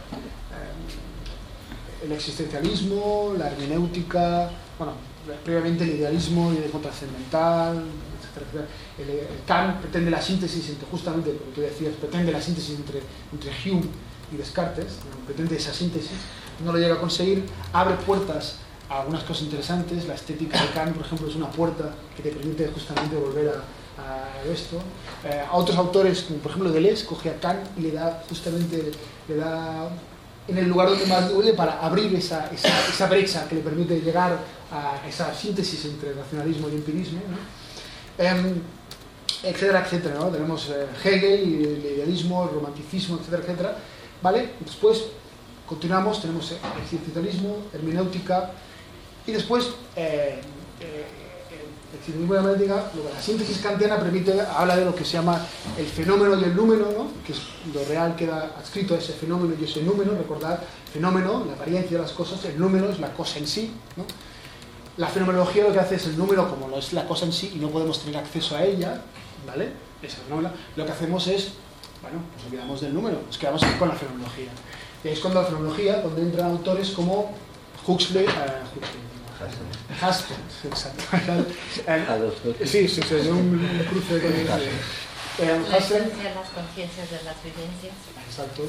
eh, el existencialismo, la hermenéutica, bueno, previamente el idealismo, el idealismo trascendental, etcétera, etcétera. El, el Kant pretende la síntesis entre, justamente lo que tú decías, pretende la síntesis entre, entre Hume y Descartes, ¿no? Pretende esa síntesis, no lo llega a conseguir, abre puertas a algunas cosas interesantes. La estética de Kant, por ejemplo, es una puerta que te permite justamente volver a, a esto. Eh, a otros autores, como por ejemplo Deleuze, coge a Kant y le da justamente, le da en el lugar donde más duele para abrir esa, esa, esa brecha que le permite llegar a esa síntesis entre racionalismo y empirismo, ¿no? eh, etcétera, etcétera, ¿no? Tenemos eh, Hegel y el idealismo, el romanticismo, etcétera, etcétera, ¿vale? Después continuamos, tenemos el existencialismo, hermenéutica, y después eh, eh, el existencialismo y la hermenéutica, lo que la síntesis kantiana permite, habla de lo que se llama el fenómeno y el númeno, ¿no? Que es lo real queda adscrito a ese fenómeno y ese númeno. Recordad, fenómeno, la apariencia de las cosas, el número es la cosa en sí, ¿no? La fenomenología lo que hace es el número, como lo es la cosa en sí y no podemos tener acceso a ella, ¿vale? Esa fenómeno, lo que hacemos es, bueno, nos olvidamos del número, nos quedamos con la fenomenología. Y ahí es cuando la fenomenología, donde entran autores como Huxley, uh, Huxley, Haskell, exacto. eh, sí, sí, sí, es un cruce de cosas. Eh, la esencia de las conciencias de las vivencias. Exacto.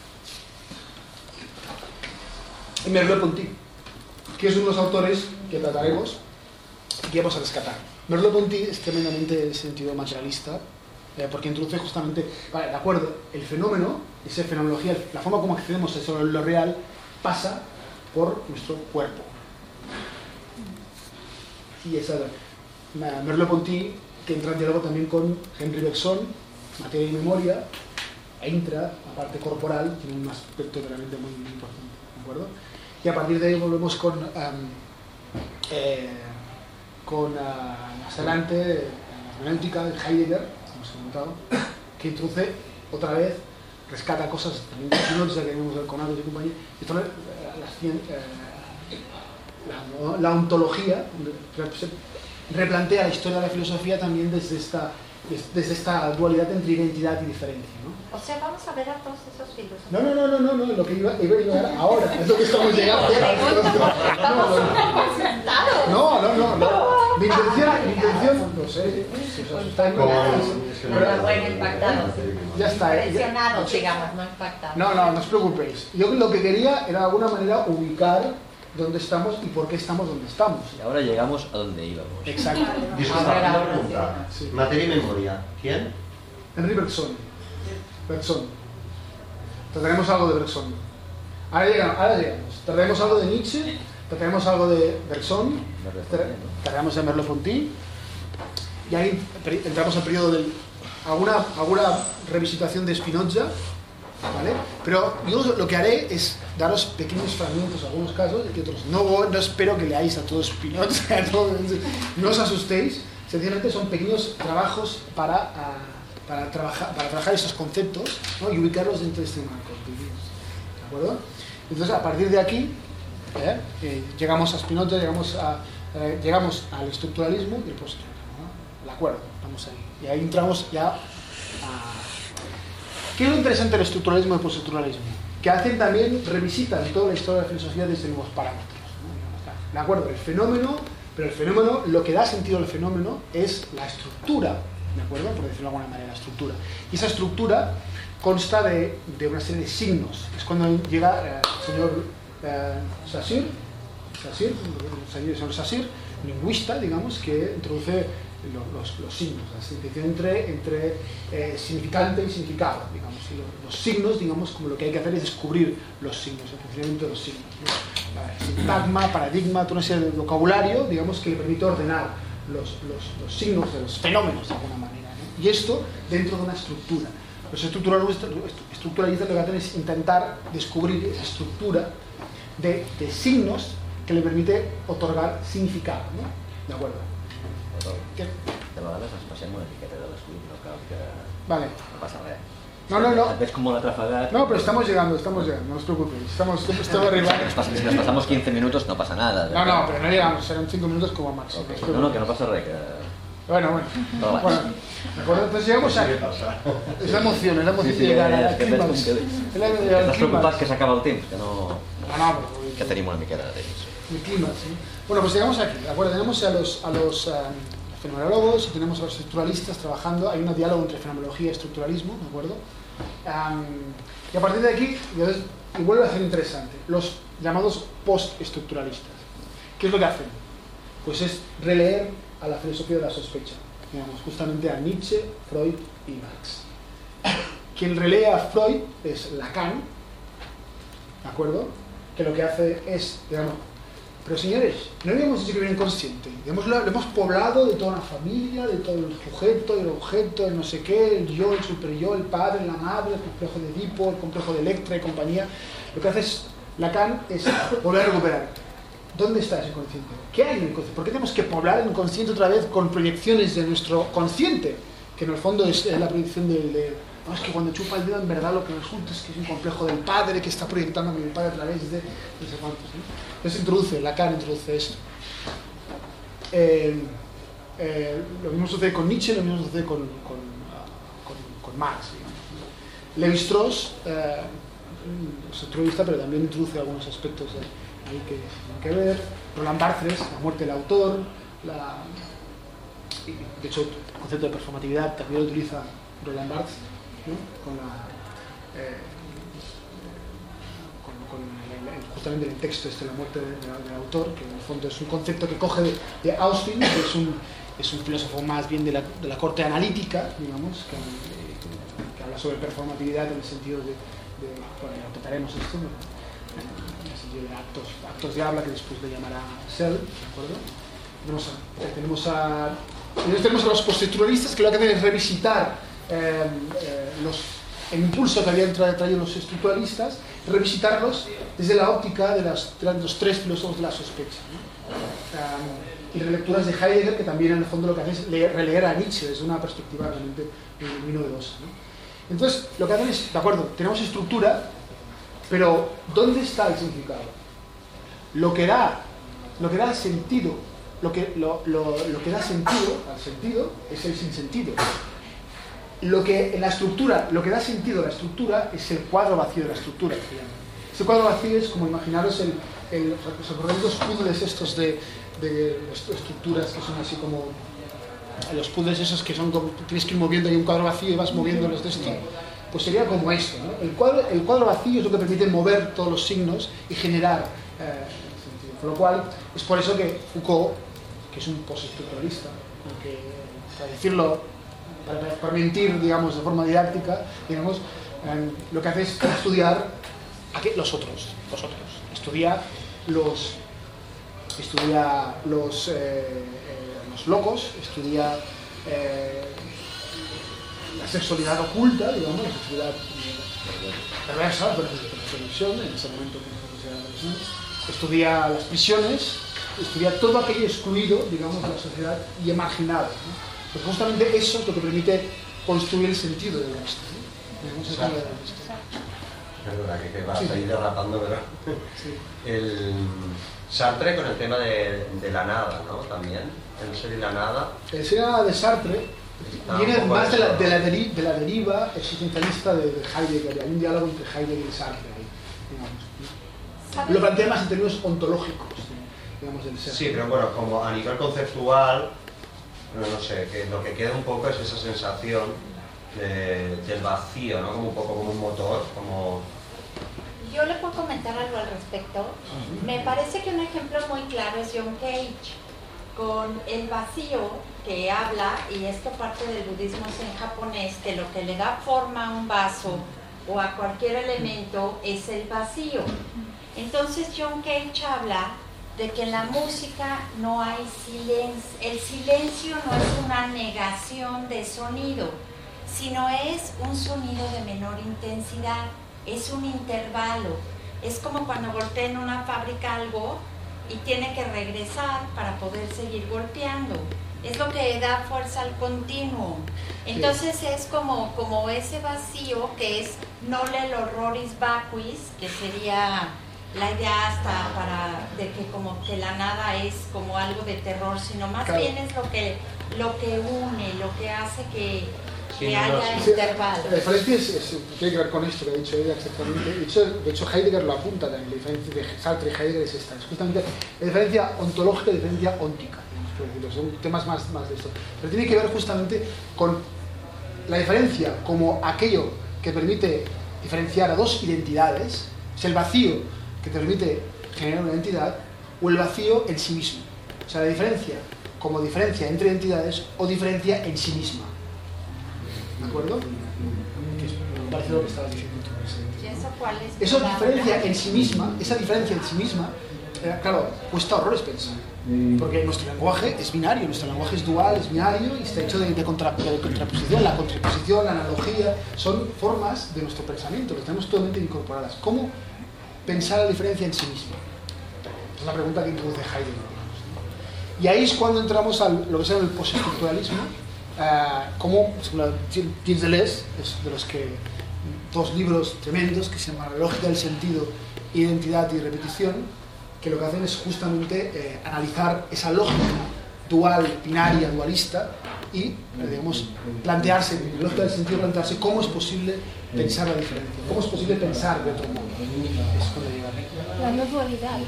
Y Merleau-Ponty, que es uno de los autores que trataremos y que vamos a rescatar. Merleau-Ponty es tremendamente en el sentido materialista, eh, porque introduce justamente, vale, de acuerdo, el fenómeno, esa fenomenología, la forma como accedemos a eso, lo real, pasa por nuestro cuerpo. Y esa Merleau-Ponty, que entra en diálogo también con Henri Bergson, materia y memoria, e intra, la parte corporal, tiene un aspecto realmente muy, muy importante, ¿de acuerdo? Y a partir de ahí volvemos con, um, eh, con uh, más adelante, la hermenéutica de Heidegger, como os he comentado, que introduce otra vez, rescata cosas también continuas, ya que vemos el Conatos y compañía, y esto, la, la, la, la ontología replantea la historia de la filosofía también desde esta, desde esta dualidad entre identidad y diferencia, ¿no? O sea, vamos a ver a todos esos filósofos. No, no, no, no, no, no, lo que iba, iba a llegar ahora, es lo que estamos llegando. No, no, no, no. Mi intención, mi intención, no sé, si os asustáis. Pero bueno, impactados. Ya está. Impresionados, digamos, no impactados. No, no, no os preocupéis. Yo lo que quería era de alguna manera ubicar dónde estamos y por qué estamos donde estamos. Y ahora llegamos a donde íbamos. Exacto. Disculpa, una pregunta. Sí. Materia y memoria. ¿Quién? Henri Bergson. Bergson. Trataremos algo de Bergson. Ahora llegamos. Ahora llegamos. Trataremos algo de Nietzsche. Trataremos algo de Bergson. Trataremos de Merleau-Ponty. Y ahí entramos al periodo del... Alguna, alguna revisitación de Spinoza. ¿Vale? Pero yo lo que haré es daros pequeños fragmentos, en algunos casos, y que otros no, no espero que leáis a todos Spinoza, a todos, no os asustéis, sencillamente son pequeños trabajos para, uh, para, trabajar, para trabajar esos conceptos, ¿no? Y ubicarlos dentro de este marco, ¿de acuerdo? Entonces, a partir de aquí, ¿eh? Eh, llegamos a Spinoza, llegamos, a, eh, llegamos al estructuralismo y el postestructuralismo, ¿no? ¿De acuerdo? Estamos ahí. Y ahí entramos ya a... ¿Qué es lo interesante del estructuralismo y el postestructuralismo? Que hacen también, revisitan toda la historia de la filosofía desde nuevos parámetros, ¿no? ¿De acuerdo? El fenómeno, pero el fenómeno, lo que da sentido al fenómeno es la estructura, ¿de acuerdo? Por decirlo de alguna manera, la estructura. Y esa estructura consta de, de una serie de signos. Es cuando llega eh, el señor eh, Saussure, Saussure, el señor Saussure, lingüista, digamos, que introduce Los, los, los signos, la distinción entre, entre eh, significante y significado, digamos, y los, los signos, digamos, como lo que hay que hacer es descubrir los signos, el funcionamiento de los signos, ¿no? sintagma, paradigma, toda una serie de vocabulario, digamos, que le permite ordenar los, los, los signos de los fenómenos de alguna manera, ¿no? Y esto dentro de una estructura. Los estructuralistas, estructuralistas lo que hacen es intentar descubrir esa estructura de, de signos que le permite otorgar significado, ¿no? ¿De acuerdo? Que de vegades ens passem una miqueta de l'escuit, no cal que... Vale. No passa res. No, no, no. Et ves com molt atrafagat. No, pero estamos llegando, estamos llegando, no os preocupéis. Estamos, estamos arribando. Si nos pasamos quince minutos no pasa nada. No, no, pero no llegamos, serán cinco minutos como máximo. Okay. No, no, que no pasa res. Que... Bueno, bueno. No, bueno, ¿de acuerdo? Entonces llegamos a... Es la emoción, es la emoción de llegar al clímax. Estàs preocupat que s'acaba el temps, que no... No, no, pero... Que tenim una miqueta de temps. El clímax, ¿sí? Bueno, pues llegamos aquí, ¿de acuerdo? Tenemos a los... A los um, fenomenólogos y tenemos a los estructuralistas trabajando, hay un diálogo entre fenomenología y estructuralismo, ¿de acuerdo? Um, y a partir de aquí, y vuelve a ser interesante, los llamados postestructuralistas. ¿Qué es lo que hacen? Pues es releer a la filosofía de la sospecha, digamos, justamente a Nietzsche, Freud y Marx. Quien relee a Freud es Lacan, ¿de acuerdo? Que lo que hace es, digamos, pero señores, no habíamos dicho que viene inconsciente, hemos, lo hemos poblado de toda una familia, de todo el sujeto, el objeto, el no sé qué, el yo, el superyo, el padre, la madre, el complejo de Edipo, el complejo de Electra y compañía. Lo que hace es, Lacan, es volver a recuperar. ¿Dónde está ese inconsciente? ¿Qué hay en el inconsciente? ¿Por qué tenemos que poblar el inconsciente otra vez con proyecciones de nuestro consciente? Que en el fondo es la proyección del... De, no, es que cuando chupa el dedo en verdad lo que resulta es que es un complejo del padre que está proyectando a mi padre a través de no sé cuántos, ¿no? Entonces introduce, Lacan introduce esto. Eh, eh, lo mismo sucede con Nietzsche, lo mismo sucede con, con, uh, con, con Marx, digamos. Lévi-Strauss, eh, es estructuralista, pero también introduce algunos aspectos de, ahí que tienen que ver. Roland Barthes, la muerte del autor, la, de hecho el concepto de performatividad también lo utiliza Roland Barthes, ¿no? Con la... Eh, con el, justamente el texto este, la muerte del, del autor, que en el fondo es un concepto que coge de, de Austin, que es un, es un filósofo más bien de la, de la corte analítica, digamos, que, que habla sobre performatividad en el sentido de, de bueno, ya trataremos esto, ¿no? En el sentido de actos, actos de habla, que después le llamará Searle, ¿de acuerdo? Tenemos a, tenemos a, tenemos a los postestructuralistas que lo que hacen es revisitar eh, eh, los el impulso que habían tra traído los estructuralistas, revisitarlos desde la óptica de, las, de los tres filósofos de la sospecha, ¿no? Um, y relecturas de Heidegger, que también en el fondo lo que hacen es leer, releer a Nietzsche desde una perspectiva realmente muy novedosa, ¿no? Entonces, lo que hacen es, de acuerdo, tenemos estructura, pero ¿dónde está el significado? Lo que da, lo que da sentido, lo que, lo, lo, lo que da sentido al sentido es el sinsentido. Lo que en la estructura, lo que da sentido a la estructura es el cuadro vacío de la estructura, que se llama. Ese cuadro vacío es como imaginaros el, el, los puzzles estos de, de estructuras que son así como los puzzles esos que son como tienes que ir moviendo ahí un cuadro vacío y vas moviéndolos de esto. Pues sería como esto, ¿no? El cuadro, el cuadro vacío es lo que permite mover todos los signos y generar eh, sentido. Por lo cual es por eso que Foucault, que es un postestructuralista, que para decirlo Para, para mentir, digamos, de forma didáctica, digamos, eh, lo que hace es estudiar a qué, los otros, los otros, estudia los, estudia los, eh, eh, los locos, estudia eh, la sexualidad oculta, digamos, la sexualidad perversa, por ejemplo, la televisión, en ese momento que se considera la televisión, estudia las prisiones, estudia todo aquello excluido, digamos, de la sociedad y emarginado, ¿no? Pues justamente eso es lo que permite construir el sentido del resto, ¿no? O sea, perdona, que, que vas sí. a ir derrapando, pero... Sí. El Sartre con el tema de, de la nada, ¿no? También, el ser y la nada. El ser y la nada de Sartre viene más de la, de, la deri, de la deriva existencialista de, de Heidegger. Hay un diálogo entre Heidegger y Sartre ahí, digamos, ¿no? Lo plantea más en términos ontológicos, digamos, del ser. Sí, pero bueno, como a nivel conceptual... No, no sé, que lo que queda un poco es esa sensación de, del vacío, ¿no? Como un poco como un motor, como... Yo le puedo comentar algo al respecto. Me parece que un ejemplo muy claro es John Cage, con el vacío que habla, y esto parte del budismo zen japonés, que lo que le da forma a un vaso o a cualquier elemento es el vacío. Entonces John Cage habla de que en la música no hay silencio, el silencio no es una negación de sonido, sino es un sonido de menor intensidad, es un intervalo, es como cuando golpea en una fábrica algo y tiene que regresar para poder seguir golpeando. Es lo que da fuerza al continuo. Entonces sí. es como, como ese vacío que es nole horroris vacuis, que sería la idea hasta para de que como que la nada es como algo de terror, sino más claro. bien es lo que, lo que une, lo que hace que, que sí, haya no, sí, intervalos. La diferencia es, es, tiene que ver con esto que ha dicho ella exactamente. De hecho, de hecho Heidegger lo apunta también. La diferencia de Sartre y Heidegger es esta. Es justamente la diferencia ontológica y la diferencia óntica. Son temas más, más de esto. Pero tiene que ver justamente con la diferencia como aquello que permite diferenciar a dos identidades, es el vacío que te permite generar una identidad, o el vacío en sí mismo. O sea, la diferencia como diferencia entre identidades o diferencia en sí misma. ¿De acuerdo? Que es parecido a lo que estabas diciendo tú. ¿Eso cuál es? Esa diferencia en sí misma, esa diferencia en sí misma, eh, claro, cuesta horrores pensar. Porque nuestro lenguaje es binario, nuestro lenguaje es dual, es binario y está hecho de, de, contra, de contraposición. La contraposición, la analogía, son formas de nuestro pensamiento, que tenemos totalmente incorporadas. ¿Cómo pensar la diferencia en sí misma? Es la pregunta que introduce Heidegger. Y ahí es cuando entramos a lo que se llama el postestructuralismo, uh, como Gilles Deleuze, es de los que dos libros tremendos que se llaman La lógica del sentido, identidad y repetición, que lo que hacen es justamente eh, analizar esa lógica dual, binaria, dualista y, eh, digamos, plantearse, en la lógica del sentido, plantearse cómo es posible pensar la diferencia, cómo es posible pensar de otro modo. Es cuando llega la no dualidad.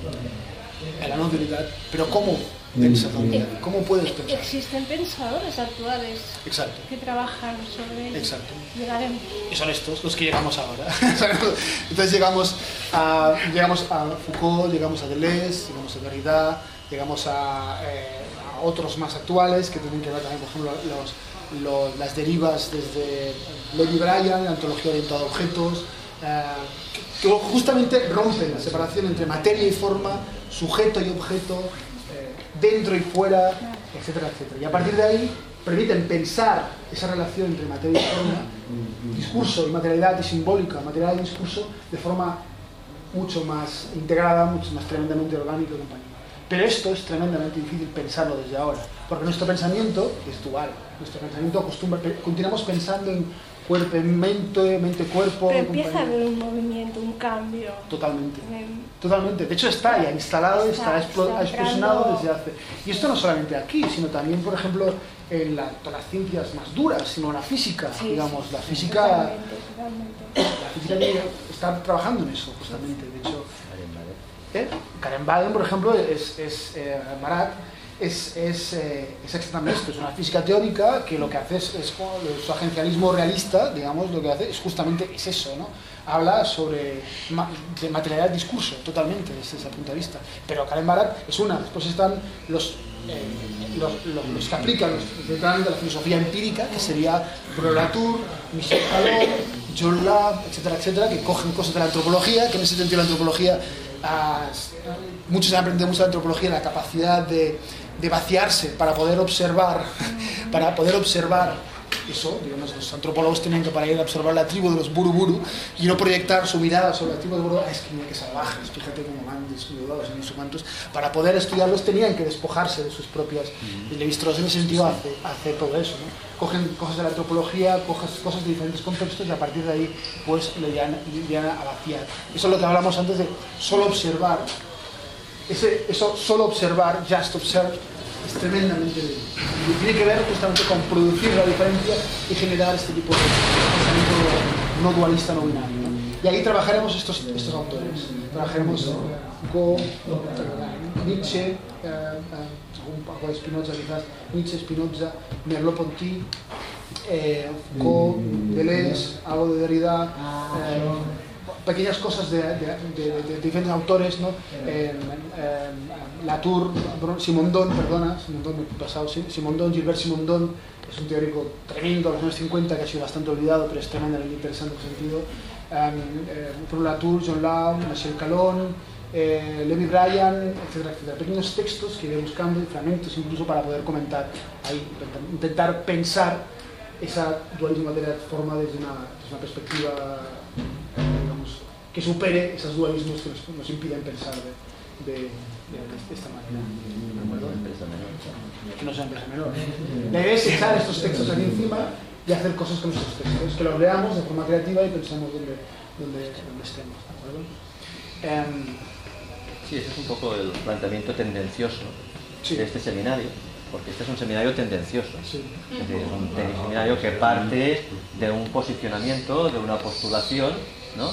La no dualidad, pero ¿cómo pensar la dualidad? ¿Cómo puedes pensar? Existen pensadores actuales Exacto. que trabajan sobre ello. Exacto. Llegaremos. Y son estos los que llegamos ahora. Entonces llegamos a, llegamos a Foucault, llegamos a Deleuze, llegamos a Derrida, llegamos a, eh, a otros más actuales que tienen que ver también, por ejemplo, los, los, las derivas desde Levi Bryan, la ontología orientada a objetos, eh, que, que justamente rompen la separación entre materia y forma, sujeto y objeto, eh, dentro y fuera, etcétera, etcétera. Y a partir de ahí permiten pensar esa relación entre materia y forma, discurso y materialidad y simbólica, materialidad y discurso, de forma mucho más integrada, mucho más tremendamente orgánica y compañía. Pero esto es tremendamente difícil pensarlo desde ahora, porque nuestro pensamiento es dual. Nuestro pensamiento acostumbra, continuamos pensando en cuerpo, en mente, mente-cuerpo. Pero empieza a haber un movimiento, un cambio. Totalmente. En... Totalmente. De hecho está ya instalado, está, está, está explosionado desde hace... Y esto no solamente aquí, sino también, por ejemplo, en la, todas las ciencias más duras, sino la física, sí, digamos. Sí, la física... Totalmente, totalmente. La física está trabajando en eso, justamente. De hecho... ¿Eh? Karen Baden, por ejemplo, es, es eh, Marat, es, es, eh, es exactamente esto, es una física teórica que lo que hace es, es su agencialismo realista, digamos, lo que hace es justamente es eso, ¿no? Habla sobre ma de materialidad del discurso, totalmente, desde ese punto de vista. Pero Karen Barat es una, después están los, eh, los, los, los que aplican los, la filosofía empírica, que sería Bruno Latour, Michel Foucault, John Locke, etcétera, etcétera, que cogen cosas de la antropología, que en ese sentido la antropología... A, muchos han aprendido mucho de la antropología, la capacidad de, de vaciarse para poder observar, para poder observar eso, digamos, los antropólogos tenían que para ir a observar la tribu de los Buruburu y no proyectar su mirada sobre la tribu de Buruburu, ah, es que mira que salvajes, fíjate cómo van desnudados y insumantos. Para poder estudiarlos tenían que despojarse de sus propias, y Lévi-Strauss en ese sentido hace, hace todo eso, ¿no? Cogen cosas de la antropología, cogen cosas de diferentes contextos y a partir de ahí pues le llegan, le llegan a vaciar. Eso es lo que hablamos antes de solo observar, ese, eso solo observar, just observe, es tremendamente débil. Y tiene que ver justamente con producir la diferencia y generar este tipo de pensamiento no dualista, no binario, ¿no? Y ahí trabajaremos estos, estos autores. Trabajaremos Foucault, Nietzsche, eh, eh, un poco de Spinoza quizás, Nietzsche, Spinoza, Merleau-Ponty, eh, Foucault, Deleuze, algo de Derrida, eh, pequeñas cosas de, de, de, de diferentes autores, ¿no? Eh, eh, Latour, Simondon, perdona, Simondon, me he pasado, Simondon, Gilbert Simondon, es un teórico tremendo de los años cincuenta que ha sido bastante olvidado, pero es tremendamente interesante en ese sentido. Eh, eh, por Latour, John Law, Michel Calón, eh, Levi Ryan, etcétera, etcétera. Pequeños textos que iré buscando, fragmentos incluso para poder comentar, ahí, intentar pensar esa dualismo materia-forma desde una, desde una perspectiva, digamos, que supere esos dualismos que nos, nos impiden pensar de, de, de, de esta manera. ¿De acuerdo? Que no sea empresa menor. La idea es echar estos textos aquí encima y hacer cosas con estos textos, que los leamos de forma creativa y pensemos donde, donde, donde estemos. ¿De acuerdo? Um, sí, ese es un poco el planteamiento tendencioso sí. de este seminario. Porque este es un seminario tendencioso, sí. es decir, es un seminario que parte de un posicionamiento, de una postulación, ¿no?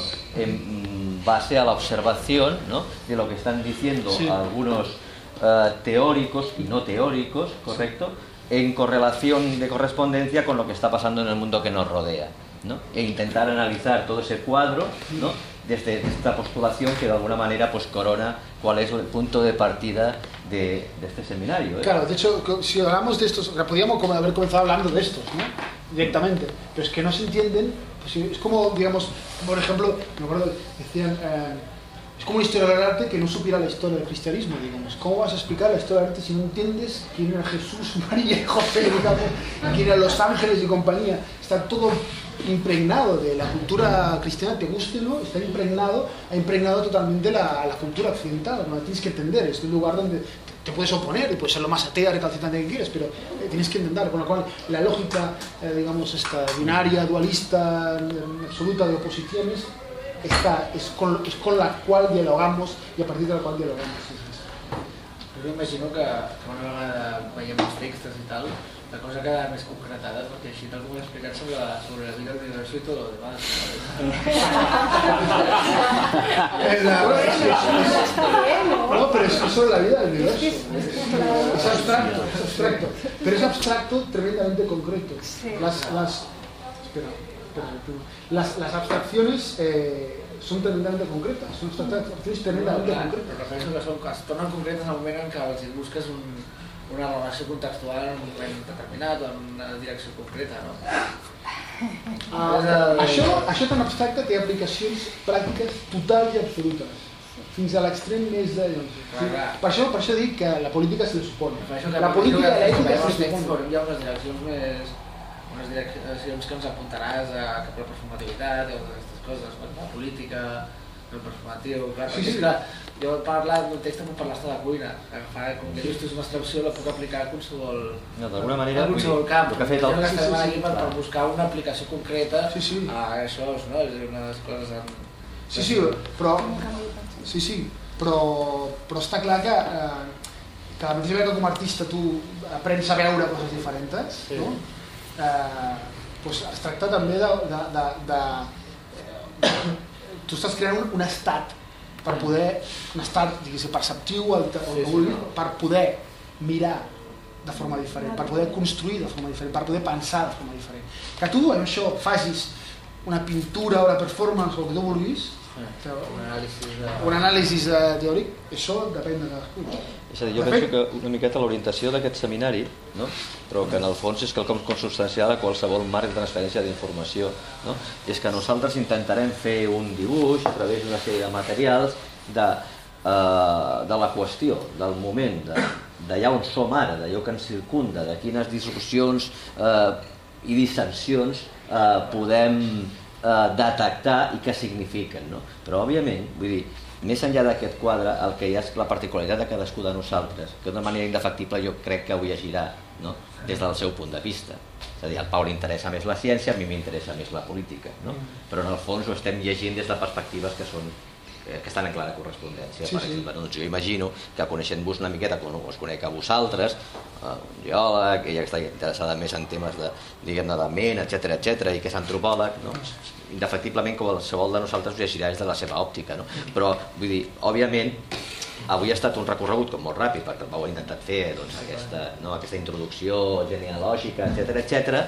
En base a la observación, ¿no? De lo que están diciendo sí. algunos uh, teóricos y no teóricos, ¿correcto? En correlación de correspondencia con lo que está pasando en el mundo que nos rodea, ¿no? E intentar analizar todo ese cuadro, ¿no? Desde esta postulación que de alguna manera pues corona cuál es el punto de partida de, de este seminario, ¿eh? Claro, de hecho, si hablamos de estos, podríamos haber comenzado hablando de estos, ¿no? Directamente, pero es que no se entienden, pues es como, digamos, por ejemplo, me acuerdo, decían, eh, es como una historia del arte que no supiera la historia del cristianismo, digamos. ¿Cómo vas a explicar la historia del arte si no entiendes quién era Jesús, María y José, digamos, quién eran los ángeles y compañía? Está todo impregnado de la cultura cristiana, te guste, ¿no? Está impregnado, ha impregnado totalmente la, la cultura occidental, no la tienes que entender, es un lugar donde te puedes oponer y puedes ser lo más atea, recalcitrante que quieras, pero eh, tienes que entender, con lo cual la lógica, eh, digamos, esta binaria, dualista, absoluta de oposiciones, está, es, con, es con la cual dialogamos y a partir de la cual dialogamos. Sí, sí. Jo imagino que, que una vegada veiem els textos i tal, la cosa queda més concretada, perquè així tal com he explicat sobre la, sobre la vida, l'universo i tot lo demás. No, pero es sobre la vida del universo. Es abstracto, es abstracto. Pero es abstracto tremendamente concreto. Las, las, espera, espera, las, las abstracciones eh, son tremendamente concretas, son abstracciones tremendamente no, concretas. Però penso que, són, que es tornen concretes en el moment en què els busques un, una relació contextual en un moment determinat o en una direcció concreta, no? Uh, això, això tan abstracte té aplicacions pràctiques totals i absolutes, fins a l'extrem més de... Sí, per, això, per això dic que la política se li supone. La política i l'ètica se li supone. Hi ha unes direccions més... unes direccions que ens apuntaràs a cap a la performativitat o aquestes coses, la política, el performatiu... Clar, sí, sí. És clar, jo parlar d'un text puc parlar de la cuina, agafar, com que dius, és una abstracció, la puc aplicar a qualsevol, no, d'alguna manera, a qualsevol camp. El que ha fet el... Jo estem sí, sí, aquí per, clar. per buscar una aplicació concreta sí, sí. a això, no? És una de les coses... En... Sí, sí, però... Sí, sí, però, però està clar que, eh, que a la mateixa vegada que com a artista tu aprens a veure coses diferents, sí. No? Eh, doncs es tracta també de... de, de, de eh, tu estàs creant un, un estat per poder, un estat, diguéssim, perceptiu, el, el sí, sí. Per poder mirar de forma diferent, per poder construir de forma diferent, per poder pensar de forma diferent. Que tu amb això facis una pintura o la performance o el que tu vulguis, sí. un anàlisi, de... un anàlisi de teòric, això depèn de cadascú. És a dir, jo penso que una miqueta l'orientació d'aquest seminari, no? Però que en el fons és quelcom consubstancial a qualsevol marc de transferència d'informació, no? És que nosaltres intentarem fer un dibuix a través d'una sèrie de materials de, uh, de la qüestió, del moment, d'allà on som ara, d'allò que ens circunda, de quines disrupcions uh, i dissensions uh, podem uh, detectar i què signifiquen, no? Però òbviament, vull dir, més enllà d'aquest quadre, el que hi ha és la particularitat de cadascú de nosaltres, que d'una manera indefectible jo crec que ho llegirà, no? Des del seu punt de vista. És a dir, al Pau li interessa més la ciència, a mi m'interessa més la política, no? Però en el fons ho estem llegint des de perspectives que són que estan en clara correspondència. Sí, per exemple, sí. Doncs jo imagino que coneixent-vos una miqueta, quan us conec a vosaltres, un geòleg, ella que està interessada més en temes de, diguem-ne, de ment, etcètera, etcètera, i que és antropòleg, no? Indefectiblement qualsevol de nosaltres ho llegirà des de la seva òptica, no? Però, vull dir, òbviament, avui ha estat un recorregut com molt ràpid, perquè el Pau ha intentat fer doncs, aquesta, no, aquesta introducció genealògica, etcètera, etcètera,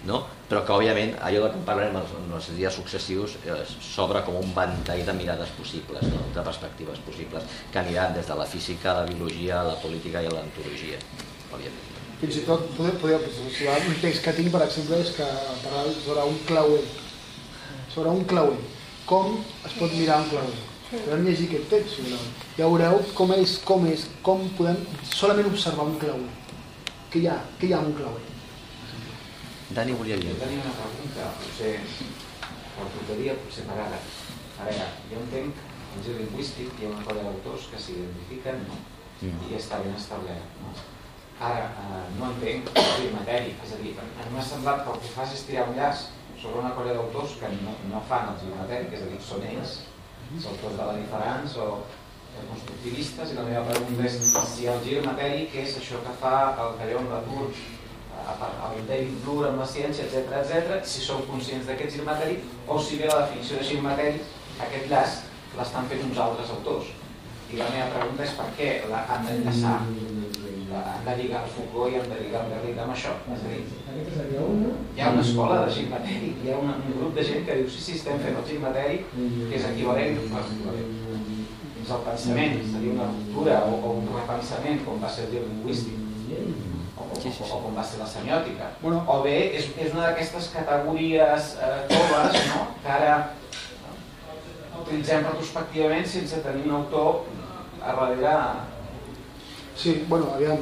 no? Però que òbviament allò que parlarem en els dies successius s'obre com un ventall de mirades possibles, no? De perspectives possibles, que aniran des de la física, la biologia, la política i l'antologia, òbviament. Fins i tot, podria posar un text que tinc, per exemple, és que parla sobre un clauer, sobre un clauer, com es pot mirar un clauer. Podem llegir aquest text, ja veureu com és, com és, com podem solament observar un clauer. Què hi ha? Què hi ha en un clauer? Dani volia dir. Jo tenia una pregunta, potser la portaria separada. A veure, jo entenc, en gir lingüístic hi ha una colla d'autors que s'identifiquen, no? I està ben establert, no? Ara, no entenc el gir matèric, és a dir, a mi m'ha semblat que el que fas és tirar un llaç sobre una colla d'autors que no fan el gir matèric, és a dir, són ells, els autors de la diferents o constructivistes, i la meva pregunta és si el gir matèric és això que fa el Callón Latour, el David Bloor amb la ciència, etcètera, etcètera, si som conscients d'aquest gir matèric o si bé la definició de gir matèric, aquest llaç l'estan fent uns altres autors. I la meva pregunta és per què han d'enllaçar, han de lligar el Foucault i han de lligar el Derrida amb això. És a dir, hi ha una escola de gir matèric, hi ha un grup de gent que diu sí, sí, estem fent el gir matèric, que és equivalent fins al pensament, és a dir, una ruptura o un repensament com va ser el gir lingüístic o com va ser la semiòtica. O bé és una d'aquestes categories toves que ara utilitzem retrospectivament sense tenir un autor a darrere. Sí, bueno, aviam,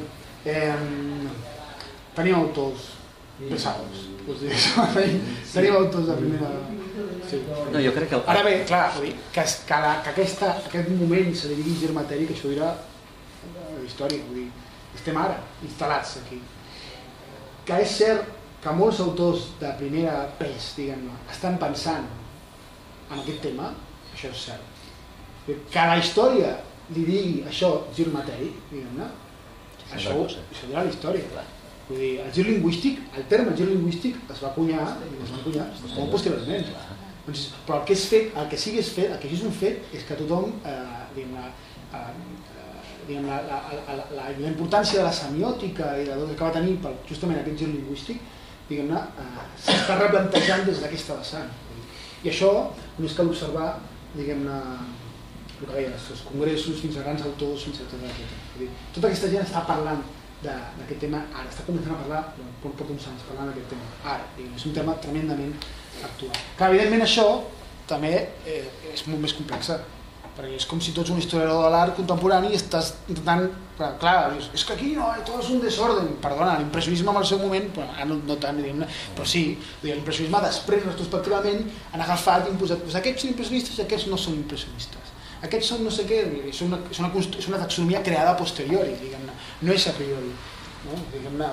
tenim autors pesados, tenim autors de primera... No, jo crec que... Ara bé, clar, que aquest moment se li digui gir matèric, això dirà la història, vull dir, estem ara instal·lats aquí. Que és cert que molts autors de primera pes, diguem-ne, estan pensant en aquest tema, això és cert. Que la història li digui això, gir matèric, diguem-ne, això dirà la història. Vull dir, el gir lingüístic, el terme gir lingüístic es va acunyar, es va acunyar molt posteriorment. Però el que és fet, el que sigui és fet, el que sigui un fet, és que tothom, diguem-ne, la importància de la semiòtica i de tot el que va tenir justament aquest gir lingüístic, diguem-ne, s'està replantejant des d'aquesta vessant. I això només cal observar, diguem-ne, el que deies, els congressos, fins a grans autors, fins a tot això. Tota aquesta gent està parlant d'aquest tema ara, està començant a parlar, porta uns anys parlant d'aquest tema ara, és un tema tremendament actual. Que evidentment això també és molt més complex, perquè és com si tu ets un historiador de l'art contemporani i estàs intentant, clar, és que aquí no, tot és un desorden, perdona, l'impressionisme en el seu moment, no tant, però sí, l'impressionisme després, retrospectivament, han agafat i han posat, aquests són impressionistes i aquests no són impressionistes. Aquests són no sé què, és una, és una, és una taxonomia creada a posteriori, diguem-ne, no és a priori. No? Diguem-ne,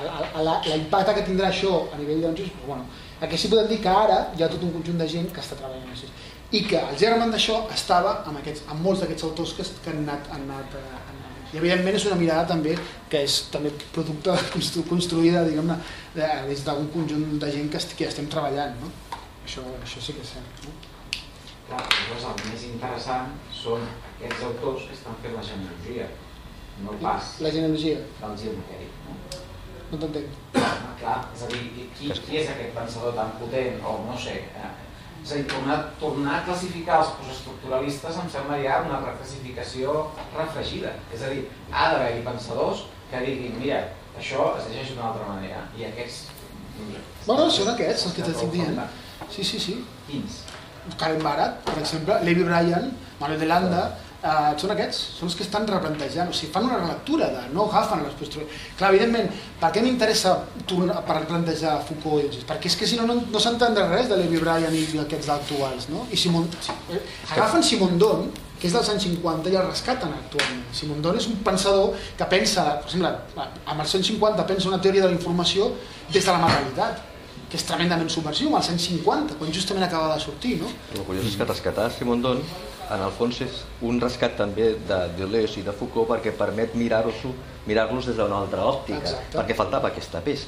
l'impacte que tindrà això a nivell de... Però, bueno, el que sí podem dir que ara hi ha tot un conjunt de gent que està treballant així. I que el germen d'això estava amb, aquests, amb molts d'aquests autors que han anat, han anat, han anat. I evidentment és una mirada també que és també producte constru, construïda, diguem-ne, des d'un conjunt de gent que, que estem treballant. No? Això, això sí que és cert. No? Clar, llavors el més interessant són aquests autors que estan fent la genealogia, no pas la genealogia del gir matèric. No, no t'entenc. Clar, és a dir, qui, qui és aquest pensador tan potent, o no sé, eh? És a dir, tornar, tornar a classificar els postestructuralistes em sembla ja una reclassificació refregida. És a dir, ha d'haver-hi pensadors que diguin, mira, això es llegeix d'una altra manera, i aquests... Bueno, són aquests, els que t'estic dient. Sí, sí, sí. Quins? Karen Barat, per exemple, Levi Bryan, Manuel de Landa, eh, són aquests, són els que estan replantejant, o sigui, fan una relectura, de, no agafen les postures. Clar, evidentment, per què m'interessa per replantejar Foucault? Perquè és que si no, no, no s'entendrà res de Levi Bryan i aquests actuals, no? I Simon, agafen Simondon, que és dels anys cinquanta, i el rescaten actualment. Simondon és un pensador que pensa, per exemple, amb els anys cinquanta pensa una teoria de la informació des de la materialitat, que és tremendament subversiu, als anys cinquanta, quan justament acaba de sortir, no? El curiós és que rescatar Simondon, en el fons, és un rescat també de Deleuze i de Foucault perquè permet mirar-los mirar-los des d'una altra òptica, perquè faltava aquesta peça.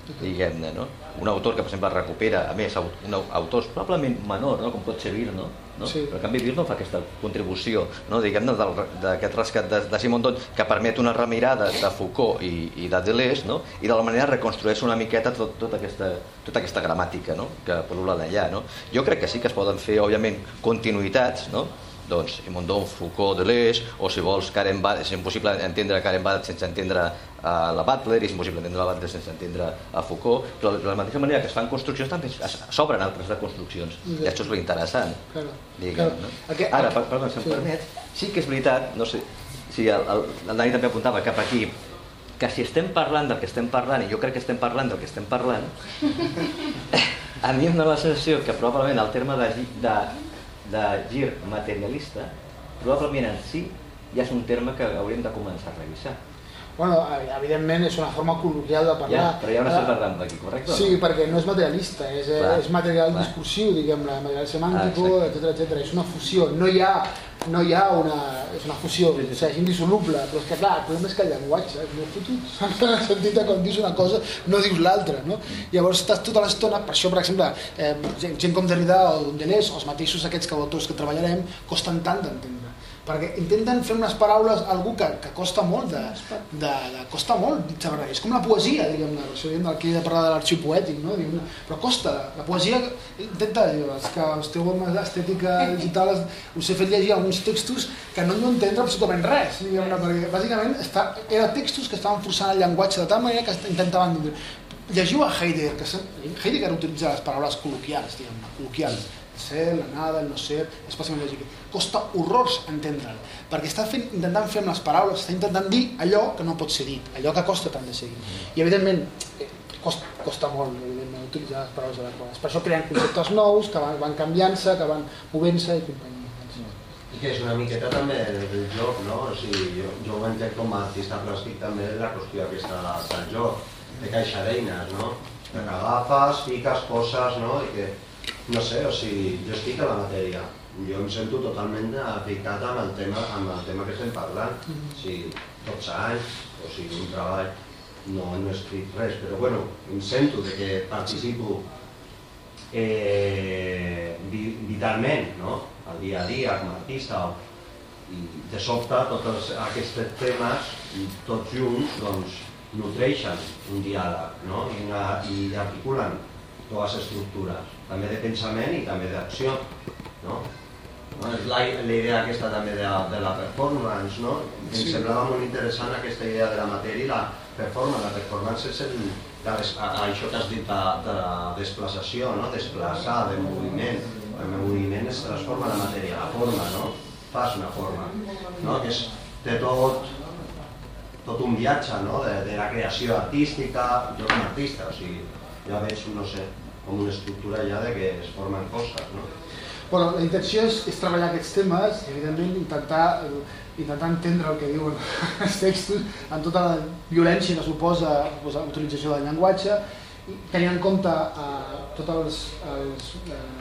diguem-ne, no? Un autor que, per exemple, recupera, a més, un autors probablement menor, no? Com pot ser Virno, no? Sí. Però en canvi Virno fa aquesta contribució, no? Diguem-ne, d'aquest rescat de, de Simondon, que permet una remirada de Foucault i, i de Deleuze, no? I de la manera reconstrueix una miqueta tot, tota, aquesta, tota aquesta gramàtica, no? Que pol·lula d'allà, no? Jo crec que sí que es poden fer, òbviament, continuïtats, no? Doncs Simondon, Foucault, Deleuze, o si vols Karen Barad, és impossible entendre Karen Barad sense entendre uh, la Butler, és impossible entendre la Butler sense entendre a Foucault, però de la mateixa manera que es fan construccions també s'obren altres reconstruccions, i això és l'interessant, diguem, no? Ara, perdó, si em permet, sí que és veritat, no sé, si el, el, el Dani també apuntava cap aquí, que si estem parlant del que estem parlant, i jo crec que estem parlant del que estem parlant, a mi em dóna la sensació que probablement el terme de, de de gir materialista, probablement en si ja és un terme que hauríem de començar a revisar. Bueno, evidentment és una forma col·loquial de parlar. Ja, però hi ha una certa rampa aquí, correcte? Sí, perquè no és materialista, és, és material clar. discursiu, diguem-ne, material semàntic, ah, etcètera, etcètera. És una fusió, no hi ha, no hi ha una... és una fusió, sí, sí. O sigui, és indissoluble, però és que clar, el problema és que el llenguatge és molt fotut, en el sentit que quan dius una cosa no dius l'altra, no? Llavors estàs tota l'estona, per això, per exemple, eh, gent com Derrida o Deleuze, els mateixos aquests que autors que treballarem, costen tant d'entendre. Perquè intenten fer unes paraules algú que, que costa molt de, de, de costa molt, és com la poesia, diguem-ne, això diguem aquí de parlar de l'arxiu poètic, no? Però costa, la poesia intenta, és que esteu amb l'estètica digital, us he fet llegir alguns textos que no heu entendre absolutament res, diguem-ne, perquè bàsicament està, eren textos que estaven forçant el llenguatge de tal manera que intentaven entendre. Llegiu a Heidegger, que Heidegger utilitza les paraules col·loquials, diguem-ne, col·loquials, ser, la nada, el no ser, especialment lògic. Costa horrors entendre'l, perquè està fent, intentant fer amb les paraules, està intentant dir allò que no pot ser dit, allò que costa tant de ser dit. I evidentment, costa, costa molt evidentment, utilitzar les paraules adequades. Per això creen conceptes nous, que van, van canviant-se, que van movent-se i companyia. I que és una miqueta també del joc, no? O sigui, jo, jo ho entenc com a artista plàstic també la qüestió aquesta del joc, de caixa d'eines, no? Que agafes, fiques, poses, no? I que no sé, o sigui, jo estic a la matèria, jo em sento totalment ficat amb el tema, amb el tema que estem parlant, o sigui, dotze anys, o sigui, un treball, no, no he escrit res, però bueno, em sento de que participo eh, vitalment, no?, al dia a dia com a artista, i de sobte tots aquests temes, tots junts, doncs, nutreixen un diàleg, no?, i, una, i articulen dues estructures, també de pensament i també d'acció, no? La, la idea aquesta també de, de la performance, no? Em sí. semblava molt interessant aquesta idea de la matèria i la performance. La performance és el, la, això que has dit de, de desplaçació, no? Desplaçar, de moviment. El moviment es transforma en la matèria, la forma, no? Fas una forma, no? Que és de tot, tot un viatge, no? De, de la creació artística, jo com a artista, o sigui, ja veig, no sé, com una estructura ja de que es formen coses, no? Bueno, la intenció és, és treballar aquests temes, evidentment intentar, intentar entendre el que diuen els textos en tota la violència que suposa l'utilització del llenguatge, tenint en compte eh, tots els, els,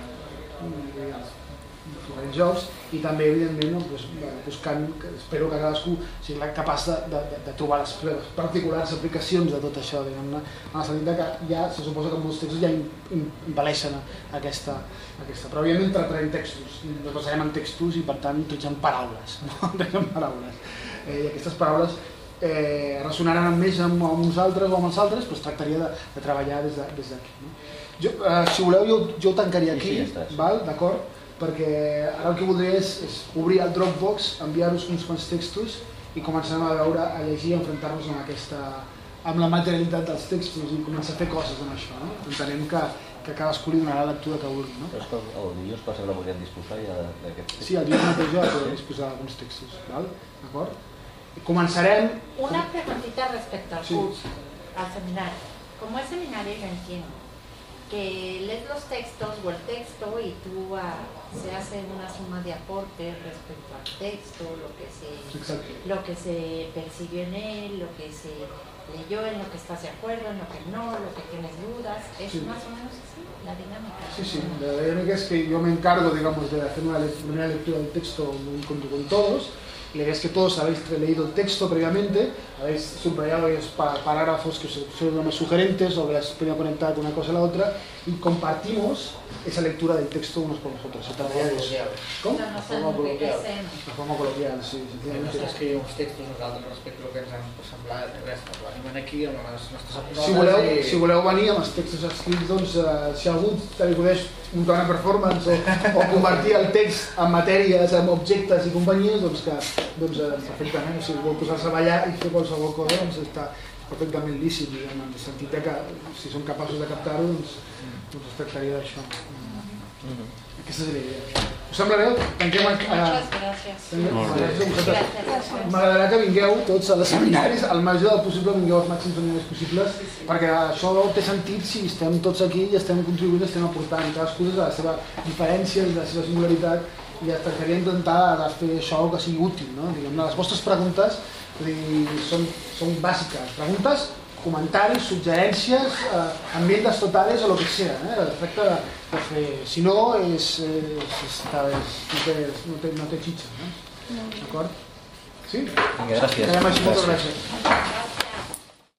eh, els jocs i també, evidentment, no, pues, buscant, espero que cadascú sigui capaç de, de, de trobar les particulars aplicacions de tot això, diguem-ne, en el sentit que ja se suposa que molts textos ja impel·leixen aquesta, aquesta. Però òbviament tratarem textos, ens basarem en textos i per tant utilitzem paraules, no? Utilitzem paraules. Eh, I aquestes paraules eh, ressonaran més amb, amb uns altres o amb els altres, però es tractaria de, de treballar des d'aquí. De, no? Jo, eh, si voleu, jo, jo ho tancaria aquí, sí, sí, val? D'acord? Perquè ara el que voldria és, és obrir el Dropbox, enviar-vos uns quants textos i començarem a veure, a llegir, a enfrontar-nos amb aquesta, amb la materialitat dels textos i començar a fer coses amb això, no? Entenem que, que cadascú li donarà la lectura que vulgui, no? Però és que el, el dilluns passa que la podríem disposar ja d'aquests textos. Sí, el dilluns mateix ja podríem disposar d'alguns textos, val? D'acord? Començarem... Una preguntita respecto al curso, sí. Al seminario. Como el seminario yo entiendo que lees los textos o el texto y tú uh, se hace una suma de aportes respecto al texto, lo que se lo que se percibió en él, lo que se leyó, en lo que estás de acuerdo, en lo que no, lo que tienes dudas, es sí. Más o menos así la dinámica. Sí, sí, la dinámica es que yo me encargo, digamos, de hacer una primera lectura del texto con, con todos. La idea es que todos habéis leído el texto previamente, habéis subrayado varios parágrafos que son más sugerentes o que las podía conectar con una cosa a la otra y compartimos esa lectura del texto unos por los otros. Com? La forma col·loquial. La forma col·loquial, sí. Nosaltres escrivim uns textos nosaltres respecte al que ens han semblat, res, venim aquí amb les nostres apuntes. Si voleu, i... si voleu venir amb els textos escrits, doncs, eh, si algú també coneix muntar una performance o, o convertir el text en matèries, en objectes i companyies, doncs que doncs, eh, perfectament, o sigui, vol posar-se a ballar i fer qualsevol cosa, doncs està perfectament lícit, diguem, en el sentit que si som capaços de captar-ho, doncs, doncs es tractaria d'això. Mm-hmm. Aquesta és la idea. Us sembla bé? Tanquem a... Moltes gràcies. Gràcies. M'agradarà que vingueu tots als seminaris, al major del possible vingueu als màxims seminaris possibles, perquè això té sentit si estem tots aquí i estem contribuint, estem aportant cadascú des de la seva diferència, des de la seva singularitat, i es tractaria d'intentar de fer això que sigui útil, no? Diguem-ne, les vostres preguntes són, són bàsiques. Preguntes, comentaris, suggerències, eh, ambientes totales o el que sea. Eh? Es tracta de fer... Si no, és, és, està, és, no, té, no, té, no té xitxa. Eh? D'acord? Sí? Vinga, gràcies. Moltes gràcies.